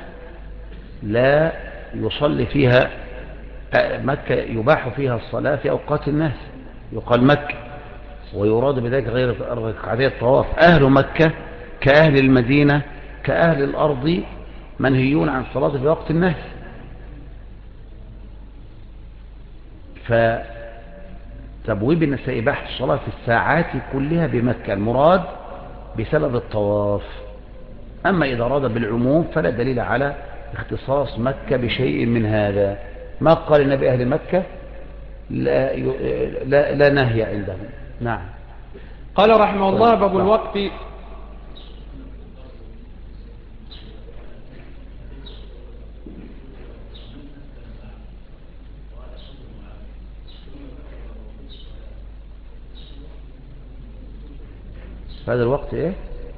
لا يصلي فيها، مكة يباح فيها الصلاة في أوقات الناس، يقال مكة، ويراد بذلك غير ركعتي الطواف. أهل مكة كأهل المدينة كأهل الأرض منهيون عن الصلاة في وقت الناس. فتبويب النساء إباحة الصلاة في الساعات كلها بمكة المراد بسبب الطواف. أما إذا أراد بالعموم فلا دليل على اختصاص مكة بشيء من هذا. ما قال النبي أهل مكة لا نهي عندهم. نعم. قال رحمه الله باب الوقت. هذا الوقت ايه؟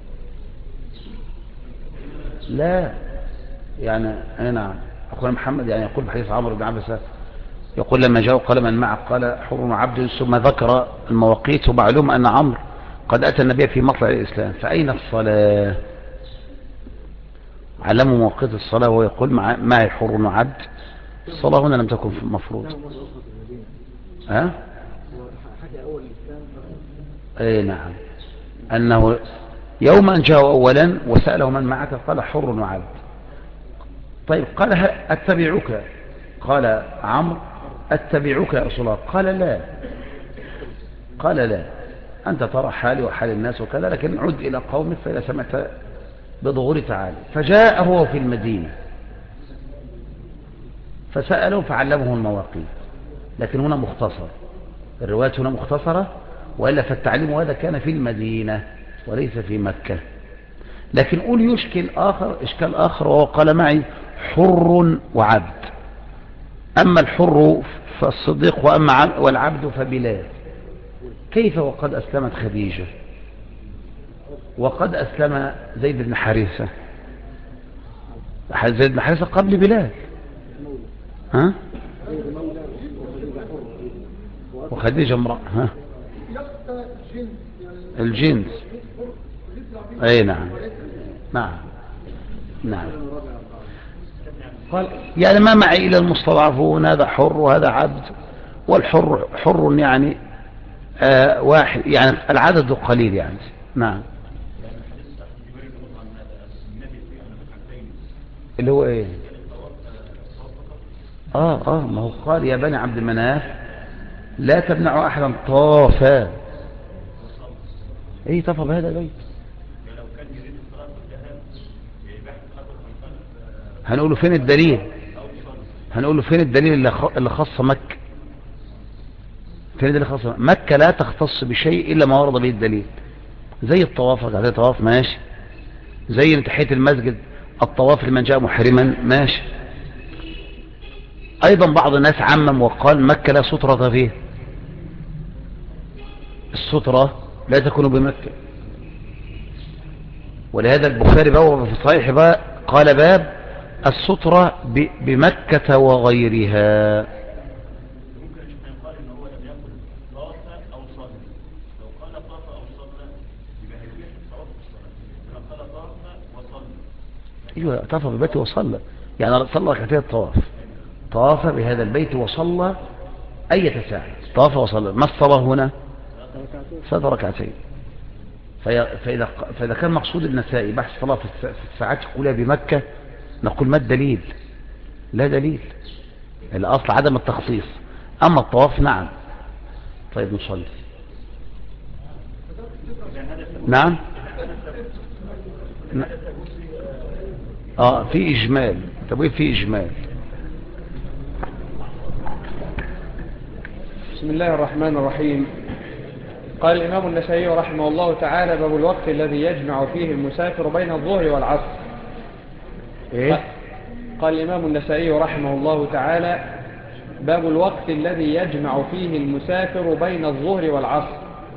لا يعني نعم. أخونا محمد يعني يقول بحديث عمرو بن عبسة يقول لما جاءوا قال من معه قال حر عبد، ثم ذكر المواقيت. ومعلوم أن عمرو قد أتى النبي في مطلع الإسلام، فأين الصلاة؟ علموا مواقيت الصلاة وهو يقول معي حر عبد. الصلاة هنا لم تكن مفروض. اي نعم، أنه يوم أن جاءوا أولا وسأله من معك قال حر وعبد. طيب قال أتبعك؟ قال عمرو أتبعك يا رسول الله؟ قال لا. قال لا، أنت ترى حالي وحال الناس وكذا، لكن عد إلى قومك فإذا سمعت بظهور تعالى. فجاء هو في المدينة فسأله فعلمه المواقيت، لكن هنا مختصر، الرواية هنا مختصرة، وإلا فالتعليم هذا كان في المدينة وليس في مكة. لكن قول إشكال آخر وهو قال معي حر وعبد. أما الحر فالصديق والعبد فبلال. كيف وقد أسلمت خديجة وقد أسلم زيد بن حارثة؟ زيد بن حارثة قبل بلال، ها؟ وخديجة امرأة، ها؟ الجنس. اي نعم نعم نعم. قال يعني ما معي إلى المستضعفون، هذا حر وهذا عبد، والحر حر يعني واحد، يعني العدد قليل يعني. نعم. اللي هو ايه؟ ما هو قال يا بني عبد مناف لا تمنعوا احدا طافا. ايه طاف بهذا البيت؟ هنقوله فين الدليل؟ هنقول له فين الدليل اللي خص مكة؟ فين الدليل اللي خص مكة؟ لا تختص بشيء إلا ما ورد به الدليل. زي الطواف، ركعتين طواف ماشي. زي تحية المسجد، الطواف لمن جاء محرما ماشي. أيضا بعض الناس عمم وقال مكة لا سترة فيه. السترة لا تكون بمكة، ولهذا البخاري بوضع في صحيح بقى قال باب السترة بمكة وغيرها. ممكن يقال ان هو لم يقل طاف او صلى. لو قال طاف او صلى يبقى هيجيب الطواف والصلاه، لما قال طاف وصلى. ايوه طاف بالبيت وصلى، يعني صلى ركعتين الطواف. طاف بهذا البيت وصلى أي ساعة. طاف وصلى. ما الصلاة هنا؟ صلاة ركعتين. فإذا كان مقصود النسائي بحث صلاة في الساعات الأولى بمكة، نقول ما الدليل؟ لا دليل، الأصل عدم التخصيص. أما الطواف نعم. طيب نصلي. نعم. في إجمال. طب في إجمال. بسم الله الرحمن الرحيم. قال الإمام النسائي رحمه الله تعالى: باب الوقت الذي يجمع فيه المسافر بين الظهر والعصر. قال الإمام النسائي رحمه الله تعالى: باب الوقت الذي يجمع فيه المسافر بين الظهر والعصر.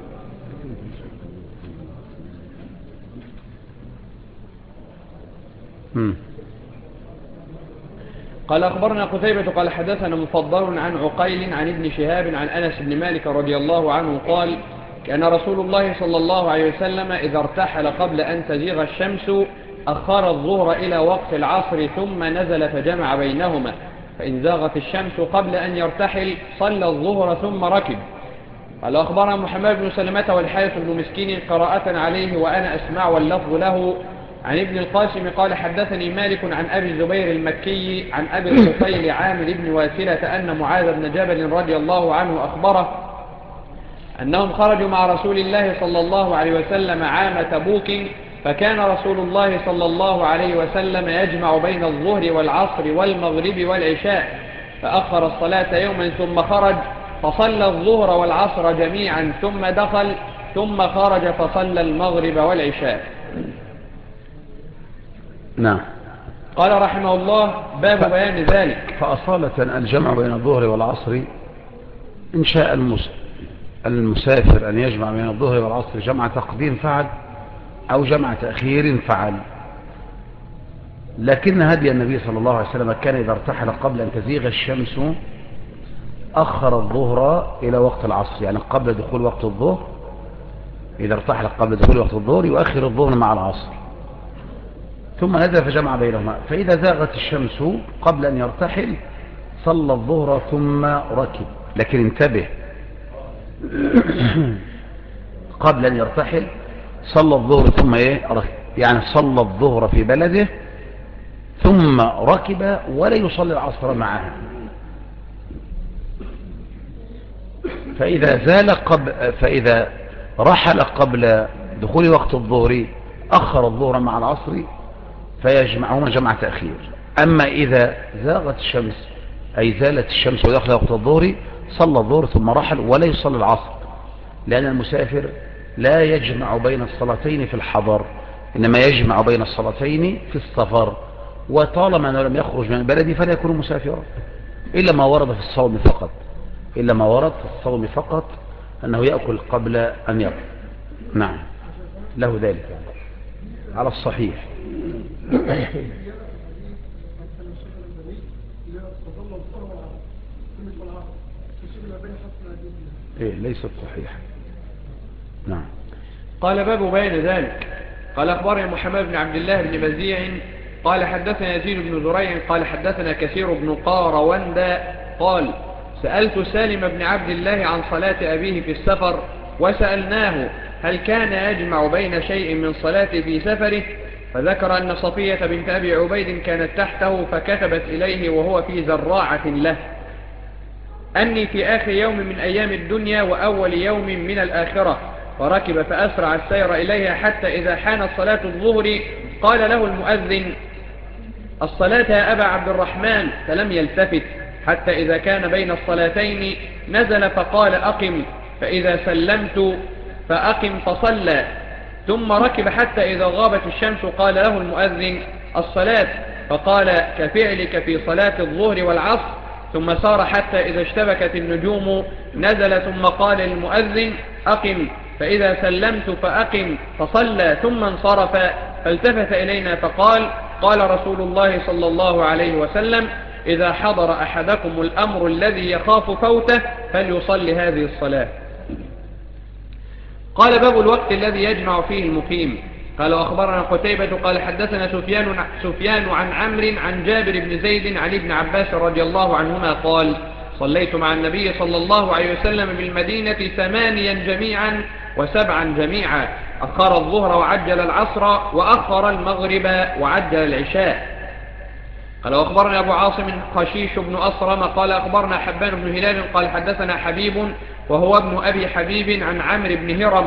قال أخبرنا قتيبة قال حدثنا مفضل عن عقيل عن ابن شهاب عن أنس بن مالك رضي الله عنه قال: كان رسول الله صلى الله عليه وسلم إذا ارتحل قبل أن تزيغ الشمس أخر الظهر إلى وقت العصر ثم نزل فجمع بينهما، فإن زاغت الشمس قبل أن يرتحل صلى الظهر ثم ركب. قال أخبرنا محمد بن سلمة والحارث بن مسكين قراءة عليه وأنا أسمع واللفظ له عن ابن القاسم قال: حدثني مالك عن أبي الزبير المكي عن أبي الطفيل عامر بن واسلة أن معاذ بن جبل رضي الله عنه أخبره أنهم خرجوا مع رسول الله صلى الله عليه وسلم عام تبوك، فكان رسول الله صلى الله عليه وسلم يجمع بين الظهر والعصر والمغرب والعشاء، فأخر الصلاة يوما ثم خرج فصلى الظهر والعصر جميعا ثم دخل ثم خرج فصلى المغرب والعشاء. نعم. قال رحمه الله: باب بيان ذلك. فأصالة الجمع بين الظهر والعصر إن شاء المسافر أن يجمع بين الظهر والعصر جمع تقديم فعل أو جمع تأخير فعل، لكن هدي النبي صلى الله عليه وسلم كان إذا ارتحل قبل أن تزيغ الشمس أخر الظهر إلى وقت العصر، يعني قبل دخول وقت الظهر. إذا ارتحل قبل دخول وقت الظهر يؤخر الظهر مع العصر ثم نزل فجمع بينهما، فإذا زاغت الشمس قبل أن يرتحل صلى الظهر ثم ركب. لكن انتبه، قبل أن يرتحل صلى الظهر ثم ركب، يعني صلى الظهر في بلده ثم ركب ولا يصلي العصر معها. فإذا رحل قبل دخول وقت الظهر أخر الظهر مع العصر فيجمعهما جمع تأخير. أما إذا زاغت الشمس أي زالت الشمس ودخل وقت الظهر صلى الظهر ثم رحل ولا يصلي العصر، لأن المسافر لا يجمع بين الصلاتين في الحضر، إنما يجمع بين الصلاتين في السفر، وطالما أنه لم يخرج من بلده فلا يكون مسافرا، إلا ما ورد في الصوم فقط. إلا ما ورد في الصوم فقط أنه يأكل قبل أن يرقد. نعم له ذلك يعني على الصحيح. ليست صحيحة. نعم. قال: باب بيان ذلك. قال أخبرني محمد بن عبد الله بن بزيع قال حدثنا يزيد بن زريع قال حدثنا كثير بن قاروند قال: سألت سالم بن عبد الله عن صلاة أبيه في السفر، وسألناه هل كان يجمع بين شيء من صلاة في سفره، فذكر أن صفية بنت أبي عبيد كانت تحته فكتبت إليه وهو في زراعة له أني في آخر يوم من أيام الدنيا وأول يوم من الآخرة، فركب فأسرع السير إليها حتى إذا حانت صلاة الظهر قال له المؤذن: الصلاة يا أبا عبد الرحمن، فلم يلتفت حتى إذا كان بين الصلاتين نزل فقال أقم، فإذا سلمت فأقم فصلى، ثم ركب حتى إذا غابت الشمس قال له المؤذن الصلاة، فقال كفعلك في صلاة الظهر والعصر، ثم سار حتى إذا اشتبكت النجوم نزل ثم قال للمؤذن أقم، فإذا سلمت فأقم فصلى، ثم انصرف فالتفت إلينا فقال قال رسول الله صلى الله عليه وسلم إذا حضر أحدكم الأمر الذي يخاف فوته فليصلي هذه الصلاة. قال باب الوقت الذي يجمع فيه المقيم. قال وأخبرنا قتيبة قال حدثنا سفيان عن عمرو عن جابر بن زيد عن ابن عباس رضي الله عنهما قال صليت مع النبي صلى الله عليه وسلم بالمدينة 8 جميعا و7 جميعا، أخر الظهر وعجل العصر وأخر المغرب وعجل العشاء. قال وأخبرنا أبو عاصم خشيش بن أصرم قال أخبرنا حبان بن هلال قال حدثنا حبيب وهو ابن أبي حبيب عن عمرو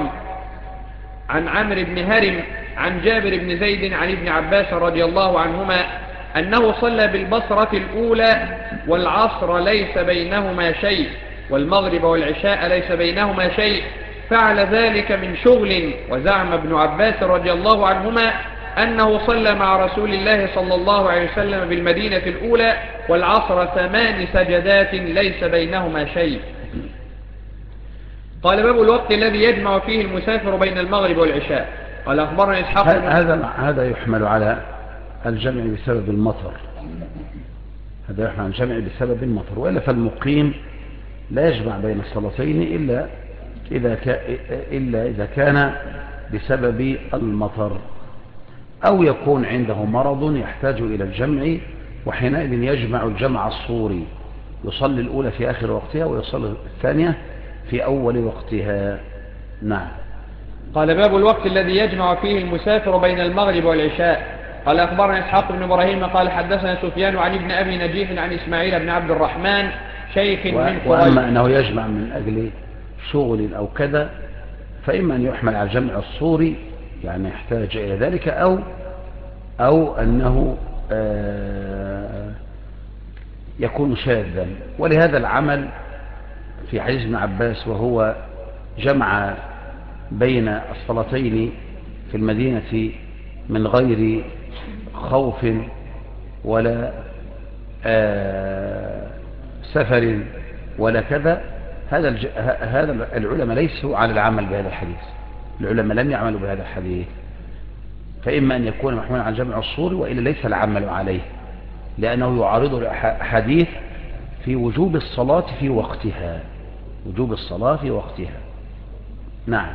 بن هرم عن جابر بن زيد عن ابن عباس رضي الله عنهما أنه صلى بالبصرة الأولى والعصر ليس بينهما شيء، والمغرب والعشاء ليس بينهما شيء، فعل ذلك من شغل. وزعم ابن عباس رضي الله عنهما أنه صلى مع رسول الله صلى الله عليه وسلم بالمدينة الأولى والعصر 8 سجدات ليس بينهما شيء. قال باب الوقت الذي يجمع فيه المسافر بين المغرب والعشاء. قال أخبرنا إسحاق هذا يحمل على الجمع بسبب المطر، هذا يحمل على الجمع بسبب المطر، وإلا فالمقيم لا يجمع بين الصلاتين إلا إذا كان بسبب المطر، أو يكون عنده مرض يحتاج إلى الجمع، وحينئذ يجمع الجمع الصوري، يصلي الأولى في آخر وقتها ويصلي الثانية في أول وقتها. نعم. قال باب الوقت الذي يجمع فيه المسافر بين المغرب والعشاء. قال أخبرنا إسحاق بن إبراهيم قال حدثنا سفيان عن ابن أبي نجيح عن إسماعيل بن عبد الرحمن شيخ من قريش. وأما أنه يجمع من أجل شغل أو كذا فإما أن يحمل على الجمع الصوري يعني يحتاج إلى ذلك، أو أنه يكون شاذا. ولهذا العمل في حديث ابن عباس وهو جمع بين الصلاتين في المدينة من غير خوف ولا سفر ولا كذا، هذا العلماء ليسوا على العمل بهذا الحديث، العلماء لم يعملوا بهذا الحديث، فإما أن يكون محمولا على الجمع الصوري وإلا ليس العمل عليه، لأنه يعارض الحديث في وجوب الصلاة في وقتها، وجوب الصلاة في وقتها. نعم.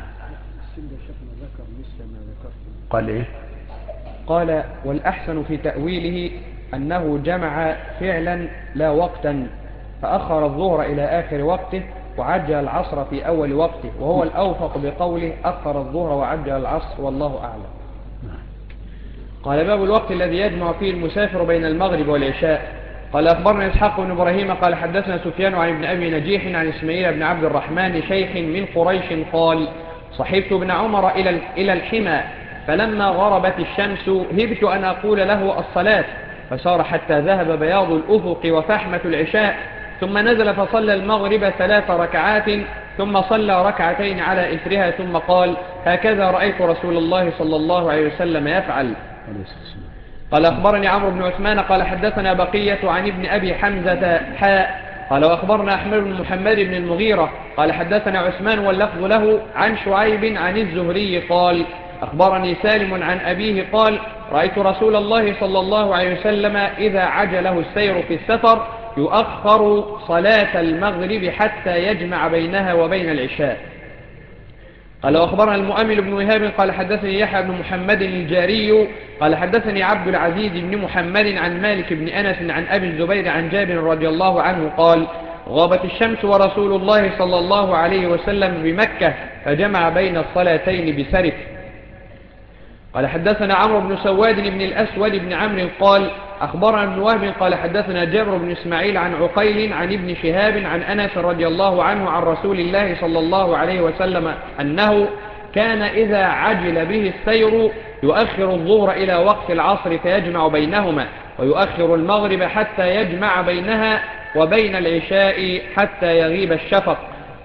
قال إيه؟ قال والأحسن في تأويله أنه جمع فعلا لا وقتا، فأخر الظهر إلى آخر وقته وعجل العصر في أول وقته، وهو الأوفق بقوله أخر الظهر وعجل العصر، والله أعلم. قال باب الوقت الذي يجمع فيه المسافر بين المغرب والعشاء. قال أخبرنا إسحاق بن إبراهيم قال حدثنا سفيان عن ابن أبي نجيح عن إسماعيل بن عبد الرحمن شيخ من قريش قال صحبت ابن عمر إلى الحمى، فلما غربت الشمس هبت أن أقول له الصلاة، فسار حتى ذهب بياض الأفق وفحمة العشاء، ثم نزل فصلى المغرب 3 ركعات، ثم صلى ركعتين على إثرها، ثم قال هكذا رأيت رسول الله صلى الله عليه وسلم يفعل. قال أخبرني عمرو بن عثمان قال حدثنا بقية عن ابن أبي حمزة قال وأخبرنا أحمد بن محمد بن المغيرة قال حدثنا عثمان واللفظ له عن شعيب عن الزهري قال أخبرني سالم عن أبيه قال رأيت رسول الله صلى الله عليه وسلم إذا عجله السير في السفر يؤخر صلاة المغرب حتى يجمع بينها وبين العشاء. قال وأخبرنا المؤمل بن وهاب قال حدثني يحيى بن محمد الجاري قال حدثني عبد العزيز بن محمد عن مالك بن أنس عن أبي الزبير عن جابر رضي الله عنه قال غابت الشمس ورسول الله صلى الله عليه وسلم بمكة فجمع بين الصلاتين بسرف. قال حدثنا عمرو بن سواد بن الأسود بن عمرو قال أخبرنا ابن وهب قال حدثنا جابر بن إسماعيل عن عقيل عن ابن شهاب عن أنس رضي الله عنه عن رسول الله صلى الله عليه وسلم أنه كان إذا عجل به السير يؤخر الظهر إلى وقت العصر فيجمع بينهما، ويؤخر المغرب حتى يجمع بينها وبين العشاء حتى يغيب الشفق.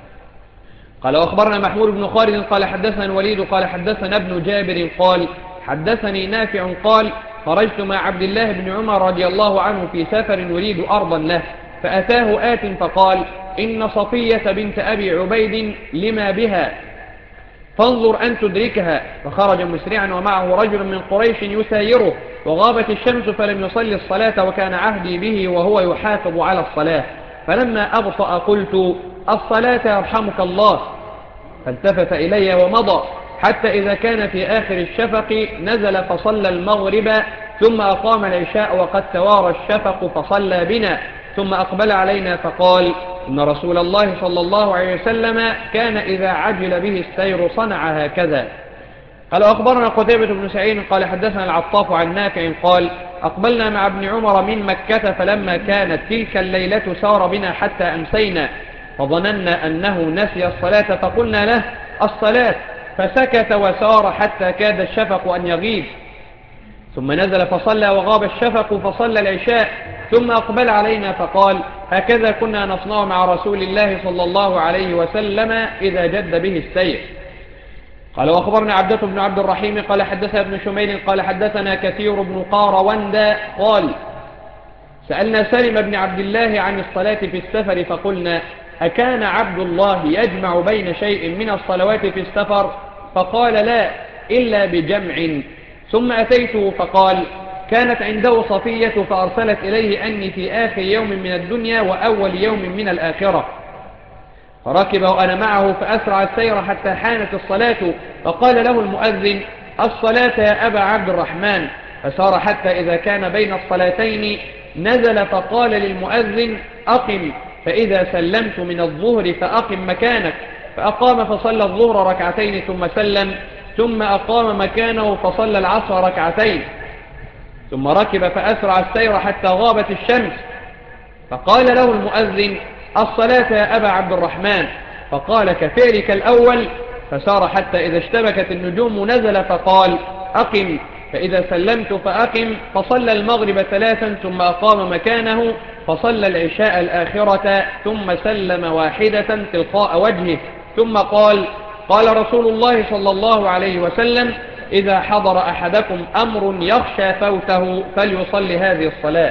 قال وأخبرنا محمود بن خالد قال حدثنا الوليد قال حدثنا ابن جابر قال حدثني نافع قال خرجت مع عبد الله بن عمر رضي الله عنه في سفر يريد أرضا له، فأتاه آت فقال إن صفية بنت أبي عبيد لما بها فانظر أن تدركها، فخرج مسرعا ومعه رجل من قريش يسايره، وغابت الشمس فلم يصلي الصلاة وكان عهدي به وهو يحافظ على الصلاة، فلما أبطأ قلت الصلاة يرحمك الله، فالتفت إلي ومضى حتى إذا كان في آخر الشفق نزل فصلى المغرب ثم أقام العشاء وقد توارى الشفق فصلى بنا، ثم أقبل علينا فقال إن رسول الله صلى الله عليه وسلم كان إذا عجل به السير صنع هكذا. قال أخبرنا قتيبة بن سعيد قال حدثنا العطاف عن نافع قال أقبلنا مع ابن عمر من مكة، فلما كانت تلك الليلة سار بنا حتى أمسينا، فظننا أنه نسي الصلاة فقلنا له الصلاة، فسكت وسار حتى كاد الشفق أن يغيب، ثم نزل فصلى وغاب الشفق فصلى العشاء، ثم أقبل علينا فقال هكذا كنا نصنع مع رسول الله صلى الله عليه وسلم إذا جد به السير. قال وأخبرنا عبدة بن عبد الرحيم قال حدثنا ابن شميل قال حدثنا كثير بن قاروندا قال سألنا سالم بن عبد الله عن الصلاة في السفر فقلنا أكان عبد الله يجمع بين شيء من الصلوات في السفر؟ فقال لا إلا بجمع. ثم أتيته فقال كانت عنده صفية فأرسلت إليه أني في آخر يوم من الدنيا وأول يوم من الآخرة، فركب وأنا معه فأسرع السير حتى حانت الصلاة، فقال له المؤذن الصلاة يا أبا عبد الرحمن، فسار حتى إذا كان بين الصلاتين نزل فقال للمؤذن أقم، فإذا سلمت من الظهر فأقم مكانك، فأقام فصلى الظهر ركعتين ثم سلم، ثم أقام مكانه فصلى العصر ركعتين، ثم ركب فأسرع السير حتى غابت الشمس، فقال له المؤذن الصلاة يا أبا عبد الرحمن، فقال كفعلك الأول، فسار حتى إذا اشتبكت النجوم نزل فقال أقم، فإذا سلمت فأقم، فصلى المغرب 3 ثم أقام مكانه فصلى العشاء الآخرة ثم سلم واحدة تلقاء وجهه، ثم قال قال رسول الله صلى الله عليه وسلم إذا حضر أحدكم أمر يخشى فوته فليصلي هذه الصلاة.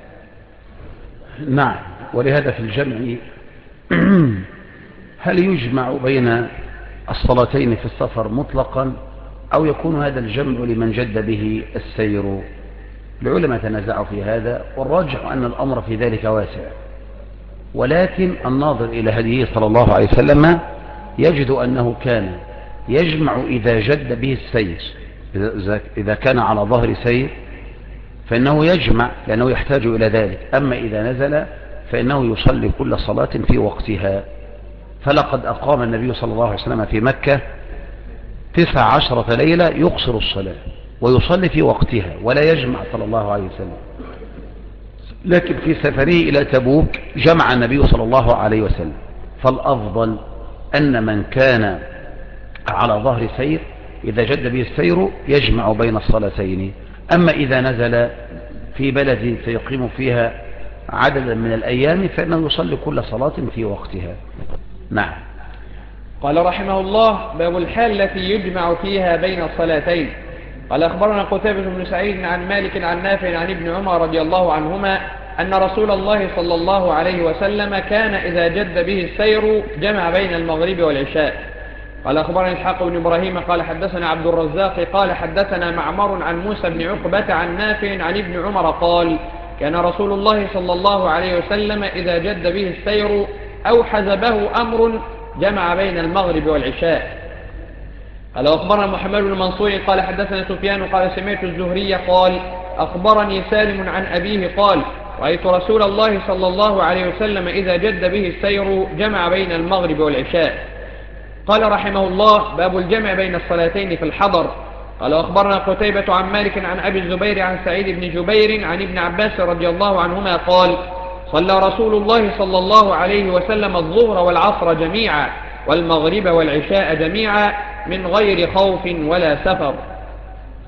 نعم. ولهذا في الجمع هل يجمع بين الصلاتين في السفر مطلقا أو يكون هذا الجمع لمن جد به السير؟ العلماء تنازعوا في هذا، والراجح أن الأمر في ذلك واسع، ولكن الناظر إلى هديه صلى الله عليه وسلم يجد أنه كان يجمع إذا جد به السير، إذا كان على ظهر سير فإنه يجمع لأنه يحتاج إلى ذلك، أما إذا نزل فإنه يصلي كل صلاة في وقتها. فلقد أقام النبي صلى الله عليه وسلم في مكة 19 ليلة يقصر الصلاة ويصلي في وقتها ولا يجمع صلى الله عليه وسلم، لكن في سفره إلى تبوك جمع النبي صلى الله عليه وسلم. فالأفضل أن من كان على ظهر سير إذا جد به السير يجمع بين الصلاتين، أما إذا نزل في بلد سيقيم فيها عددا من الأيام فإنه يصلي كل صلاة في وقتها. نعم. قال رحمه الله باب الحال التي يجمع فيها بين الصلاتين. قال أخبرنا قتيبة بن سعيد عن مالك عن نافع عن ابن عمر رضي الله عنهما أن رسول الله صلى الله عليه وسلم كان إذا جد به السير جمع بين المغرب والعشاء. قال أخبرنا إسحاق بن إبراهيم قال حدثنا عبد الرزاق قال حدثنا معمر عن موسى بن عقبة عن نافع عن ابن عمر قال كان رسول الله صلى الله عليه وسلم إذا جد به السير أو حزبه أمر جمع بين المغرب والعشاء. قال أخبرنا محمد بن منصور قال حدثنا سفيان قال سمعت الزهري قال أخبرني سالم عن أبيه قال رأيت رسول الله صلى الله عليه وسلم إذا جد به السير جمع بين المغرب والعشاء. قال رحمه الله باب الجمع بين الصلاتين في الحضر. قال أخبرنا قتيبة عن مالك عن أبي الزبير عن سعيد بن جبير عن ابن عباس رضي الله عنهما قال صلى رسول الله صلى الله عليه وسلم الظهر والعصر جميعا والمغرب والعشاء جميعا من غير خوف ولا سفر.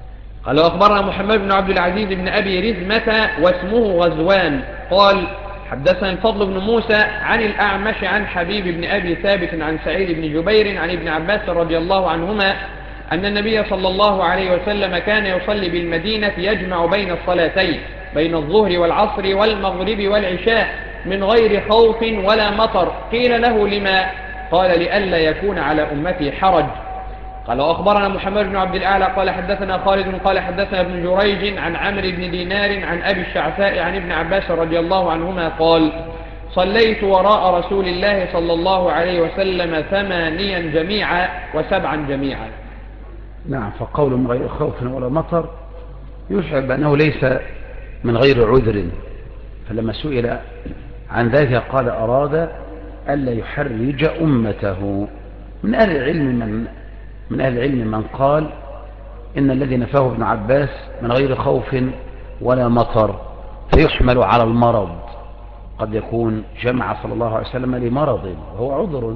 قال وأخبرنا محمد بن عبد العزيز بن أبي رزمة واسمه غزوان قال حدثنا الفضل بن موسى عن الأعمش عن حبيب بن أبي ثابت عن سعيد بن جبير عن ابن عباس رضي الله عنهما أن النبي صلى الله عليه وسلم كان يصلي بالمدينة يجمع بين الصلاتين بين الظهر والعصر والمغرب والعشاء من غير خوف ولا مطر. قيل له لما؟ قال لئلا يكون على أمتي حرج. قال وأخبرنا محمد بن عبد الأعلى قال حدثنا خالد قال حدثنا ابن جريج عن عمرو بن دينار عن أبي الشعثاء عن ابن عباس رضي الله عنهما قال صليت وراء رسول الله صلى الله عليه وسلم 8 جميعا و7 جميعا. نعم. فقول من غير خوف ولا مطر يشعر بأنه ليس من غير عذر، فلما سئل عن ذلك قال أراد ألا يحرج أمته. من أهل العلم من قال إن الذي نفاه ابن عباس من غير خوف ولا مطر فيحمل على المرض، قد يكون جمع صلى الله عليه وسلم لمرض وهو عذر.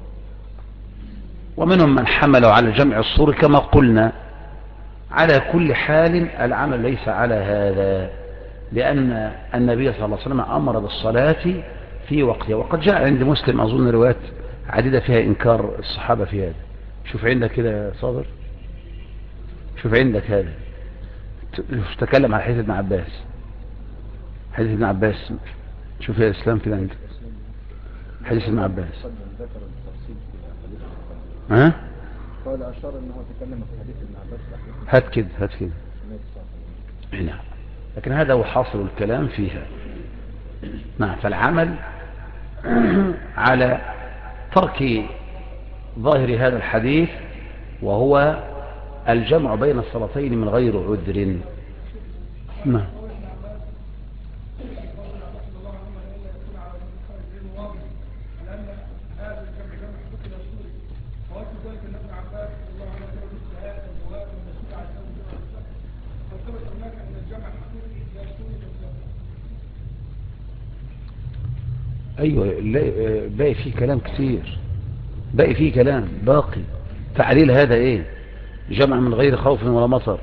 ومنهم من حملوا على جمع الصور كما قلنا. على كل حال العمل ليس على هذا، لأن النبي صلى الله عليه وسلم أمر بالصلاة في وقتها، وقد جاء عند مسلم أظن روايات عديدة فيها إنكار الصحابة في هذا. شوف عندك كده يا صابر، شوف عندك هذا، تكلم عن حديث ابن عباس. حديث ابن عباس شوف يا إسلام كده عندك حديث ابن عباس. ها؟ قال أشار أنه تكلم في حديث ابن عباس. هات كده هنا، لكن هذا هو حاصل الكلام فيها. نعم. فالعمل على ترك ظاهر هذا الحديث وهو الجمع بين الصلاتين من غير عذر. نعم. أيوة، باقي فيه كلام كثير، باقي فيه كلام باقي. تعليل هذا إيه؟ جمع من غير خوف ولا مطر.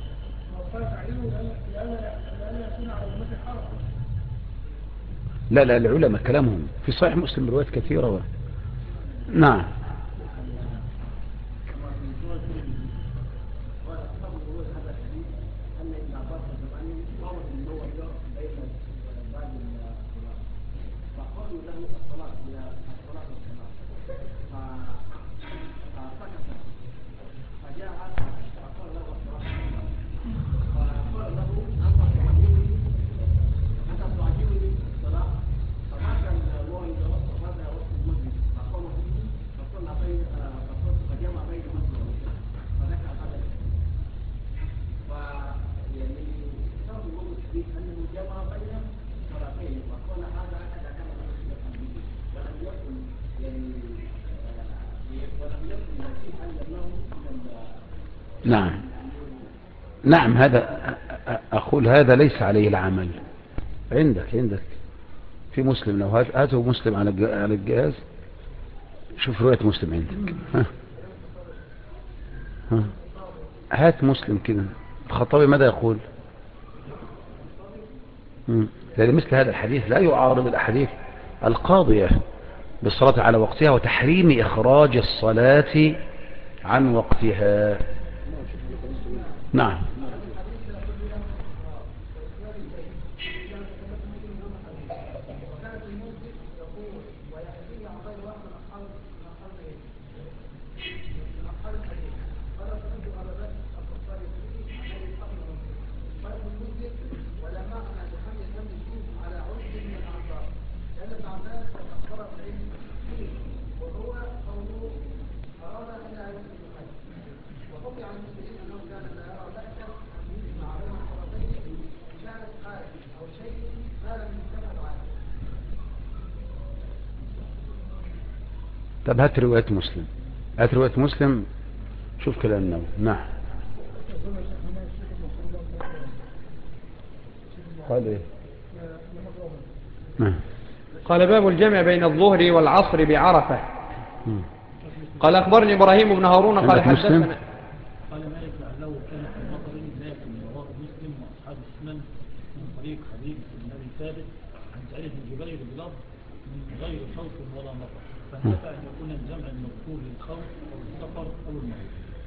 لا العلماء كلامهم في صحيح مسلم روايات كثيرة. نعم. نعم هذا أقول هذا ليس عليه العمل. عندك في مسلم، لو هاته مسلم على الجهاز، شوف رواية مسلم عندك. هات مسلم كده. الخطابي ماذا يقول؟ لأن مثل هذا الحديث لا يعارض الأحاديث القاضية بالصلاة على وقتها وتحريم إخراج الصلاة عن وقتها. نعم. طب هات رواية مسلم، شوف كلام النووي. نعم. قال ايه؟ قال باب الجمع بين الظهر والعصر بعرفة. قال أخبرني إبراهيم بن هارون قال حدثنا. قال مالك لعله كان في المطر لا يكون ثابت عن سعيد بن جبير بلفظ من غير خوف ولا مطر، فانتفع أن يكون الجمع المذكور للخوف أو السفر أو المرض.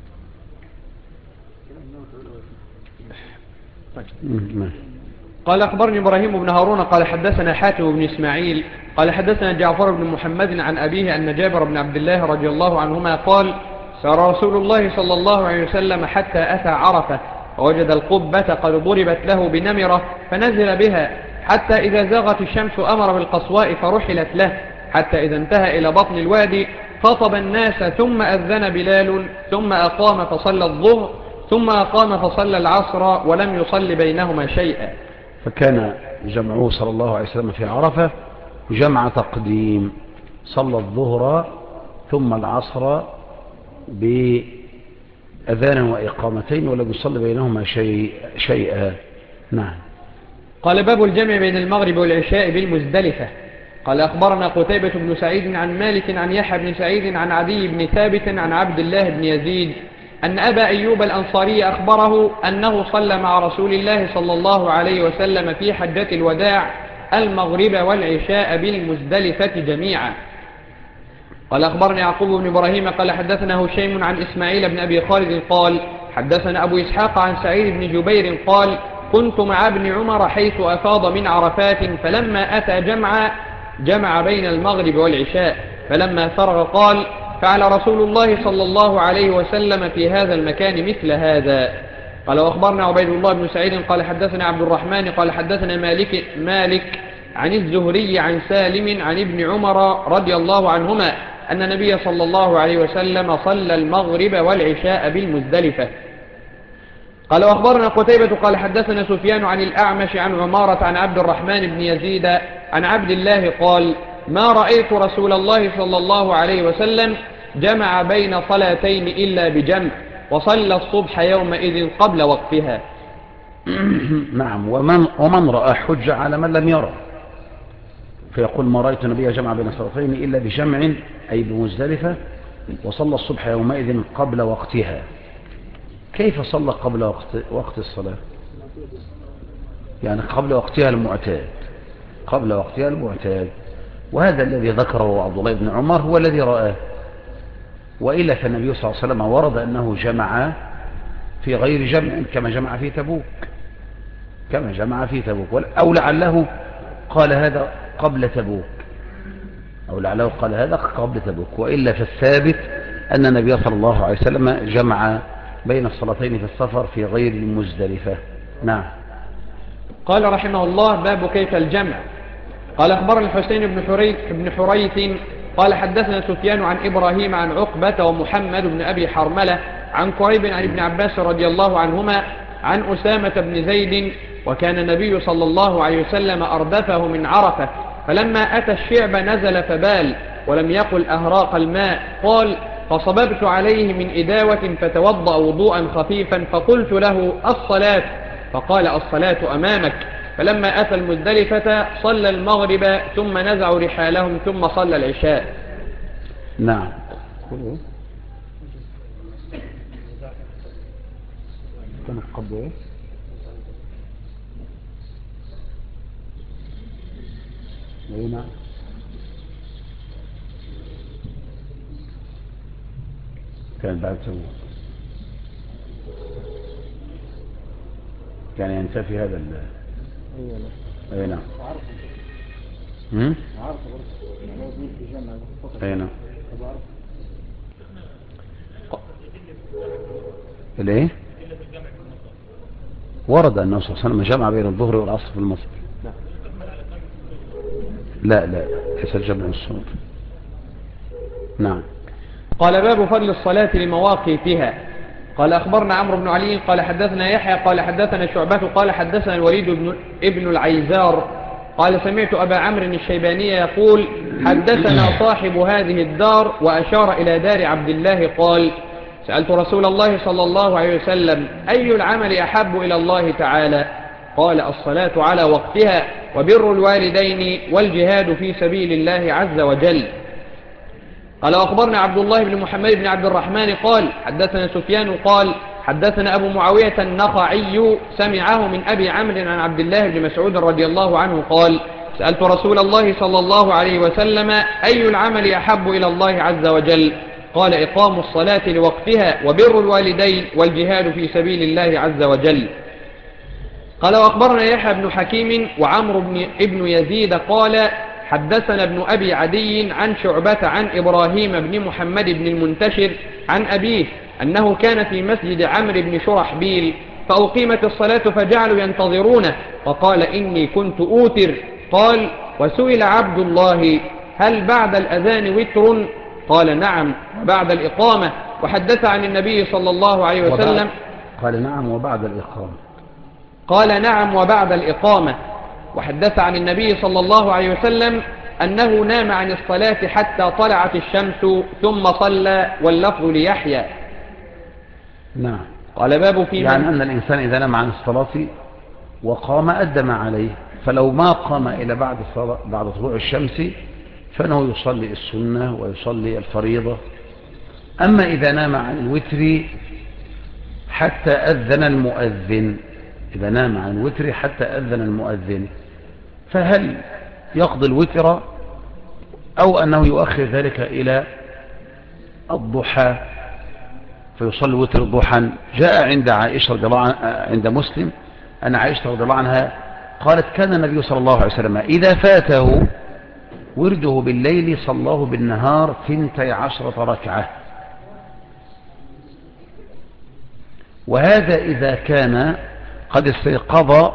قال أخبرني إبراهيم بن هارون قال حدثنا حاتم بن إسماعيل قال حدثنا جعفر بن محمد عن أبيه أن جابر بن عبد الله رضي الله عنهما قال سار رسول الله صلى الله عليه وسلم حتى أتى عرفة فوجد القبة قد ضربت له بنمرة فنزل بها حتى إذا زاغت الشمس أمر بالقصواء فرحلت له حتى إذا انتهى إلى بطن الوادي خطب الناس ثم أذن بلال ثم أقام فصلى الظهر ثم أقام فصلى العصر ولم يصل بينهما شيئا. فكان جمعه صلى الله عليه وسلم في عرفة جمع تقديم، صلى الظهر ثم العصر بأذان وإقامتين ولم يصل بينهما شيئا. نعم. قال باب الجمع بين المغرب والعشاء بالمزدلفة. قال أخبرنا قتيبة بن سعيد عن مالك عن يحيى بن سعيد عن عدي بن ثابت عن عبد الله بن يزيد أن أبا أيوب الأنصاري أخبره أنه صلى مع رسول الله صلى الله عليه وسلم في حجة الوداع المغرب والعشاء بالمزدلفة جميعا. قال أخبرني يعقوب بن إبراهيم قال حدثنا هشيم عن إسماعيل بن أبي خالد قال حدثنا أبو إسحاق عن سعيد بن جبير قال كنت مع ابن عمر حيث أفاض من عرفات فلما أتى جمع بين المغرب والعشاء فلما فرغ قال فعل رسول الله صلى الله عليه وسلم في هذا المكان مثل هذا. قال وأخبرنا عبيد الله بن سعيد قال حدثنا عبد الرحمن قال حدثنا مالك عن الزهري عن سالم عن ابن عمر رضي الله عنهما أن النبي صلى الله عليه وسلم صلى المغرب والعشاء بالمزدلفة. قال وأخبرنا قتيبة قال حدثنا سفيان عن الأعمش عن عمارة عن عبد الرحمن بن يزيد عن عبد الله قال ما رأيت رسول الله صلى الله عليه وسلم جمع بين صلاتين إلا بجمع وصلى الصبح يومئذ قبل وقتها. نعم. ومن رأى حج على من لم يرى، فيقول ما رأيت النبي جمع بين صلاتين إلا بجمع أي بمزدلفة وصلى الصبح يومئذ قبل وقتها. كيف صلى قبل وقت الصلاة؟ يعني قبل وقتها المعتاد، وهذا الذي ذكره عبد الله بن عمر هو الذي رآه، وإلا فالنبي صلى الله عليه وسلم ورد أنه جمع في غير جمع كما جمع في تبوك، أو لعله قال هذا قبل تبوك، وإلا فالثابت أن النبي صلى الله عليه وسلم جمع بين الصلاتين في السفر في غير المزدلفة. نعم. قال رحمه الله باب كيف الجمع. قال أخبرنا الحسين بن حريث قال حدثنا سفيان عن إبراهيم عن عقبة ومحمد بن أبي حرملة عن قريب عن ابن عباس رضي الله عنهما عن أسامة بن زيد وكان النبي صلى الله عليه وسلم أردفه من عرفة فلما أتى الشعب نزل فبال ولم يقل أهراق الماء قال فصببت عليه من إداوة فتوضأ وضوءا خفيفا فقلت له الصلاة فقال الصلاة أمامك. فلما أتى المزدلفة صلى المغرب ثم نزعوا رحالهم ثم صلى العشاء. نعم. كان قبل نعم. كان بعد تبوك كان ينتفي هذا اي نعم. اي نعم. الايه ورد انه صلى الله عليه وسلم جمع بين الظهر والعصر في المسجد. لا ليس الجمع الصوت. نعم. قال باب فضل الصلاة لمواقيتها. قال أخبرنا عمرو بن علي قال حدثنا يحيى قال حدثنا شعبة قال حدثنا الوليد ابن العيزار قال سمعت أبا عمرو الشيباني يقول حدثنا صاحب هذه الدار وأشار إلى دار عبد الله قال سألت رسول الله صلى الله عليه وسلم أي العمل أحب إلى الله تعالى؟ قال الصلاة على وقتها وبر الوالدين والجهاد في سبيل الله عز وجل. قال وأخبرنا عبد الله بن محمد بن عبد الرحمن قال حدثنا سفيان قال حدثنا أبو معاوية النخعي سمعه من أبي عمرو عن عبد الله بن مسعود رضي الله عنه قال سألت رسول الله صلى الله عليه وسلم أي العمل أحب إلى الله عز وجل؟ قال إقام الصلاة لوقتها وبر الوالدين والجهاد في سبيل الله عز وجل. قال وأخبرنا يحيى بن حكيم وعمرو بن يزيد قال حدثنا ابن أبي عدي عن شعبة عن إبراهيم بن محمد بن المنتشر عن أبيه أنه كان في مسجد عمرو بن شرحبيل فأقيمت الصلاة فجعلوا ينتظرونه فقال إني كنت أوتر. قال وسئل عبد الله هل بعد الأذان وتر؟ قال نعم بعد الإقامة. وحدث عن النبي صلى الله عليه وسلم قال نعم وبعد الإقامة. قال نعم وبعد الإقامة. وحدث عن النبي صلى الله عليه وسلم أنه نام عن الصلاة حتى طلعت الشمس ثم صلى واللفظ ليحيى. نعم. قال باب في يعني أن الإنسان إذا نام عن الصلاة وقام أدى ما عليه، فلو ما قام إلى بعد طلوع الشمس فإنه يصلي السنة ويصلي الفريضة. أما إذا نام عن الوتر حتى أذن المؤذن، إذا نام عن الوتر حتى أذن المؤذن، فهل يقضي الوتر أو أنه يؤخر ذلك إلى الضحى فيصلي وتر الضحى؟ جاء عند عائشة رضي الله عنها عند مسلم أن عائشة رضي الله عنها قالت كان النبي صلى الله عليه وسلم إذا فاته ورده بالليل صلاه بالنهار 12 ركعة، وهذا إذا كان قد استيقظ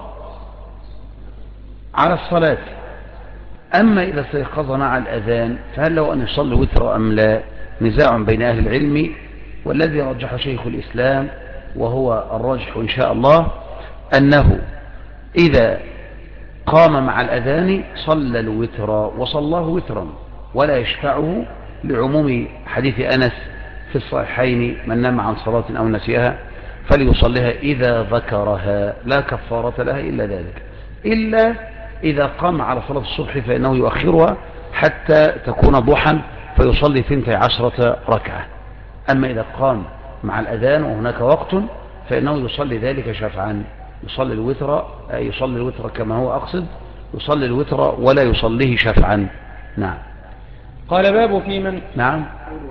على الصلاة. أما إذا استيقظ مع الأذان فهل له أن يصلي وتر أم لا؟ نزاع بين أهل العلم، والذي رجح شيخ الإسلام وهو الراجح إن شاء الله أنه إذا قام مع الأذان صلى الوتر وصلاه وترا ولا يشفعه، لعموم حديث أنس في الصحيحين من نام عن صلاة أو نسيها فليصليها إذا ذكرها لا كفارة لها إلا ذلك، إلا إذا قام على صلاة الصبح فإنه يؤخرها حتى تكون ضحى فيصلي 12 ركعة. أما إذا قام مع الأذان وهناك وقت فإنه يصلي ذلك شفعا، يصلي الوتر يصلي الوتر كما هو أقصد، يصلي الوتر ولا يصليه شفعا. نعم. قال باب في من نعم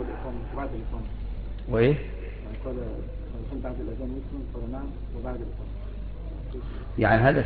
وإيه قال بعد الأذان وتر قال نعم وبعد الإقامة. يعني هذا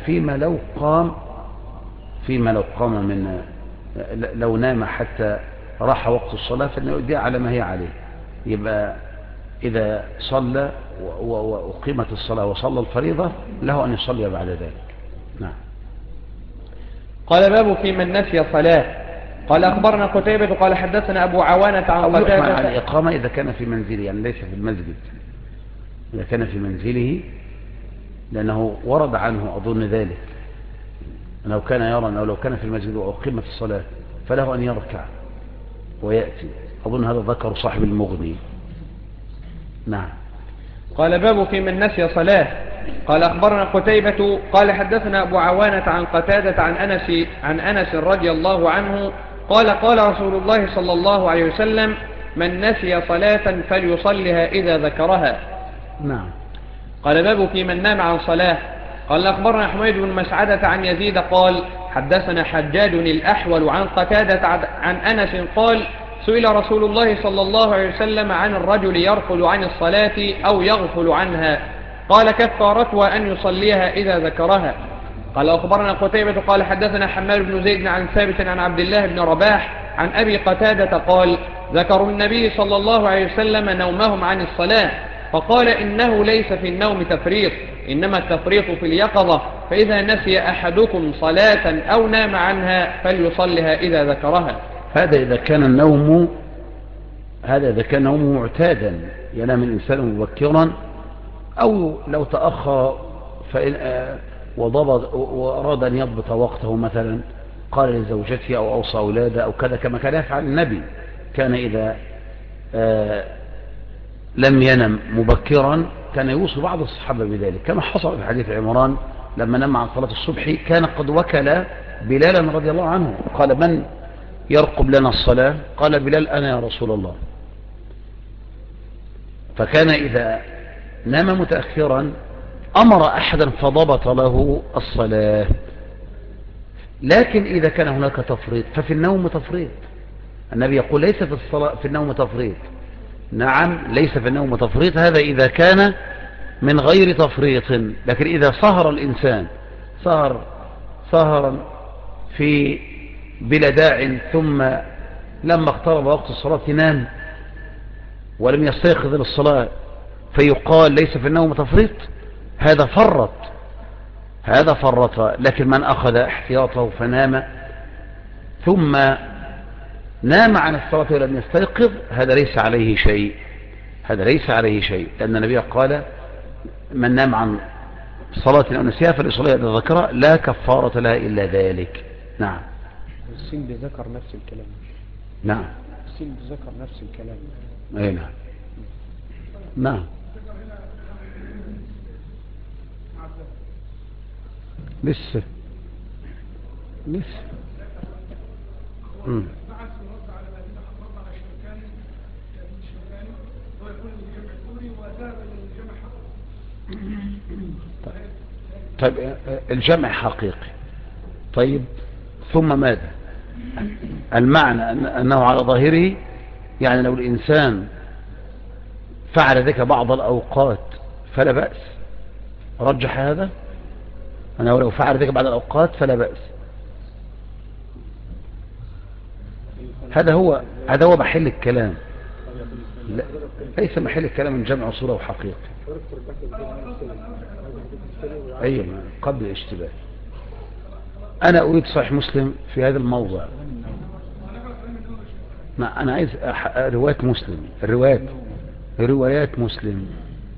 فيما لو قام من لو نام حتى راح وقت الصلاة فإنه على ما هي عليه، يبقى إذا صلى وأقيمت الصلاة وصلى الفريضة له أن يصلي بعد ذلك. نعم. قال باب في من نسي صلاة. قال أخبرنا قتيبة قال حدثنا أبو عوانة عن قتادة مع الإقامة إذا كان في منزله، يعني ليس في المسجد، إذا كان في منزله، لأنه ورد عنه أظن ذلك أنه كان يرى أنه لو كان في المسجد وأقيمت الصلاة فله أن يركع ويأتي، أظن هذا ذكر صاحب المغني. نعم. قال باب في من نسي صلاة. قال أخبرنا قتيبة قال حدثنا أبو عوانة عن قتادة عن أنس رضي الله عنه قال قال رسول الله صلى الله عليه وسلم من نسي صلاة فليصلها إذا ذكرها. نعم. قال باب في من نام عن صلاة. قال أخبرنا حميد بن مسعدة عن يزيد قال حدثنا حجاج الأحول عن قتادة عن أنس قال سئل رسول الله صلى الله عليه وسلم عن الرجل يرقل عن الصلاة أو يغفل عنها قال كفارتها أن يصليها إذا ذكرها. قال أخبرنا قتيبة قال حدثنا حماد بن زيد عن ثابت عن عبد الله بن رباح عن أبي قتادة قال ذكروا النبي صلى الله عليه وسلم نومهم عن الصلاة فقال إنه ليس في النوم تفريط، إنما التفريط في اليقظة، فإذا نسي أحدكم صلاة أو نام عنها فليصلها إذا ذكرها. هذا إذا كان النوم معتادا، ينام الإنسان مبكرا أو لو تأخر وأراد أن يضبط وقته، مثلا قال لزوجته أو أوصى أولاده أو كذا، كما كان يفعل النبي، كان إذا لم ينم مبكرا كان يوصي بعض الصحابة بذلك، كما حصل في حديث عمران لما نام عن صلاة الصبح كان قد وكل بلالا رضي الله عنه، قال من يرقب لنا الصلاة؟ قال بلال أنا يا رسول الله. فكان إذا نام متأخرا أمر أحدا فضبط له الصلاة، لكن إذا كان هناك تفريط ففي النوم تفريط. النبي يقول ليس في الصلاة في النوم تفريط. نعم ليس في النوم تفريط، هذا إذا كان من غير تفريط. لكن إذا سهر الإنسان سهرا في بلا داع ثم لما اقترب وقت الصلاة نام ولم يستيقظ للصلاة فيقال ليس في النوم تفريط، هذا فرط. لكن من أخذ احتياطه فنام ثم نام عن الصلاة ولم يستيقظ هذا ليس عليه شيء، لأن النبي قال من نام عن صلاة أو نسيها فليصليها إذا ذكرها لا كفارة لها إلا ذلك. نعم. السند ذكر نفس الكلام. نعم. السند ذكر نفس الكلام. أي نعم. نعم. لسه. طيب الجمع حقيقي. طيب ثم ماذا؟ المعنى أنه على ظاهره يعني لو الإنسان فعل ذلك بعض الأوقات فلا بأس، رجح هذا أنه لو فعل ذلك بعض الأوقات فلا بأس. هذا هو محل الكلام، ليس محل الكلام من جمع صورة وحقيقة. أيوة قبل الاشتباه. أنا أريد صحيح مسلم في هذا الموضع. ما أنا عايز روايات مسلم، روايات مسلم.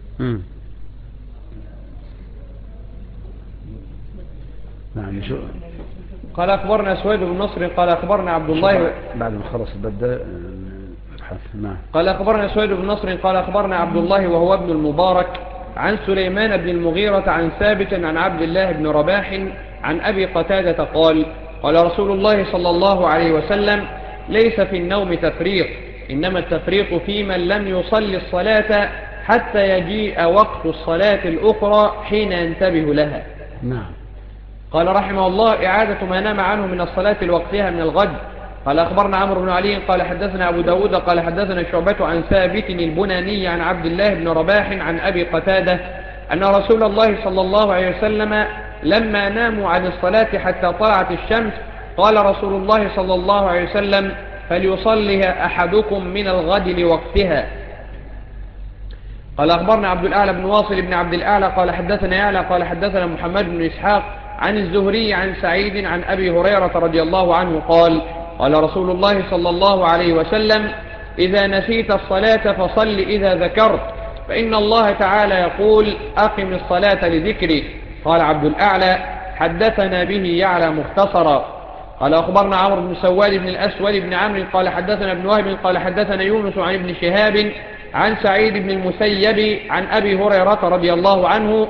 نعم. شو قال أخبرنا سويد بن نصر قال أخبرنا عبد الله بعد ما خلص الباب. نعم. قال أخبرنا سويد بن نصر قال أخبرنا عبد الله وهو ابن المبارك عن سليمان بن المغيرة عن ثابت عن عبد الله بن رباح عن أبي قتادة قال قال رسول الله صلى الله عليه وسلم ليس في النوم تفريط، إنما التفريط في من لم يصلي الصلاة حتى يجيء وقت الصلاة الأخرى حين ينتبه لها. نعم. قال رحمه الله إعادة ما نام عنه من الصلاة لوقتها من الغد. قال أخبرنا عمرو بن علي قال حدثنا أبو داود قال حدثنا شعبة عن ثابت البناني عن عبد الله بن رباح عن أبي قتادة أن رسول الله صلى الله عليه وسلم لما ناموا عن الصلاة حتى طلعت الشمس قال رسول الله صلى الله عليه وسلم فليصلها أحدكم من الغد لوقتها. قال أخبرنا عبد الأعلى بن واصل بن عبد الأعلى قال حدثنا يعلى قال حدثنا محمد بن إسحاق عن الزهري عن سعيد عن أبي هريرة رضي الله عنه قال قال رسول الله صلى الله عليه وسلم إذا نسيت الصلاة فصل إذا ذكرت، فإن الله تعالى يقول أقم الصلاة لذكري. قال عبد الأعلى حدثنا به يعلى مختصرا. قال أخبرنا عمرو بن سواد بن الأسود بن عمرو قال حدثنا ابن وهب قال حدثنا يونس عن ابن شهاب عن سعيد بن المسيب عن أبي هريرة رضي الله عنه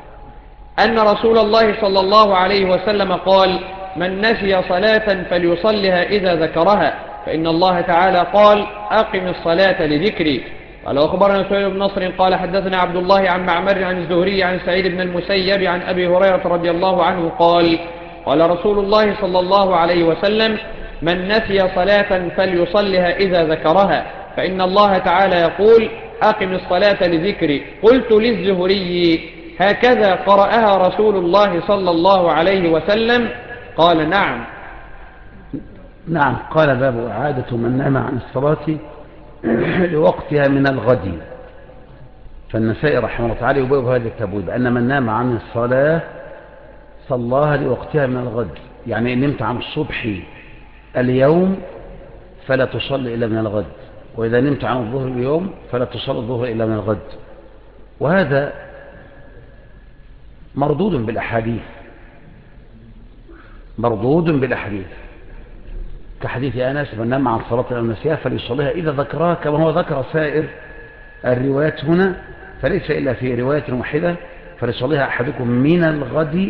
أن رسول الله صلى الله عليه وسلم قال من نسي صلاة فليصلها إذا ذكرها، فإن الله تعالى قال أقم الصلاة لذكري. قال أخبرنا سويد بن نصر قال حدثنا عبد الله عن معمر عن الزهري عن سعيد بن المسيب عن أبي هريرة رضي الله عنه قال قال رسول الله صلى الله عليه وسلم من نسي صلاة فليصلها إذا ذكرها، فإن الله تعالى يقول أقم الصلاة لذكري. قلت للزهري هكذا قرأها رسول الله صلى الله عليه وسلم؟ قال نعم. نعم. قال باب إعادة من نام عن الصلاة لوقتها من الغد. فالنسائي رحمه الله تعالى يبوب هذا التبويب أن من نام عن الصلاة صلاها لوقتها من الغد، يعني إن نمت عن الصبح اليوم فلا تصلي إلا من الغد، وإذا نمت عن الظهر اليوم فلا تصلي الظهر إلا من الغد. وهذا مردود بالأحاديث كحديث أنس من نام عن صلاة أو نسيها فليصليها إذا ذكرها، كما هو ذكر سائر الروايات هنا، فليس إلا في رواية واحدة فليصليها أحدكم من الغد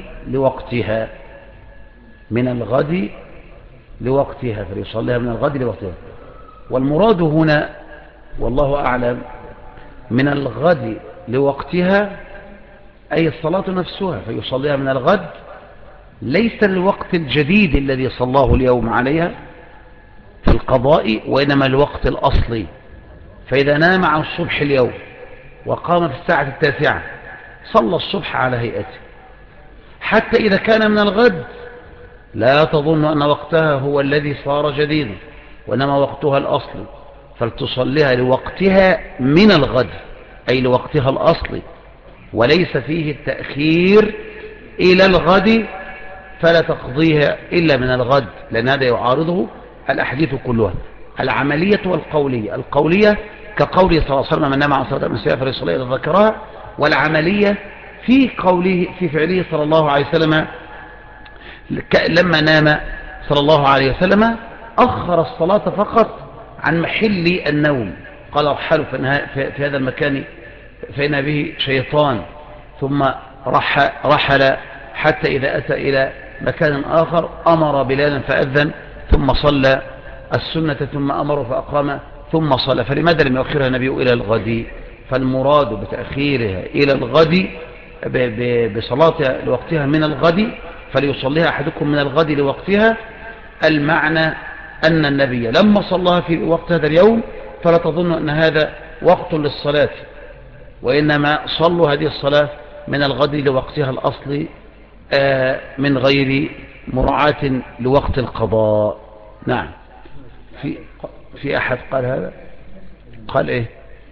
لوقتها فليصليها من الغد لوقتها. والمراد هنا والله أعلم من الغد لوقتها أي الصلاة نفسها، فيصليها من الغد ليس الوقت الجديد الذي صلاه اليوم عليها في القضاء، وإنما الوقت الأصلي. فإذا نام عن الصبح اليوم وقام في الساعة 9 صلى الصبح على هيئته، حتى إذا كان من الغد لا تظن أن وقتها هو الذي صار جديدا، وإنما وقتها الأصلي، فلتصليها لوقتها من الغد أي لوقتها الأصلي، وليس فيه التأخير إلى الغد، فلا تقضيها إلا من الغد، لأن هذا يعارضه الأحاديث كلها، العملية والقولية. القولية كقوله صلى الله عليه وسلم من نام عن صلاة المساء فليصليها إذا ذكرها، والعملية في قوله في فعله صلى الله عليه وسلم لما نام صلى الله عليه وسلم أخر الصلاة فقط عن محل النوم، قال ارحلوا في هذا المكان فإن به شيطان، ثم رحل حتى إذا أتى إلى مكان آخر أمر بلالا فأذن، ثم صلى السنة، ثم أمر فأقام، ثم صلى. فلماذا لم يؤخرها النبي إلى الغد؟ فالمراد بتأخيرها إلى الغد بصلاتها لوقتها من الغد، فليصليها أحدكم من الغد لوقتها، المعنى أن النبي لما صلىها في وقت هذا اليوم فلا تظن أن هذا وقت للصلاة، وإنما صلوا هذه الصلاة من الغد لوقتها الأصلي من غير مراعاة لوقت القضاء. نعم. في أحد قال هذا؟ قال إيه؟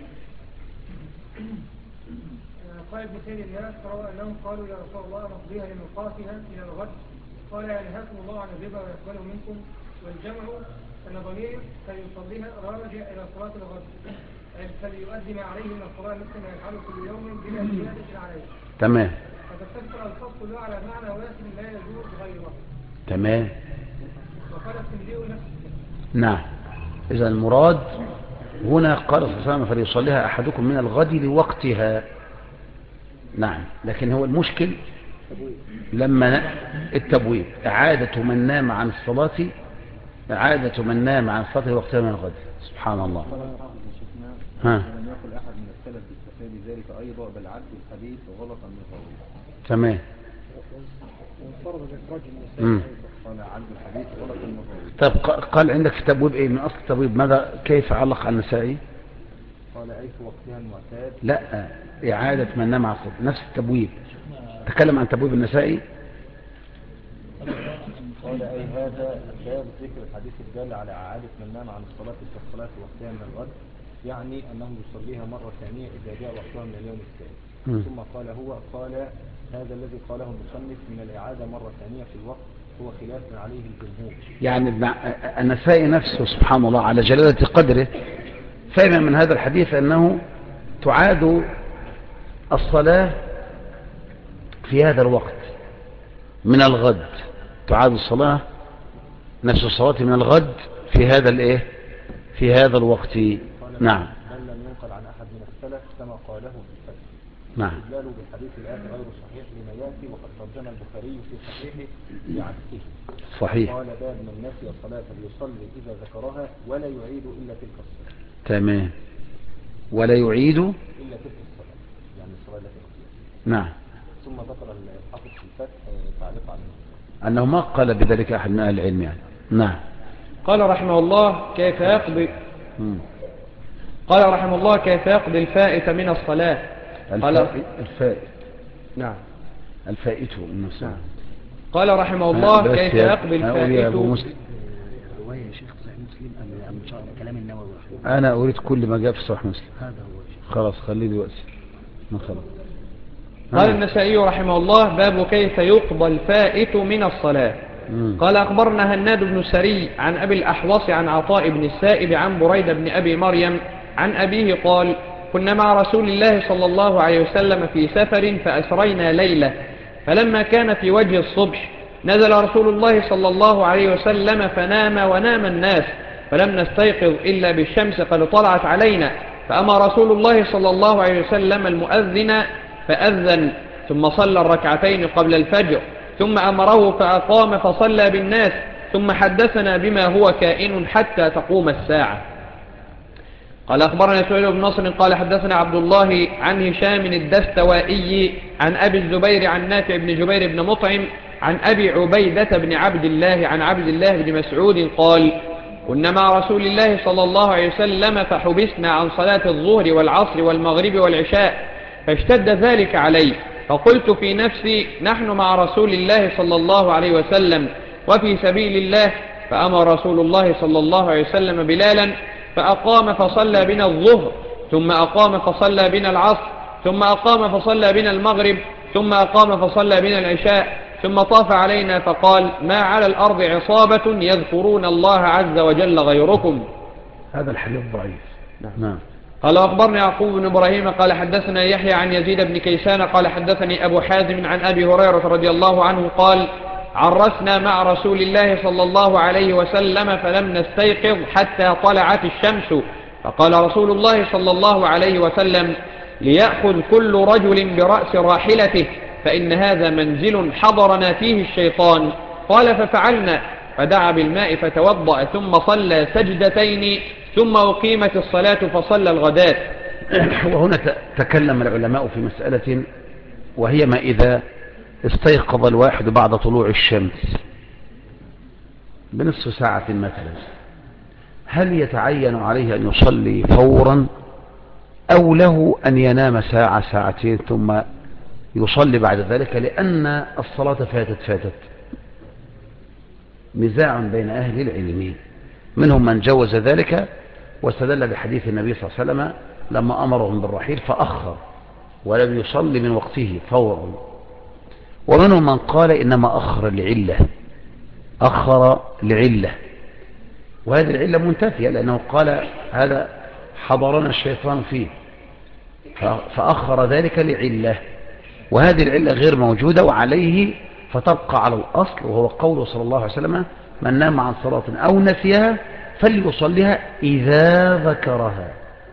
قال ابن سيد الناس روى أنهم قالوا يا رسول الله نقضيها لميقاتها إلى الغد، قال ينهاكم الله عن الربا ويقبله منكم، والجمع أن ضمير فليصليها راجع إلى صلاة الغد، فليؤدي ما عليه من الصلاة مثل ما يفعله كل يوم بلا زيادة عليه. تمام. فتتفق الفصل كله على معنى واسع لا يجوز غيره. تمام. وقال التنبيه نفسه. نعم. إذا المراد هنا قال صلى الله عليه وسلم فليصليها أحدكم من الغد لوقتها. نعم. لكن هو المشكل لما التبويب إعادة من نام عن الصلاة وقتها من الغد. سبحان الله. ها. ولم يقل أحد من السلف باستفاد ذلك أيضا، بل عد الحديث غلطا من غيره. تمام. قال عد الحديث غلطا من غيره. طب قال عندك في التبويب ايه من اصل التبويب؟ ماذا كيف علق على النسائي؟ قال اي في وقتها المعتاد. لا، اعادة من نام على الصلاة، نفس التبويب. تكلم عن تبويب النسائي. قال اي هذا باب ذكر الحديث الدال على اعادة من نام عن الصلاة في الصلاة وقتها من الغد، يعني انه يصليها مرة ثانية اذا جاء وقتها من اليوم الثاني. ثم قال هذا الذي قاله المصنف من الاعادة مرة ثانية في الوقت هو خلاف عليه الجمهور. يعني النسائي نفسه سبحان الله على جلالة قدره فهم من هذا الحديث أنه تعاد الصلاة في هذا الوقت من الغد، تعاد الصلاة نفس الصلاة من الغد في هذا الايه في هذا الوقت. نعم. بل لم ينقل عن أحد من السلف كما قاله في الفتح. نعم. استدلالوا بالحديث الآن غير صحيح لما يأتي، وقد ترجم البخاري في صحيحه بعكسه. صحيح. قال باب من نسي الصلاة فليصلي إذا ذكرها ولا يعيد إلا تلك الصلاة. تمام. ولا يعيد إلا تلك الصلاة، يعني الصلاة التي نسيها. نعم. ثم ذكر الحافظ في الفتح تعليق على أنه ما قال بذلك أحد من أهل العلم يعني. نعم. قال رحمه الله كيف يقضي الفائت من الصلاة. الفائت. نعم. الفائت من الصلاة. نعم. قال رحمه الله كيف يقضي الفائت. رواية يا شيخ صحيح مسلم أم كلام النووي؟ أنا أريد كل ما جاء في صحيح مسلم. هذا هو. خلاص خليه دلوقتي. قال النسائي رحمه الله باب كيف يقضى الفائت من الصلاة. قال أخبرنا هناد بن السري عن أبي الأحوص عن عطاء بن السائب عن بريدة بن أبي مريم عن أبيه قال كنا مع رسول الله صلى الله عليه وسلم في سفر فأسرينا ليلة، فلما كان في وجه الصبح نزل رسول الله صلى الله عليه وسلم فنام ونام الناس، فلم نستيقظ إلا بالشمس قد طلعت علينا، فأمر رسول الله صلى الله عليه وسلم المؤذن فأذن، ثم صلى الركعتين قبل الفجر، ثم أمره فأقام فصلى بالناس، ثم حدثنا بما هو كائن حتى تقوم الساعة. قال أخبرنا سهيل بن نصر قال حدثنا عبد الله عن هشام الدستوائي عن أبي الزبير عن نافع بن جبير بن مطعم عن أبي عبيدة بن عبد الله عن عبد الله بن مسعود قال كنا مع رسول الله صلى الله عليه وسلم فحبسنا عن صلاة الظهر والعصر والمغرب والعشاء فاشتد ذلك علي فقلت في نفسي نحن مع رسول الله صلى الله عليه وسلم وفي سبيل الله فأمر رسول الله صلى الله عليه وسلم بلالا فأقام فصلى بنا الظهر ثم أقام فصلى بنا العصر ثم أقام فصلى بنا المغرب ثم أقام فصلى بنا العشاء ثم طاف علينا فقال ما على الأرض عصابة يذكرون الله عز وجل غيركم. هذا الحديث ضعيف. نعم. قال أخبرنا يعقوب بن إبراهيم قال حدثنا يحيى عن يزيد بن كيسان قال حدثني أبو حازم عن أبي هريرة رضي الله عنه قال عرسنا مع رسول الله صلى الله عليه وسلم فلم نستيقظ حتى طلعت الشمس فقال رسول الله صلى الله عليه وسلم ليأخذ كل رجل برأس راحلته فإن هذا منزل حضرنا فيه الشيطان قال ففعلنا فدعا بالماء فتوضأ ثم صلى سجدتين ثم أقيمت الصلاة فصلى الغداة. وهنا تكلم العلماء في مسألة وهي ما إذا استيقظ الواحد بعد طلوع الشمس بنصف ساعة مثلا هل يتعين عليه أن يصلي فورا أو له أن ينام ساعة ساعتين ثم يصلي بعد ذلك لأن الصلاة فاتت نزاع بين أهل العلم منهم من جوز ذلك واستدل بحديث النبي صلى الله عليه وسلم لما أمرهم بالرحيل فأخر ولم يصلي من وقته فورا ومنهم من قال إنما أخر لعلة وهذه العلة منتفية لأنه قال هذا حضرنا الشيطان فيه فأخر ذلك لعلة وهذه العلة غير موجودة وعليه فتبقى على الأصل وهو قوله صلى الله عليه وسلم من نام عن صلاة أو نسيها فليصليها إذا ذكرها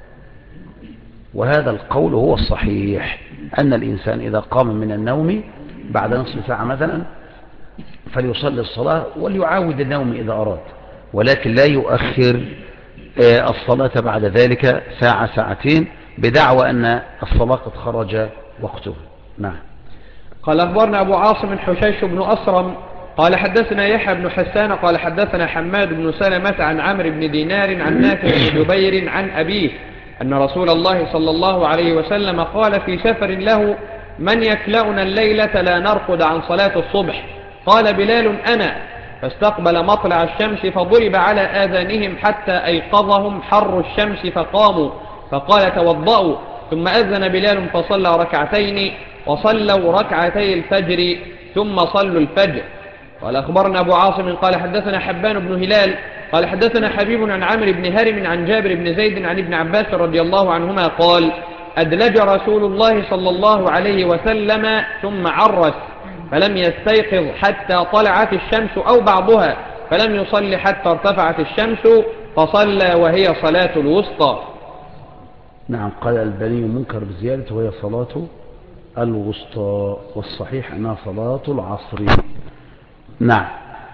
وهذا القول هو الصحيح أن الإنسان إذا قام من النوم بعد نصف ساعة مثلا فليصلي الصلاة وليعاود النوم إذا أراد ولكن لا يؤخر الصلاة بعد ذلك ساعة ساعتين بدعوى أن الصلاة قد خرج وقته. نعم. قال أخبرنا أبو عاصم حشيش بن أصرم قال حدثنا يحيى بن حسان قال حدثنا حماد بن سلمة عن عمرو بن دينار عن نافع بن جبير عن أبيه أن رسول الله صلى الله عليه وسلم قال في سفر له من يكلأنا الليلة لا نرقد عن صلاة الصبح قال بلال أنا فاستقبل مطلع الشمس فضرب على آذانهم حتى أيقظهم حر الشمس فقاموا فقال توضأوا ثم أذن بلال فصلى ركعتين وصلوا ركعتي الفجر ثم صلوا الفجر. قال أخبرنا أبو عاصم قال حدثنا حبان بن هلال قال حدثنا حبيب عن عمرو بن هرم عن جابر بن زيد عن ابن عباس رضي الله عنهما قال أدلج رسول الله صلى الله عليه وسلم ثم عرس فلم يستيقظ حتى طلعت الشمس أو بعضها فلم يصل حتى ارتفعت الشمس فصلى وهي صلاة الوسطى. نعم. قال الألباني منكر بزيادة وهي صلاة الوسطى والصحيح أنها صلاة العصر. نعم.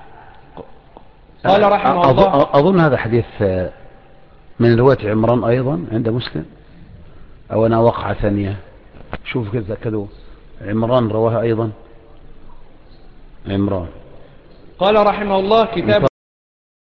قال رحمه الله أظن هذا حديث من رواية عمران أيضا عند مسلم أو أنا وقعة ثانية شوف كذا كذا عمران رواها أيضا عمران. قال رحمه الله كتاب